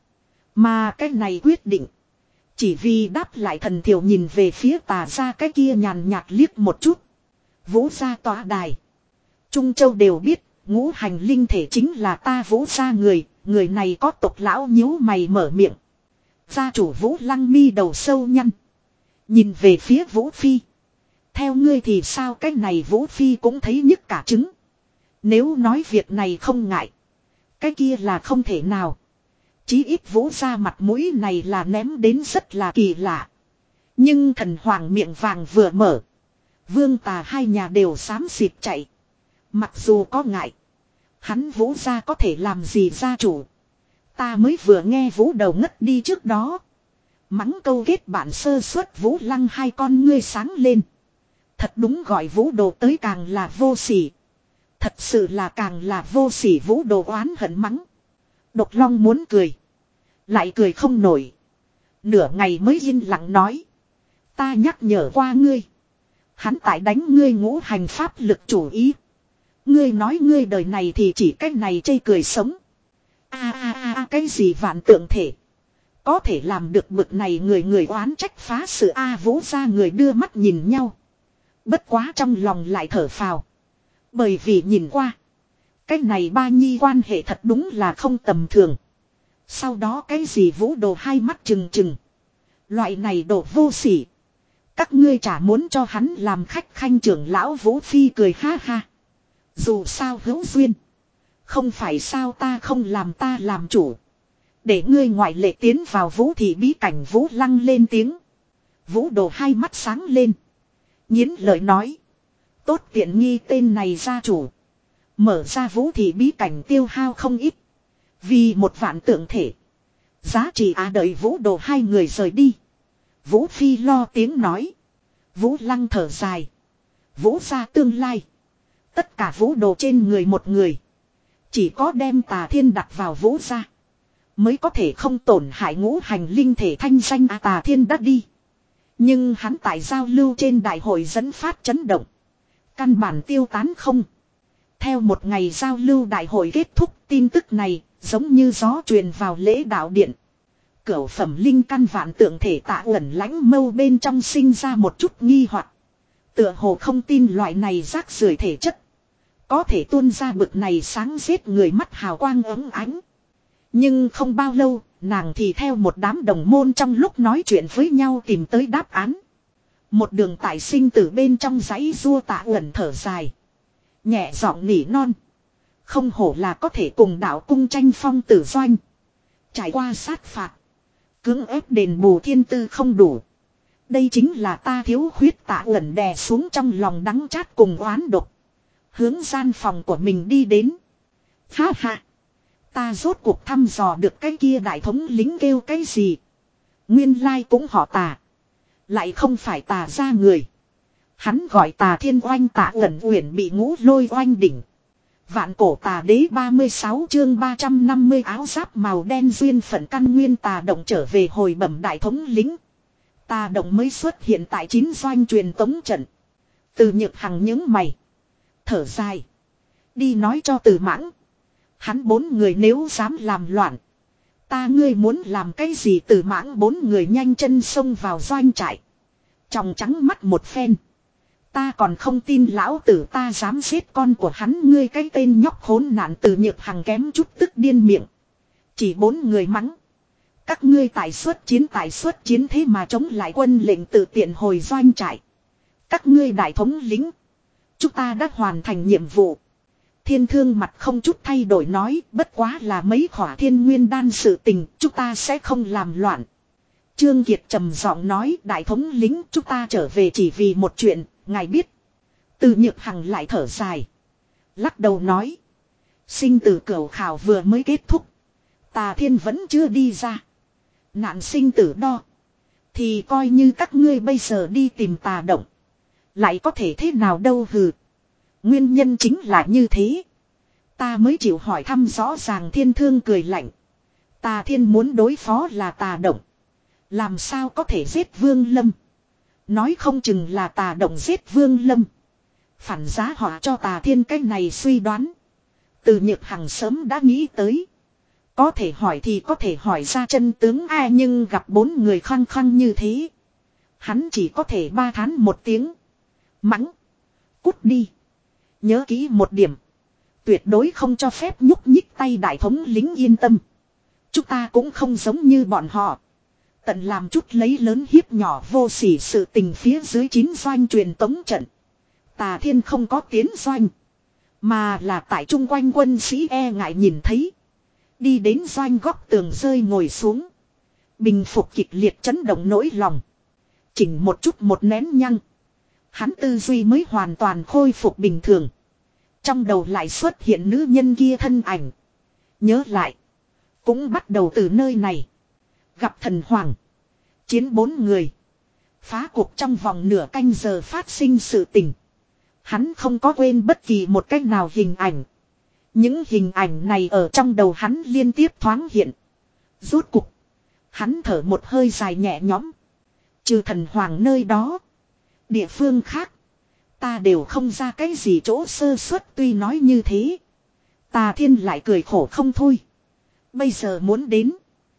Mà cái này quyết định. Chỉ vì đáp lại thần thiểu nhìn về phía tà gia cái kia nhàn nhạt liếc một chút. Vũ gia tọa đài. Trung Châu đều biết, ngũ hành linh thể chính là ta Vũ gia người, người này có tộc lão nhíu mày mở miệng. Gia chủ Vũ Lăng mi đầu sâu nhăn. Nhìn về phía Vũ Phi. Theo ngươi thì sao cái này Vũ Phi cũng thấy nhức cả trứng. Nếu nói việc này không ngại. Cái kia là không thể nào. Chí ít Vũ gia mặt mũi này là ném đến rất là kỳ lạ. Nhưng thần hoàng miệng vàng vừa mở. Vương tà hai nhà đều xám xịt chạy. Mặc dù có ngại. Hắn Vũ gia có thể làm gì gia chủ. Ta mới vừa nghe Vũ đầu ngất đi trước đó. Mắng câu kết bạn sơ suất Vũ Lăng hai con ngươi sáng lên. Thật đúng gọi Vũ đồ tới càng là vô sỉ. Thật sự là càng là vô sỉ Vũ đồ oán hận mắng. Độc Long muốn cười. Lại cười không nổi. Nửa ngày mới yên lặng nói. Ta nhắc nhở qua ngươi. Hắn tại đánh ngươi ngũ hành pháp lực chủ ý. Ngươi nói ngươi đời này thì chỉ cách này chây cười sống. A a a a cái gì vạn tượng thể. Có thể làm được bực này người người oán trách phá sự A Vũ ra người đưa mắt nhìn nhau. Bất quá trong lòng lại thở phào. Bởi vì nhìn qua. Cái này ba nhi quan hệ thật đúng là không tầm thường. Sau đó cái gì Vũ đồ hai mắt trừng trừng. Loại này đồ vô sỉ. Các ngươi chả muốn cho hắn làm khách khanh trưởng lão Vũ Phi cười ha ha. Dù sao hữu duyên. Không phải sao ta không làm ta làm chủ. Để ngươi ngoại lệ tiến vào Vũ thì bí cảnh Vũ Lăng lên tiếng. Vũ đồ hai mắt sáng lên. Nhiến lời nói. Tốt tiện nghi tên này gia chủ. Mở ra Vũ thì bí cảnh tiêu hao không ít. Vì một vạn tượng thể. Giá trị à đợi Vũ đồ hai người rời đi. Vũ Phi lo tiếng nói. Vũ Lăng thở dài. Vũ gia tương lai. Tất cả Vũ đồ trên người một người. Chỉ có đem Tà Thiên đặt vào Vũ gia. Mới có thể không tổn hại ngũ hành linh thể thanh danh à Tà Thiên đã đi. Nhưng hắn tại giao lưu trên đại hội dẫn phát chấn động. Căn bản tiêu tán không. Theo một ngày giao lưu đại hội kết thúc tin tức này giống như gió truyền vào lễ đạo điện. Cửu phẩm linh căn vạn tượng thể Tạ Uẩn lãnh mâu bên trong sinh ra một chút nghi hoặc. Tựa hồ không tin loại này rác rưởi thể chất. Có thể tuôn ra bực này sáng giết người mắt hào quang ấm ánh. Nhưng không bao lâu, nàng thì theo một đám đồng môn trong lúc nói chuyện với nhau tìm tới đáp án. Một đường tại sinh tử bên trong dãy rua Tạ Uẩn thở dài. Nhẹ giọng nỉ non. Không hổ là có thể cùng đạo cung tranh phong tử doanh. Trải qua sát phạt. Cưỡng ép đền bù thiên tư không đủ. Đây chính là ta thiếu khuyết Tạ Uẩn đè xuống trong lòng đắng chát cùng oán độc. Hướng gian phòng của mình đi đến. Ha ha. Ta rốt cuộc thăm dò được cái kia đại thống lính kêu cái gì. Nguyên lai cũng họ Tà. Lại không phải Tà ra người. Hắn gọi Tà Thiên oanh Tạ Uẩn uyển bị ngũ lôi oanh đỉnh. Vạn cổ Tà đế ba mươi sáu chương ba trăm năm mươi áo giáp màu đen duyên phận căn nguyên Tà động trở về hồi bẩm đại thống lính. Tà động mới xuất hiện tại chín doanh truyền tống trận. Từ Nhược Hằng những mày. Thở dài. Đi nói cho Từ Mãng. Hắn bốn người nếu dám làm loạn. Ta ngươi muốn làm cái gì Từ Mãng bốn người nhanh chân xông vào doanh trại. Tròng trắng mắt một phen. Ta còn không tin lão tử ta dám giết con của hắn ngươi cái tên nhóc khốn nạn Từ Nhược Hằng kém chút tức điên miệng. Chỉ bốn người mắng. Các ngươi tại xuất chiến tại xuất chiến thế mà chống lại quân lệnh tự tiện hồi doanh trại. Các ngươi đại thống lính. Chúng ta đã hoàn thành nhiệm vụ. Thiên Thương mặt không chút thay đổi nói bất quá là mấy khỏa thiên nguyên đan sự tình chúng ta sẽ không làm loạn. Trương Kiệt trầm giọng nói đại thống lính chúng ta trở về chỉ vì một chuyện, ngài biết. Từ Nhược Hằng lại thở dài. Lắc đầu nói. Sinh tử cửu khảo vừa mới kết thúc. Tà Thiên vẫn chưa đi ra. Nạn sinh tử đo. Thì coi như các ngươi bây giờ đi tìm Tà động. Lại có thể thế nào đâu hừ. Nguyên nhân chính là như thế. Ta mới chịu hỏi thăm rõ ràng Thiên Thương cười lạnh. Tà Thiên muốn đối phó là Tà Động. Làm sao có thể giết Vương Lâm. Nói không chừng là Tà Động giết Vương Lâm. Phản giá họ cho Tà Thiên cái này suy đoán. Từ Nhược Hằng sớm đã nghĩ tới. Có thể hỏi thì có thể hỏi ra chân tướng ai, nhưng gặp bốn người khăng khăng như thế. Hắn chỉ có thể ba thán một tiếng. Mắng. Cút đi. Nhớ kỹ một điểm. Tuyệt đối không cho phép nhúc nhích tay đại thống lính, yên tâm. Chúng ta cũng không giống như bọn họ. Tận làm chút lấy lớn hiếp nhỏ vô sỉ sự tình. Phía dưới chín doanh truyền tống trận. Tà Thiên không có tiến doanh. Mà là tại chung quanh quân sĩ e ngại nhìn thấy. Đi đến doanh góc tường rơi ngồi xuống. Bình phục kịch liệt chấn động nỗi lòng. Chỉnh một chút một nén nhăng. Hắn tư duy mới hoàn toàn khôi phục bình thường. Trong đầu lại xuất hiện nữ nhân kia thân ảnh. Nhớ lại. Cũng bắt đầu từ nơi này. Gặp thần hoàng. Chiến bốn người. Phá cuộc trong vòng nửa canh giờ phát sinh sự tình. Hắn không có quên bất kỳ một cách nào hình ảnh. Những hình ảnh này ở trong đầu hắn liên tiếp thoáng hiện. Rốt cục. Hắn thở một hơi dài nhẹ nhõm. Trừ thần hoàng nơi đó. Địa phương khác. Ta đều không ra cái gì chỗ sơ suất, tuy nói như thế. Tà Thiên lại cười khổ không thôi. Bây giờ muốn đến.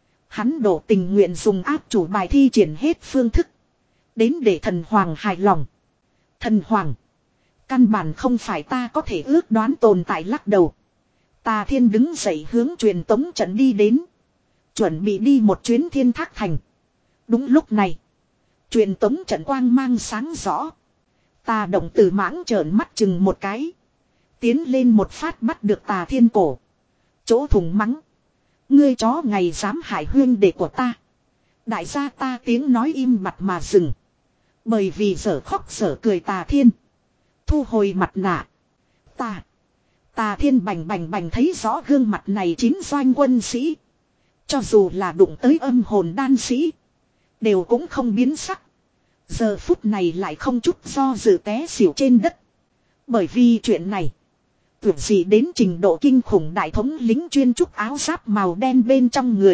Hắn đổ tình nguyện dùng áp chủ bài thi triển hết phương thức. Đến để thần hoàng hài lòng. Thần hoàng. Căn bản không phải ta có thể ước đoán tồn tại, lắc đầu. Tà Thiên đứng dậy hướng truyền tống trận đi đến. Chuẩn bị đi một chuyến Thiên Thác Thành. Đúng lúc này. Truyền tống trận quang mang sáng rõ. Tà Động từ mãng trợn mắt chừng một cái. Tiến lên một phát bắt được Tà Thiên cổ. Chỗ thùng mắng. Ngươi chó ngày dám hại huyên đệ của ta. Đại gia ta tiếng nói im bặt mà dừng. Bởi vì dở khóc dở cười Tà Thiên. Thu hồi mặt nạ. Ta. Tà Thiên bành bành bành thấy rõ gương mặt này chín doanh quân sĩ. Cho dù là đụng tới âm hồn đan sĩ. Đều cũng không biến sắc. Giờ phút này lại không chút do dự té xỉu trên đất. Bởi vì chuyện này. Tưởng gì đến trình độ kinh khủng, đại thống lính chuyên trúc áo giáp màu đen bên trong người.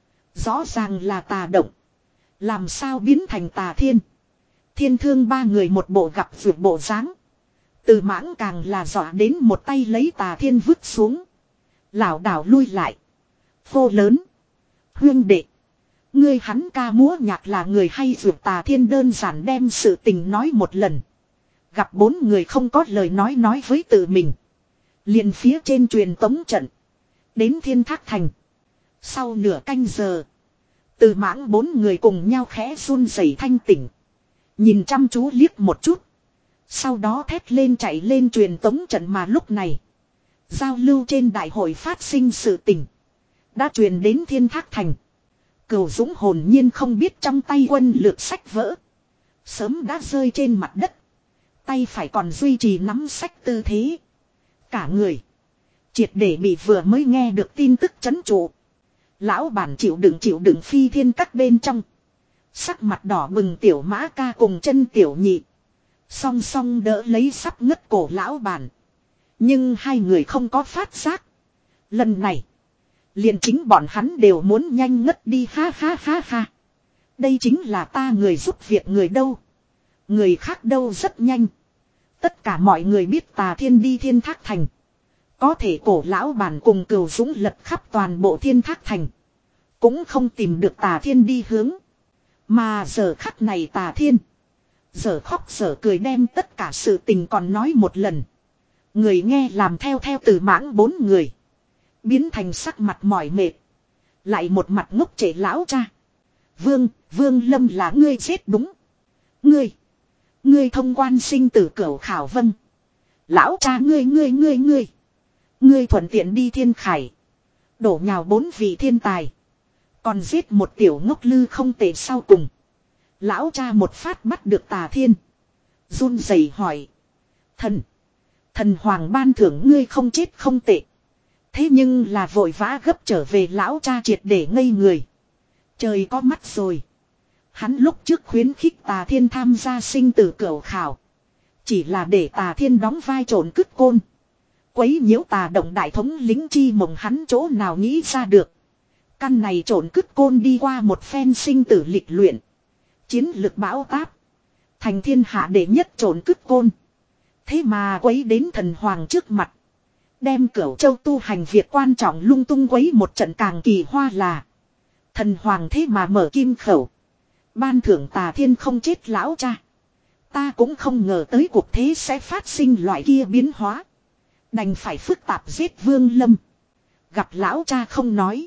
Rõ ràng là Tà Động. Làm sao biến thành Tà Thiên. Thiên Thương ba người một bộ gặp vượt bộ dáng. Từ mãng càng là dọa đến một tay lấy Tà Thiên vứt xuống. Lảo đảo lui lại. Phô lớn. Huyên đệ. Ngươi hắn ca múa nhạc là người hay vượt. Tà Thiên đơn giản đem sự tình nói một lần. Gặp bốn người không có lời nói nói với tự mình. Liền phía trên truyền tống trận. Đến Thiên Thác Thành. Sau nửa canh giờ. Từ mãng bốn người cùng nhau khẽ run rẩy thanh tỉnh. Nhìn chăm chú liếc một chút. Sau đó thét lên chạy lên truyền tống trận, mà lúc này. Giao lưu trên đại hội phát sinh sự tình. Đã truyền đến Thiên Thác Thành. Cửu Dũng hồn nhiên không biết trong tay quân lược sách vỡ. Sớm đã rơi trên mặt đất. Tay phải còn duy trì nắm sách tư thế. Cả người. Triệt để bị vừa mới nghe được tin tức chấn trụ. Lão bản chịu đựng chịu đựng phi thiên các bên trong. Sắc mặt đỏ bừng tiểu mã ca cùng chân tiểu nhị. Song song đỡ lấy sắp ngất cổ lão bản. Nhưng hai người không có phát giác. Lần này. Liền chính bọn hắn đều muốn nhanh ngất đi, ha ha ha ha. Đây chính là ta người giúp việc người đâu. Người khác đâu rất nhanh. Tất cả mọi người biết Tà Thiên đi Thiên Thác Thành. Có thể cổ lão bản cùng Cửu Dũng lật khắp toàn bộ Thiên Thác Thành. Cũng không tìm được Tà Thiên đi hướng. Mà giờ khắc này Tà Thiên. Giờ khóc giờ cười đem tất cả sự tình còn nói một lần. Người nghe làm theo theo từ mãng bốn người. Biến thành sắc mặt mỏi mệt. Lại một mặt ngốc trễ lão cha. Vương, Vương Lâm là ngươi chết đúng. Ngươi. Ngươi thông quan sinh tử cửu khảo vâng. Lão cha ngươi ngươi ngươi ngươi. Ngươi thuận tiện đi thiên khải. Đổ nhào bốn vị thiên tài. Còn giết một tiểu ngốc lư không tệ sau cùng. Lão cha một phát bắt được Tà Thiên. Run rẩy hỏi. Thần. Thần hoàng ban thưởng ngươi không chết không tệ. Thế nhưng là vội vã gấp trở về, lão cha triệt để ngây người. Trời có mắt rồi. Hắn lúc trước khuyến khích Tà Thiên tham gia sinh tử cửu khảo. Chỉ là để Tà Thiên đóng vai trộn cứt côn. Quấy nhiễu Tà Động đại thống lính chi mộng, hắn chỗ nào nghĩ ra được. Căn này trộn cứt côn đi qua một phen sinh tử lịch luyện. Chiến lực bão táp. Thành thiên hạ đệ nhất trộn cứt côn. Thế mà quấy đến thần hoàng trước mặt. Đem Cửu Châu tu hành việc quan trọng lung tung quấy một trận càng kỳ hoa là. Thần hoàng thế mà mở kim khẩu. Ban thưởng Tà Thiên không chết lão cha. Ta cũng không ngờ tới cuộc thế sẽ phát sinh loại kia biến hóa. Đành phải phức tạp giết Vương Lâm. Gặp lão cha không nói.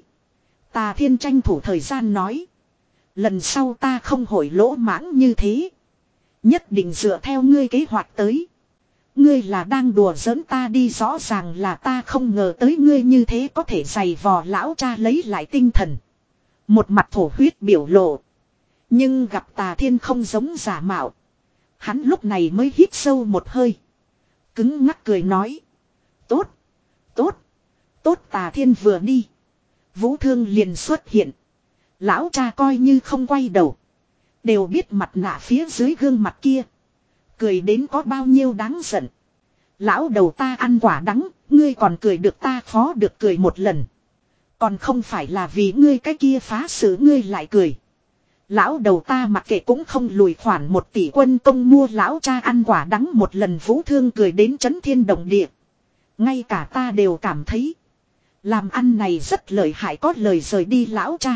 Tà Thiên tranh thủ thời gian nói. Lần sau ta không hồi lỗ mãng như thế. Nhất định dựa theo ngươi kế hoạch tới. Ngươi là đang đùa giỡn ta đi, rõ ràng là ta không ngờ tới ngươi như thế có thể giày vò. Lão cha lấy lại tinh thần. Một mặt thổ huyết biểu lộ. Nhưng gặp Tà Thiên không giống giả mạo. Hắn lúc này mới hít sâu một hơi. Cứng ngắc cười nói. Tốt. Tốt. Tốt. Tà Thiên vừa đi. Vũ Thương liền xuất hiện. Lão cha coi như không quay đầu. Đều biết mặt nạ phía dưới gương mặt kia. Cười đến có bao nhiêu đáng giận. Lão đầu ta ăn quả đắng. Ngươi còn cười được, ta khó được cười một lần. Còn không phải là vì ngươi cái kia phá sự ngươi lại cười. Lão đầu ta mặc kệ cũng không lùi khoản một tỷ quân công mua lão cha ăn quả đắng một lần. Vũ Thương cười đến chấn thiên động địa. Ngay cả ta đều cảm thấy. Làm ăn này rất lợi hại, có lời rời đi lão cha.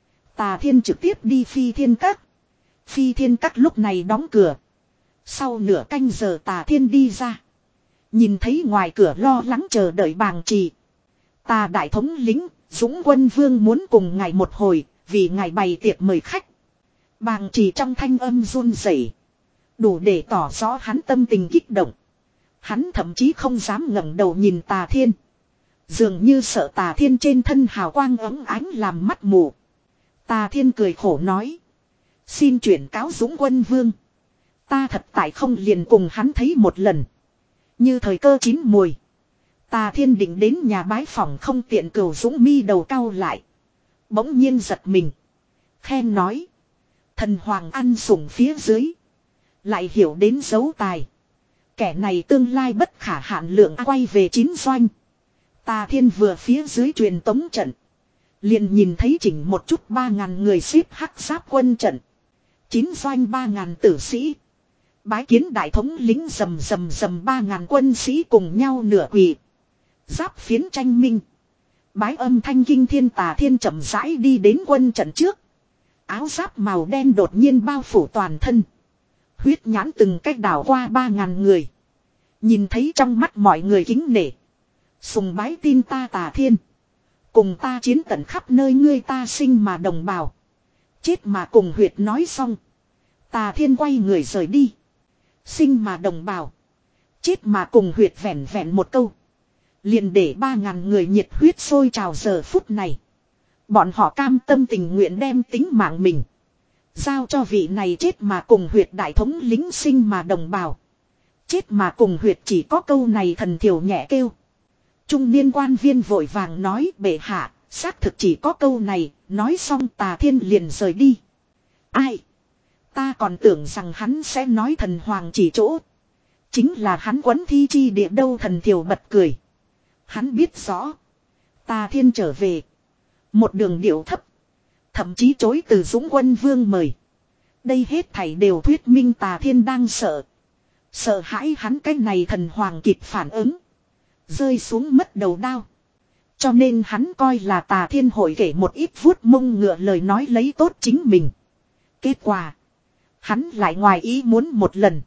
Tà Thiên trực tiếp đi Phi Thiên Các. Phi Thiên Các lúc này đóng cửa. Sau nửa canh giờ Tà Thiên đi ra. Nhìn thấy ngoài cửa lo lắng chờ đợi Bàng Trì. Tà đại thống lĩnh, Dũng Quân Vương muốn cùng ngài một hồi, vì ngài bày tiệc mời khách. Bàng Trì trong thanh âm run rẩy, đủ để tỏ rõ hắn tâm tình kích động. Hắn thậm chí không dám ngẩng đầu nhìn Tà Thiên. Dường như sợ Tà Thiên trên thân hào quang ấm ánh làm mắt mù. Tà Thiên cười khổ nói. Xin chuyển cáo Dũng Quân Vương. Ta thật tại không liền cùng hắn thấy một lần. Như thời cơ chín mùi. Tà Thiên định đến nhà bái phỏng không tiện, Cửu Dũng mi đầu cau lại. Bỗng nhiên giật mình. Khen nói. Thần hoàng ăn sủng phía dưới. Lại hiểu đến dấu tài. Kẻ này tương lai bất khả hạn lượng, quay về chín doanh. Tà Thiên vừa phía dưới truyền tống trận. Liền nhìn thấy chỉnh một chút ba ngàn người xếp hắc giáp quân trận. Chín doanh ba ngàn tử sĩ. Bái kiến đại thống lính, rầm rầm rầm ba ngàn quân sĩ cùng nhau nửa quỳ. Giáp phiến tranh minh. Bái âm thanh kinh thiên. Tà Thiên chậm rãi đi đến quân trận trước. Áo giáp màu đen đột nhiên bao phủ toàn thân. Huyết nhãn từng cách đảo qua ba ngàn người. Nhìn thấy trong mắt mọi người kính nể. Sùng bái tin ta Tà Thiên. Cùng ta chiến tận khắp nơi, ngươi ta sinh mà đồng bào. Chết mà cùng huyệt nói xong. Tà Thiên quay người rời đi. Sinh mà đồng bào. Chết mà cùng huyệt vẹn vẹn một câu. Liền để ba ngàn người nhiệt huyết sôi trào. Giờ phút này. Bọn họ cam tâm tình nguyện đem tính mạng mình. Giao cho vị này chết mà cùng huyệt đại thống lính. Sinh mà đồng bào. Chết mà cùng huyệt, chỉ có câu này thần thiểu nhẹ kêu. Trung niên quan viên vội vàng nói, bệ hạ, xác thực chỉ có câu này. Nói xong Tà Thiên liền rời đi. Ai? Ta còn tưởng rằng hắn sẽ nói thần hoàng chỉ chỗ. Chính là hắn quấn thi chi địa đâu. Thần thiểu bật cười. Hắn biết rõ. Tà Thiên trở về. Một đường điệu thấp. Thậm chí chối từ Dũng Quân Vương mời. Đây hết thảy đều thuyết minh Tà Thiên đang sợ. Sợ hãi hắn cái này thần hoàng kịp phản ứng. Rơi xuống mất đầu đao. Cho nên hắn coi là Tà Thiên hội kể một ít vuốt mông ngựa lời nói lấy tốt chính mình. Kết quả. Hắn lại ngoài ý muốn một lần.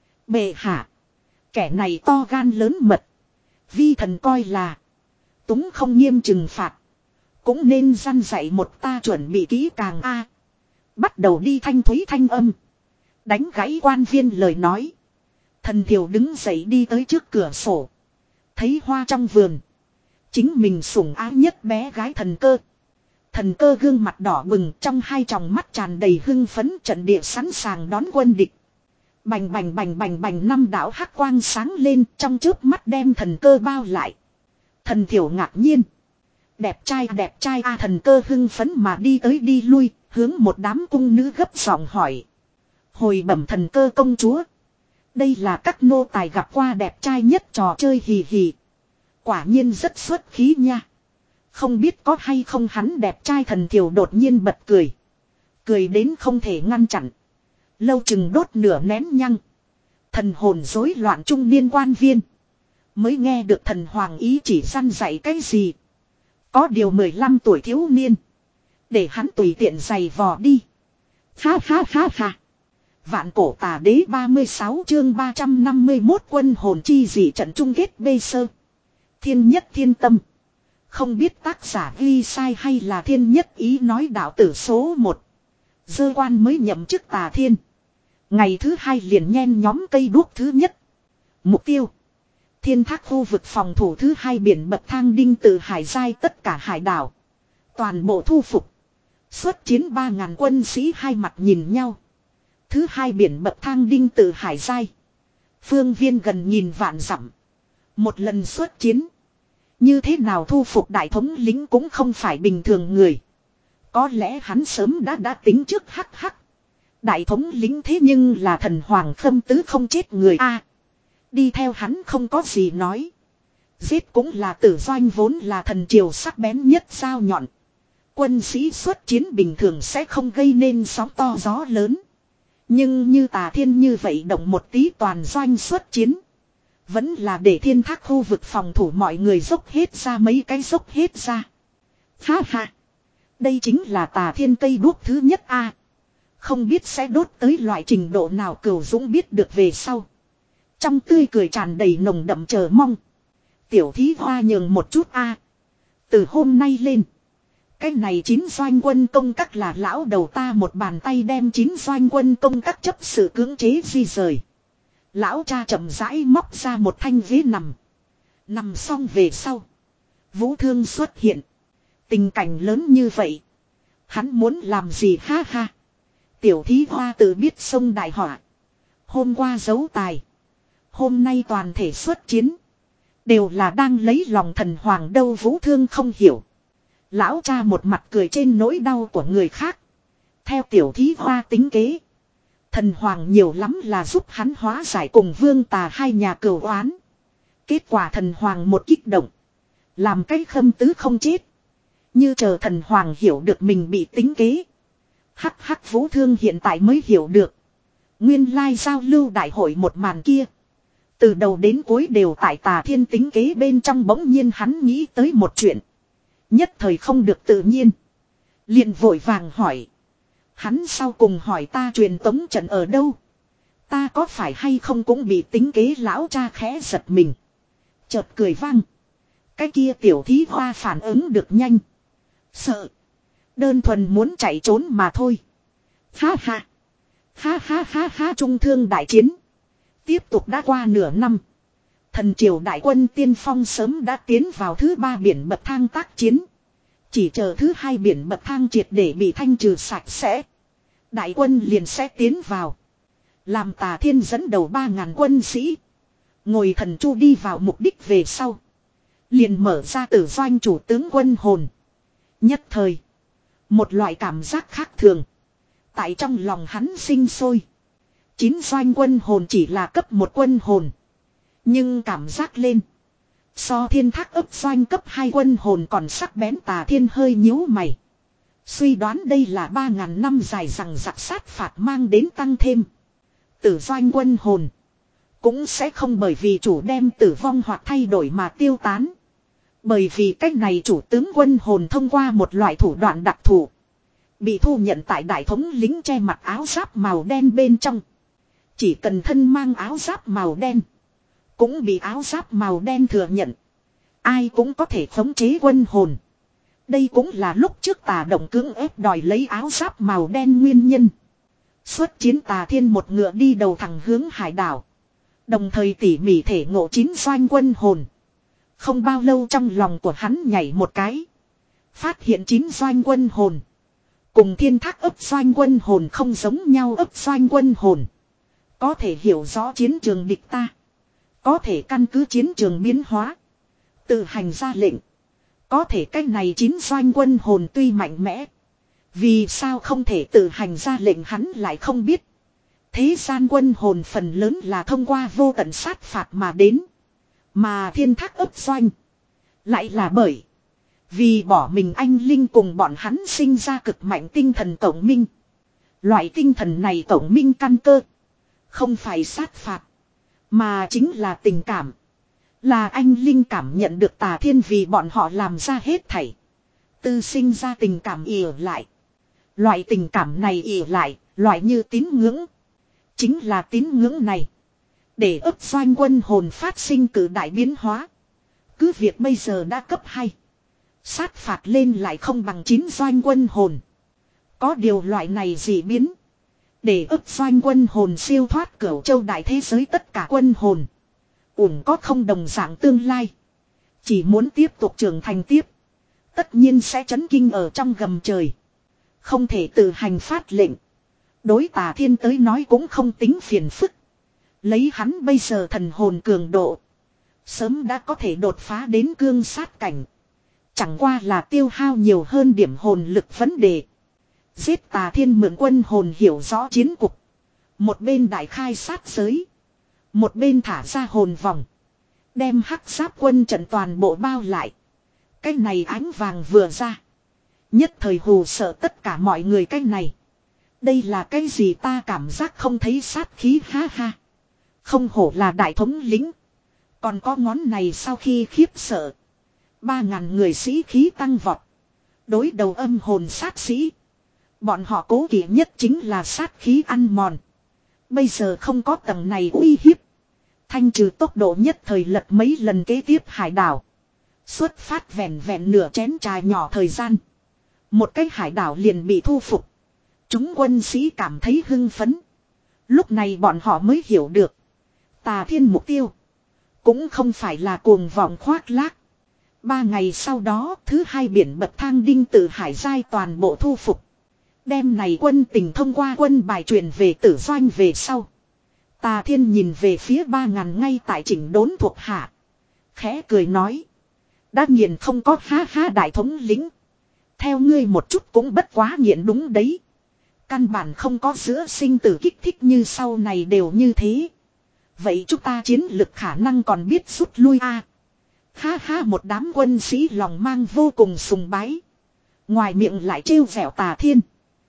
Bệ hạ. Kẻ này to gan lớn mật. Vi thần coi là. Túng không nghiêm trừng phạt. Cũng nên răn dạy một ta chuẩn bị kỹ càng a. Bắt đầu đi thanh thúy thanh âm. Đánh gãy quan viên lời nói. Thần thiểu đứng dậy đi tới trước cửa sổ. Thấy hoa trong vườn. Chính mình sủng ái nhất bé gái Thần Cơ. Thần Cơ gương mặt đỏ bừng, trong hai tròng mắt tràn đầy hưng phấn, trận địa sẵn sàng đón quân địch. Bành bành bành bành bành, năm đạo hắc quang sáng lên, trong chớp mắt đem Thần Cơ bao lại. Thần thiểu ngạc nhiên. Đẹp trai đẹp trai a. Thần Cơ hưng phấn mà đi tới đi lui, hướng một đám cung nữ gấp giọng hỏi. Hồi bẩm Thần Cơ công chúa. Đây là các nô tài gặp qua đẹp trai nhất trò chơi hì hì. Quả nhiên rất xuất khí nha. Không biết có hay không hắn đẹp trai thần thiểu đột nhiên bật cười. Cười đến không thể ngăn chặn. Lâu chừng đốt nửa nén nhăng. Thần hồn rối loạn trung niên quan viên. Mới nghe được thần hoàng ý chỉ săn dạy cái gì. Có điều mười lăm tuổi thiếu niên. Để hắn tùy tiện giày vò đi. Ha ha ha ha. Vạn cổ tà đế ba mươi sáu chương ba trăm năm mươi mốt quân hồn chi dị trận chung kết bê sơ. Thiên nhất thiên tâm. Không biết tác giả ghi sai hay là thiên nhất ý nói đạo tử số một. Dơ quan mới nhậm chức tà thiên. Ngày thứ hai liền nhen nhóm cây đuốc thứ nhất. Mục tiêu. Thiên thác khu vực phòng thủ thứ hai biển bậc thang đinh từ hải giai tất cả hải đảo. Toàn bộ thu phục. Xuất chiến ba ngàn quân sĩ hai mặt nhìn nhau. Thứ hai biển bậc thang đinh từ hải giai. Phương viên gần nghìn vạn dặm. Một lần xuất chiến. Như thế nào thu phục đại thống lính cũng không phải bình thường người. Có lẽ hắn sớm đã đã tính trước hắc hắc. Đại thống lính thế nhưng là thần hoàng khâm tứ không chết người a. Đi theo hắn không có gì nói. Giết cũng là tử doanh vốn là thần triều sắc bén nhất sao nhọn. Quân sĩ xuất chiến bình thường sẽ không gây nên sóng to gió lớn. Nhưng như tà thiên như vậy động một tí toàn doanh xuất chiến. Vẫn là để thiên thác khu vực phòng thủ mọi người dốc hết ra mấy cái dốc hết ra. Ha ha. Đây chính là tà thiên cây đuốc thứ nhất a. Không biết sẽ đốt tới loại trình độ nào Cửu Dũng biết được về sau. Trong tươi cười tràn đầy nồng đậm chờ mong. Tiểu thí hoa nhường một chút a. Từ hôm nay lên. Cái này chín doanh quân công các là lão đầu ta một bàn tay đem chín doanh quân công các chấp sự cưỡng chế di rời. Lão cha chậm rãi móc ra một thanh ghế nằm. Nằm xong về sau. Vũ Thương xuất hiện. Tình cảnh lớn như vậy. Hắn muốn làm gì ha ha. Tiểu thí hoa tự biết sông đại họa. Hôm qua giấu tài. Hôm nay toàn thể xuất chiến. Đều là đang lấy lòng thần hoàng đâu Vũ Thương không hiểu. Lão cha một mặt cười trên nỗi đau của người khác. Theo tiểu thí hoa tính kế. Thần hoàng nhiều lắm là giúp hắn hóa giải cùng vương tà hai nhà cửu oán. Kết quả thần hoàng một kích động. Làm cái khâm tứ không chết. Như chờ thần hoàng hiểu được mình bị tính kế. Hắc hắc Vũ Thương hiện tại mới hiểu được. Nguyên lai giao lưu đại hội một màn kia. Từ đầu đến cuối đều tại tà thiên tính kế bên trong bỗng nhiên hắn nghĩ tới một chuyện. Nhất thời không được tự nhiên. Liền vội vàng hỏi. Hắn sau cùng hỏi ta truyền tống trận ở đâu. Ta có phải hay không cũng bị tính kế lão cha khẽ giật mình. Chợt cười vang. Cái kia tiểu thí hoa phản ứng được nhanh. Sợ. Đơn thuần muốn chạy trốn mà thôi. Ha ha. Ha ha ha ha trung thương đại chiến. Tiếp tục đã qua nửa năm. Thần triều đại quân tiên phong sớm đã tiến vào thứ ba biển bậc thang tác chiến. Chỉ chờ thứ hai biển bậc thang triệt để bị thanh trừ sạch sẽ. Đại quân liền sẽ tiến vào. Làm tà thiên dẫn đầu ba ngàn quân sĩ. Ngồi thần chu đi vào mục đích về sau. Liền mở ra tử doanh chủ tướng quân hồn. Nhất thời. Một loại cảm giác khác thường. Tại trong lòng hắn sinh sôi. Chín doanh quân hồn chỉ là cấp một quân hồn. Nhưng cảm giác lên. So thiên thác ấp doanh cấp hai quân hồn còn sắc bén tà thiên hơi nhíu mày. Suy đoán đây là ba ngàn năm dài rằng giặc sát phạt mang đến tăng thêm. Tử doanh quân hồn. Cũng sẽ không bởi vì chủ đem tử vong hoặc thay đổi mà tiêu tán. Bởi vì cách này chủ tướng quân hồn thông qua một loại thủ đoạn đặc thù. Bị thu nhận tại đại thống lính che mặt áo giáp màu đen bên trong. Chỉ cần thân mang áo giáp màu đen. Cũng bị áo giáp màu đen thừa nhận. Ai cũng có thể khống chế quân hồn. Đây cũng là lúc trước tà động cưỡng ép đòi lấy áo giáp màu đen nguyên nhân. Xuất chiến tà thiên một ngựa đi đầu thẳng hướng hải đảo. Đồng thời tỉ mỉ thể ngộ chín doanh quân hồn. Không bao lâu trong lòng của hắn nhảy một cái. Phát hiện chín doanh quân hồn. Cùng thiên thác ấp doanh quân hồn không giống nhau ấp doanh quân hồn. Có thể hiểu rõ chiến trường địch ta. Có thể căn cứ chiến trường biến hóa. Tự hành ra lệnh. Có thể cái này chín doanh quân hồn tuy mạnh mẽ. Vì sao không thể tự hành ra lệnh hắn lại không biết. Thế gian quân hồn phần lớn là thông qua vô tận sát phạt mà đến. Mà thiên thác ấp doanh. Lại là bởi. Vì bỏ mình anh Linh cùng bọn hắn sinh ra cực mạnh tinh thần cộng minh. Loại tinh thần này cộng minh căn cơ. Không phải sát phạt. Mà chính là tình cảm. Là anh Linh cảm nhận được Tà Thiên vì bọn họ làm ra hết thảy. Tư sinh ra tình cảm ỉa lại. Loại tình cảm này ỉa lại, loại như tín ngưỡng. Chính là tín ngưỡng này. Để ức doanh quân hồn phát sinh cử đại biến hóa. Cứ việc bây giờ đã cấp hai. Sát phạt lên lại không bằng chín doanh quân hồn. Có điều loại này dị biến. Để ức doanh quân hồn siêu thoát cửu châu đại thế giới tất cả quân hồn. Ủng có không đồng dạng tương lai. Chỉ muốn tiếp tục trưởng thành tiếp. Tất nhiên sẽ chấn kinh ở trong gầm trời. Không thể tự hành phát lệnh. Đối Tà Thiên tới nói cũng không tính phiền phức. Lấy hắn bây giờ thần hồn cường độ. Sớm đã có thể đột phá đến cương sát cảnh. Chẳng qua là tiêu hao nhiều hơn điểm hồn lực vấn đề. Giết Tà Thiên mượn quân hồn hiểu rõ chiến cục. Một bên đại khai sát giới. Một bên thả ra hồn vòng. Đem hắc giáp quân trận toàn bộ bao lại. Cái này ánh vàng vừa ra. Nhất thời hù sợ tất cả mọi người cái này. Đây là cái gì ta cảm giác không thấy sát khí ha ha. Không hổ là đại thống lĩnh. Còn có ngón này sau khi khiếp sợ. Ba ngàn người sĩ khí tăng vọt. Đối đầu âm hồn sát sĩ. Bọn họ cố kỵ nhất chính là sát khí ăn mòn. Bây giờ không có tầng này uy hiếp. Thanh trừ tốc độ nhất thời lật mấy lần kế tiếp hải đảo. Xuất phát vẹn vẹn nửa chén trà nhỏ thời gian. Một cái hải đảo liền bị thu phục. Chúng quân sĩ cảm thấy hưng phấn. Lúc này bọn họ mới hiểu được. Tà Thiên mục tiêu. Cũng không phải là cuồng vọng khoác lác. Ba ngày sau đó thứ hai biển bậc thang đinh từ hải giai toàn bộ thu phục. Đêm này quân tình thông qua quân bài truyền về tử doanh về sau. Tà Thiên nhìn về phía ba ngàn ngay tại chỉnh đốn thuộc hạ. Khẽ cười nói. Đã nghiền không có ha ha đại thống lĩnh. Theo ngươi một chút cũng bất quá nghiện đúng đấy. Căn bản không có giữa sinh tử kích thích như sau này đều như thế. Vậy chúng ta chiến lực khả năng còn biết rút lui a? À, ha ha một đám quân sĩ lòng mang vô cùng sùng bái. Ngoài miệng lại trêu vẻo Tà Thiên.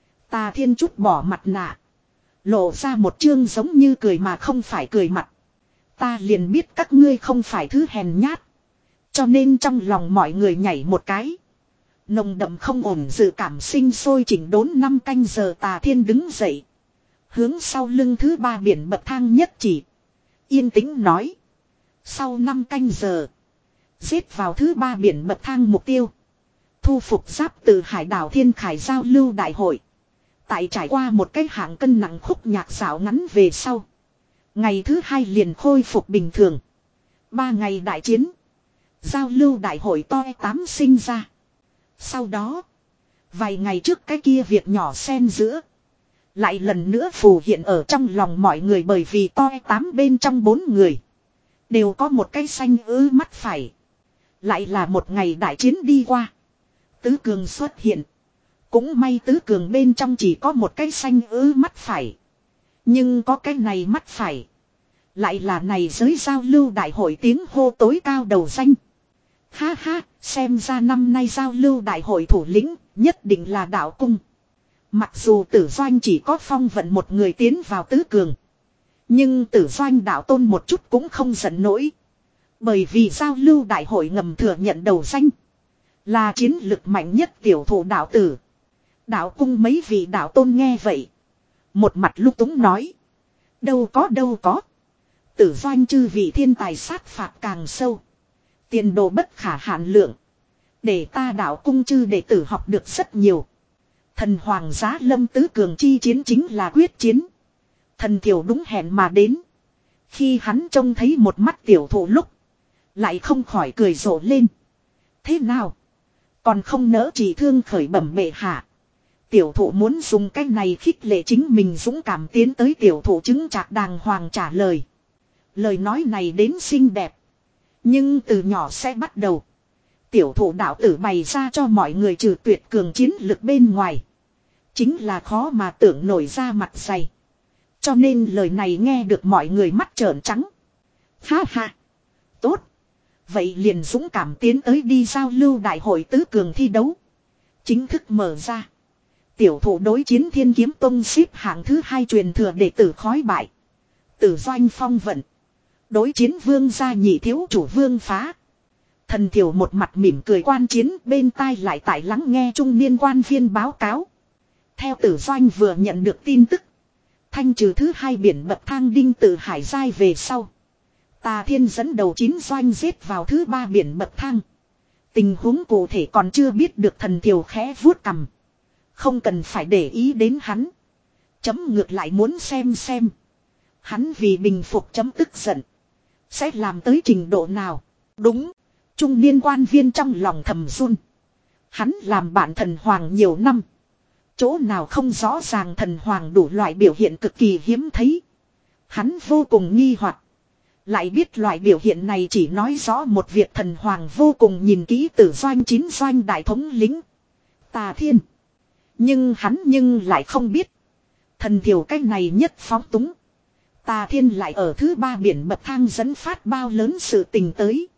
Tà Thiên chút bỏ mặt nạ. Lộ ra một chương giống như cười mà không phải cười mặt. Ta liền biết các ngươi không phải thứ hèn nhát. Cho nên trong lòng mọi người nhảy một cái. Nồng đậm không ổn dự cảm sinh sôi chỉnh đốn năm canh giờ Tà Thiên đứng dậy. Hướng sau lưng thứ ba biển bậc thang nhất chỉ. Yên tĩnh nói. Sau năm canh giờ. Giết vào thứ ba biển bậc thang mục tiêu. Thu phục giáp từ hải đảo Thiên Khải giao lưu đại hội. Tại trải qua một cái hạng cân nặng khúc nhạc xảo ngắn về sau. Ngày thứ hai liền khôi phục bình thường. Ba ngày đại chiến. Giao lưu đại hội toi tám sinh ra. Sau đó. Vài ngày trước cái kia việc nhỏ xen giữa. Lại lần nữa phù hiện ở trong lòng mọi người bởi vì toi tám bên trong bốn người. Đều có một cái xanh ứ mắt phải. Lại là một ngày đại chiến đi qua. Tứ cường xuất hiện. Cũng may tứ cường bên trong chỉ có một cái xanh ứ mắt phải. Nhưng có cái này mắt phải. Lại là này giới giao lưu đại hội tiếng hô tối cao đầu danh. Ha ha, xem ra năm nay giao lưu đại hội thủ lĩnh nhất định là đạo cung. Mặc dù tử doanh chỉ có phong vận một người tiến vào tứ cường. Nhưng tử doanh đạo tôn một chút cũng không giận nổi. Bởi vì giao lưu đại hội ngầm thừa nhận đầu danh. Là chiến lực mạnh nhất tiểu thủ đạo tử. Đạo cung mấy vị đạo tôn nghe vậy. Một mặt lúc túng nói. Đâu có đâu có. Tử doanh chư vị thiên tài sát phạt càng sâu. Tiền đồ bất khả hạn lượng. Để ta đạo cung chư đệ tử học được rất nhiều. Thần hoàng giá lâm tứ cường chi chiến chính là quyết chiến. Thần thiểu đúng hẹn mà đến. Khi hắn trông thấy một mắt tiểu thủ lúc. Lại không khỏi cười rộ lên. Thế nào? Còn không nỡ chỉ thương khởi bẩm bệ hạ. Tiểu thủ muốn dùng cái này khích lệ chính mình dũng cảm tiến tới tiểu thủ chứng trạc đàng hoàng trả lời. Lời nói này đến xinh đẹp. Nhưng từ nhỏ sẽ bắt đầu. Tiểu thủ đạo tử bày ra cho mọi người trừ tuyệt cường chiến lực bên ngoài. Chính là khó mà tưởng nổi ra mặt dày. Cho nên lời này nghe được mọi người mắt trợn trắng. Ha ha. Tốt. Vậy liền dũng cảm tiến tới đi giao lưu đại hội tứ cường thi đấu. Chính thức mở ra. Tiểu thủ đối chiến Thiên Kiếm Tông xếp hạng thứ hai truyền thừa đệ tử khói bại. Tử Doanh phong vận. Đối chiến vương gia nhị thiếu chủ vương phá. Thần thiểu một mặt mỉm cười quan chiến, bên tai lại tại lắng nghe trung niên quan viên báo cáo. Theo Tử Doanh vừa nhận được tin tức. Thanh trừ thứ hai biển bậc thang đinh từ hải giai về sau. Tà Thiên dẫn đầu chín doanh giết vào thứ ba biển bậc thang. Tình huống cụ thể còn chưa biết được, thần thiểu khẽ vuốt cằm. Không cần phải để ý đến hắn. Chấm ngược lại muốn xem xem. Hắn vì bình phục chấm tức giận. Sẽ làm tới trình độ nào. Đúng. Trung niên quan viên trong lòng thầm run. Hắn làm bạn thần hoàng nhiều năm. Chỗ nào không rõ ràng thần hoàng đủ loại biểu hiện cực kỳ hiếm thấy. Hắn vô cùng nghi hoặc. Lại biết loại biểu hiện này chỉ nói rõ một việc, thần hoàng vô cùng nhìn kỹ Tử Doanh chín doanh đại thống lĩnh Tà Thiên. Nhưng hắn nhưng lại không biết. Thần thiểu cách này nhất phóng túng. Tà Thiên lại ở thứ ba biển bậc thang dẫn phát bao lớn sự tình tới.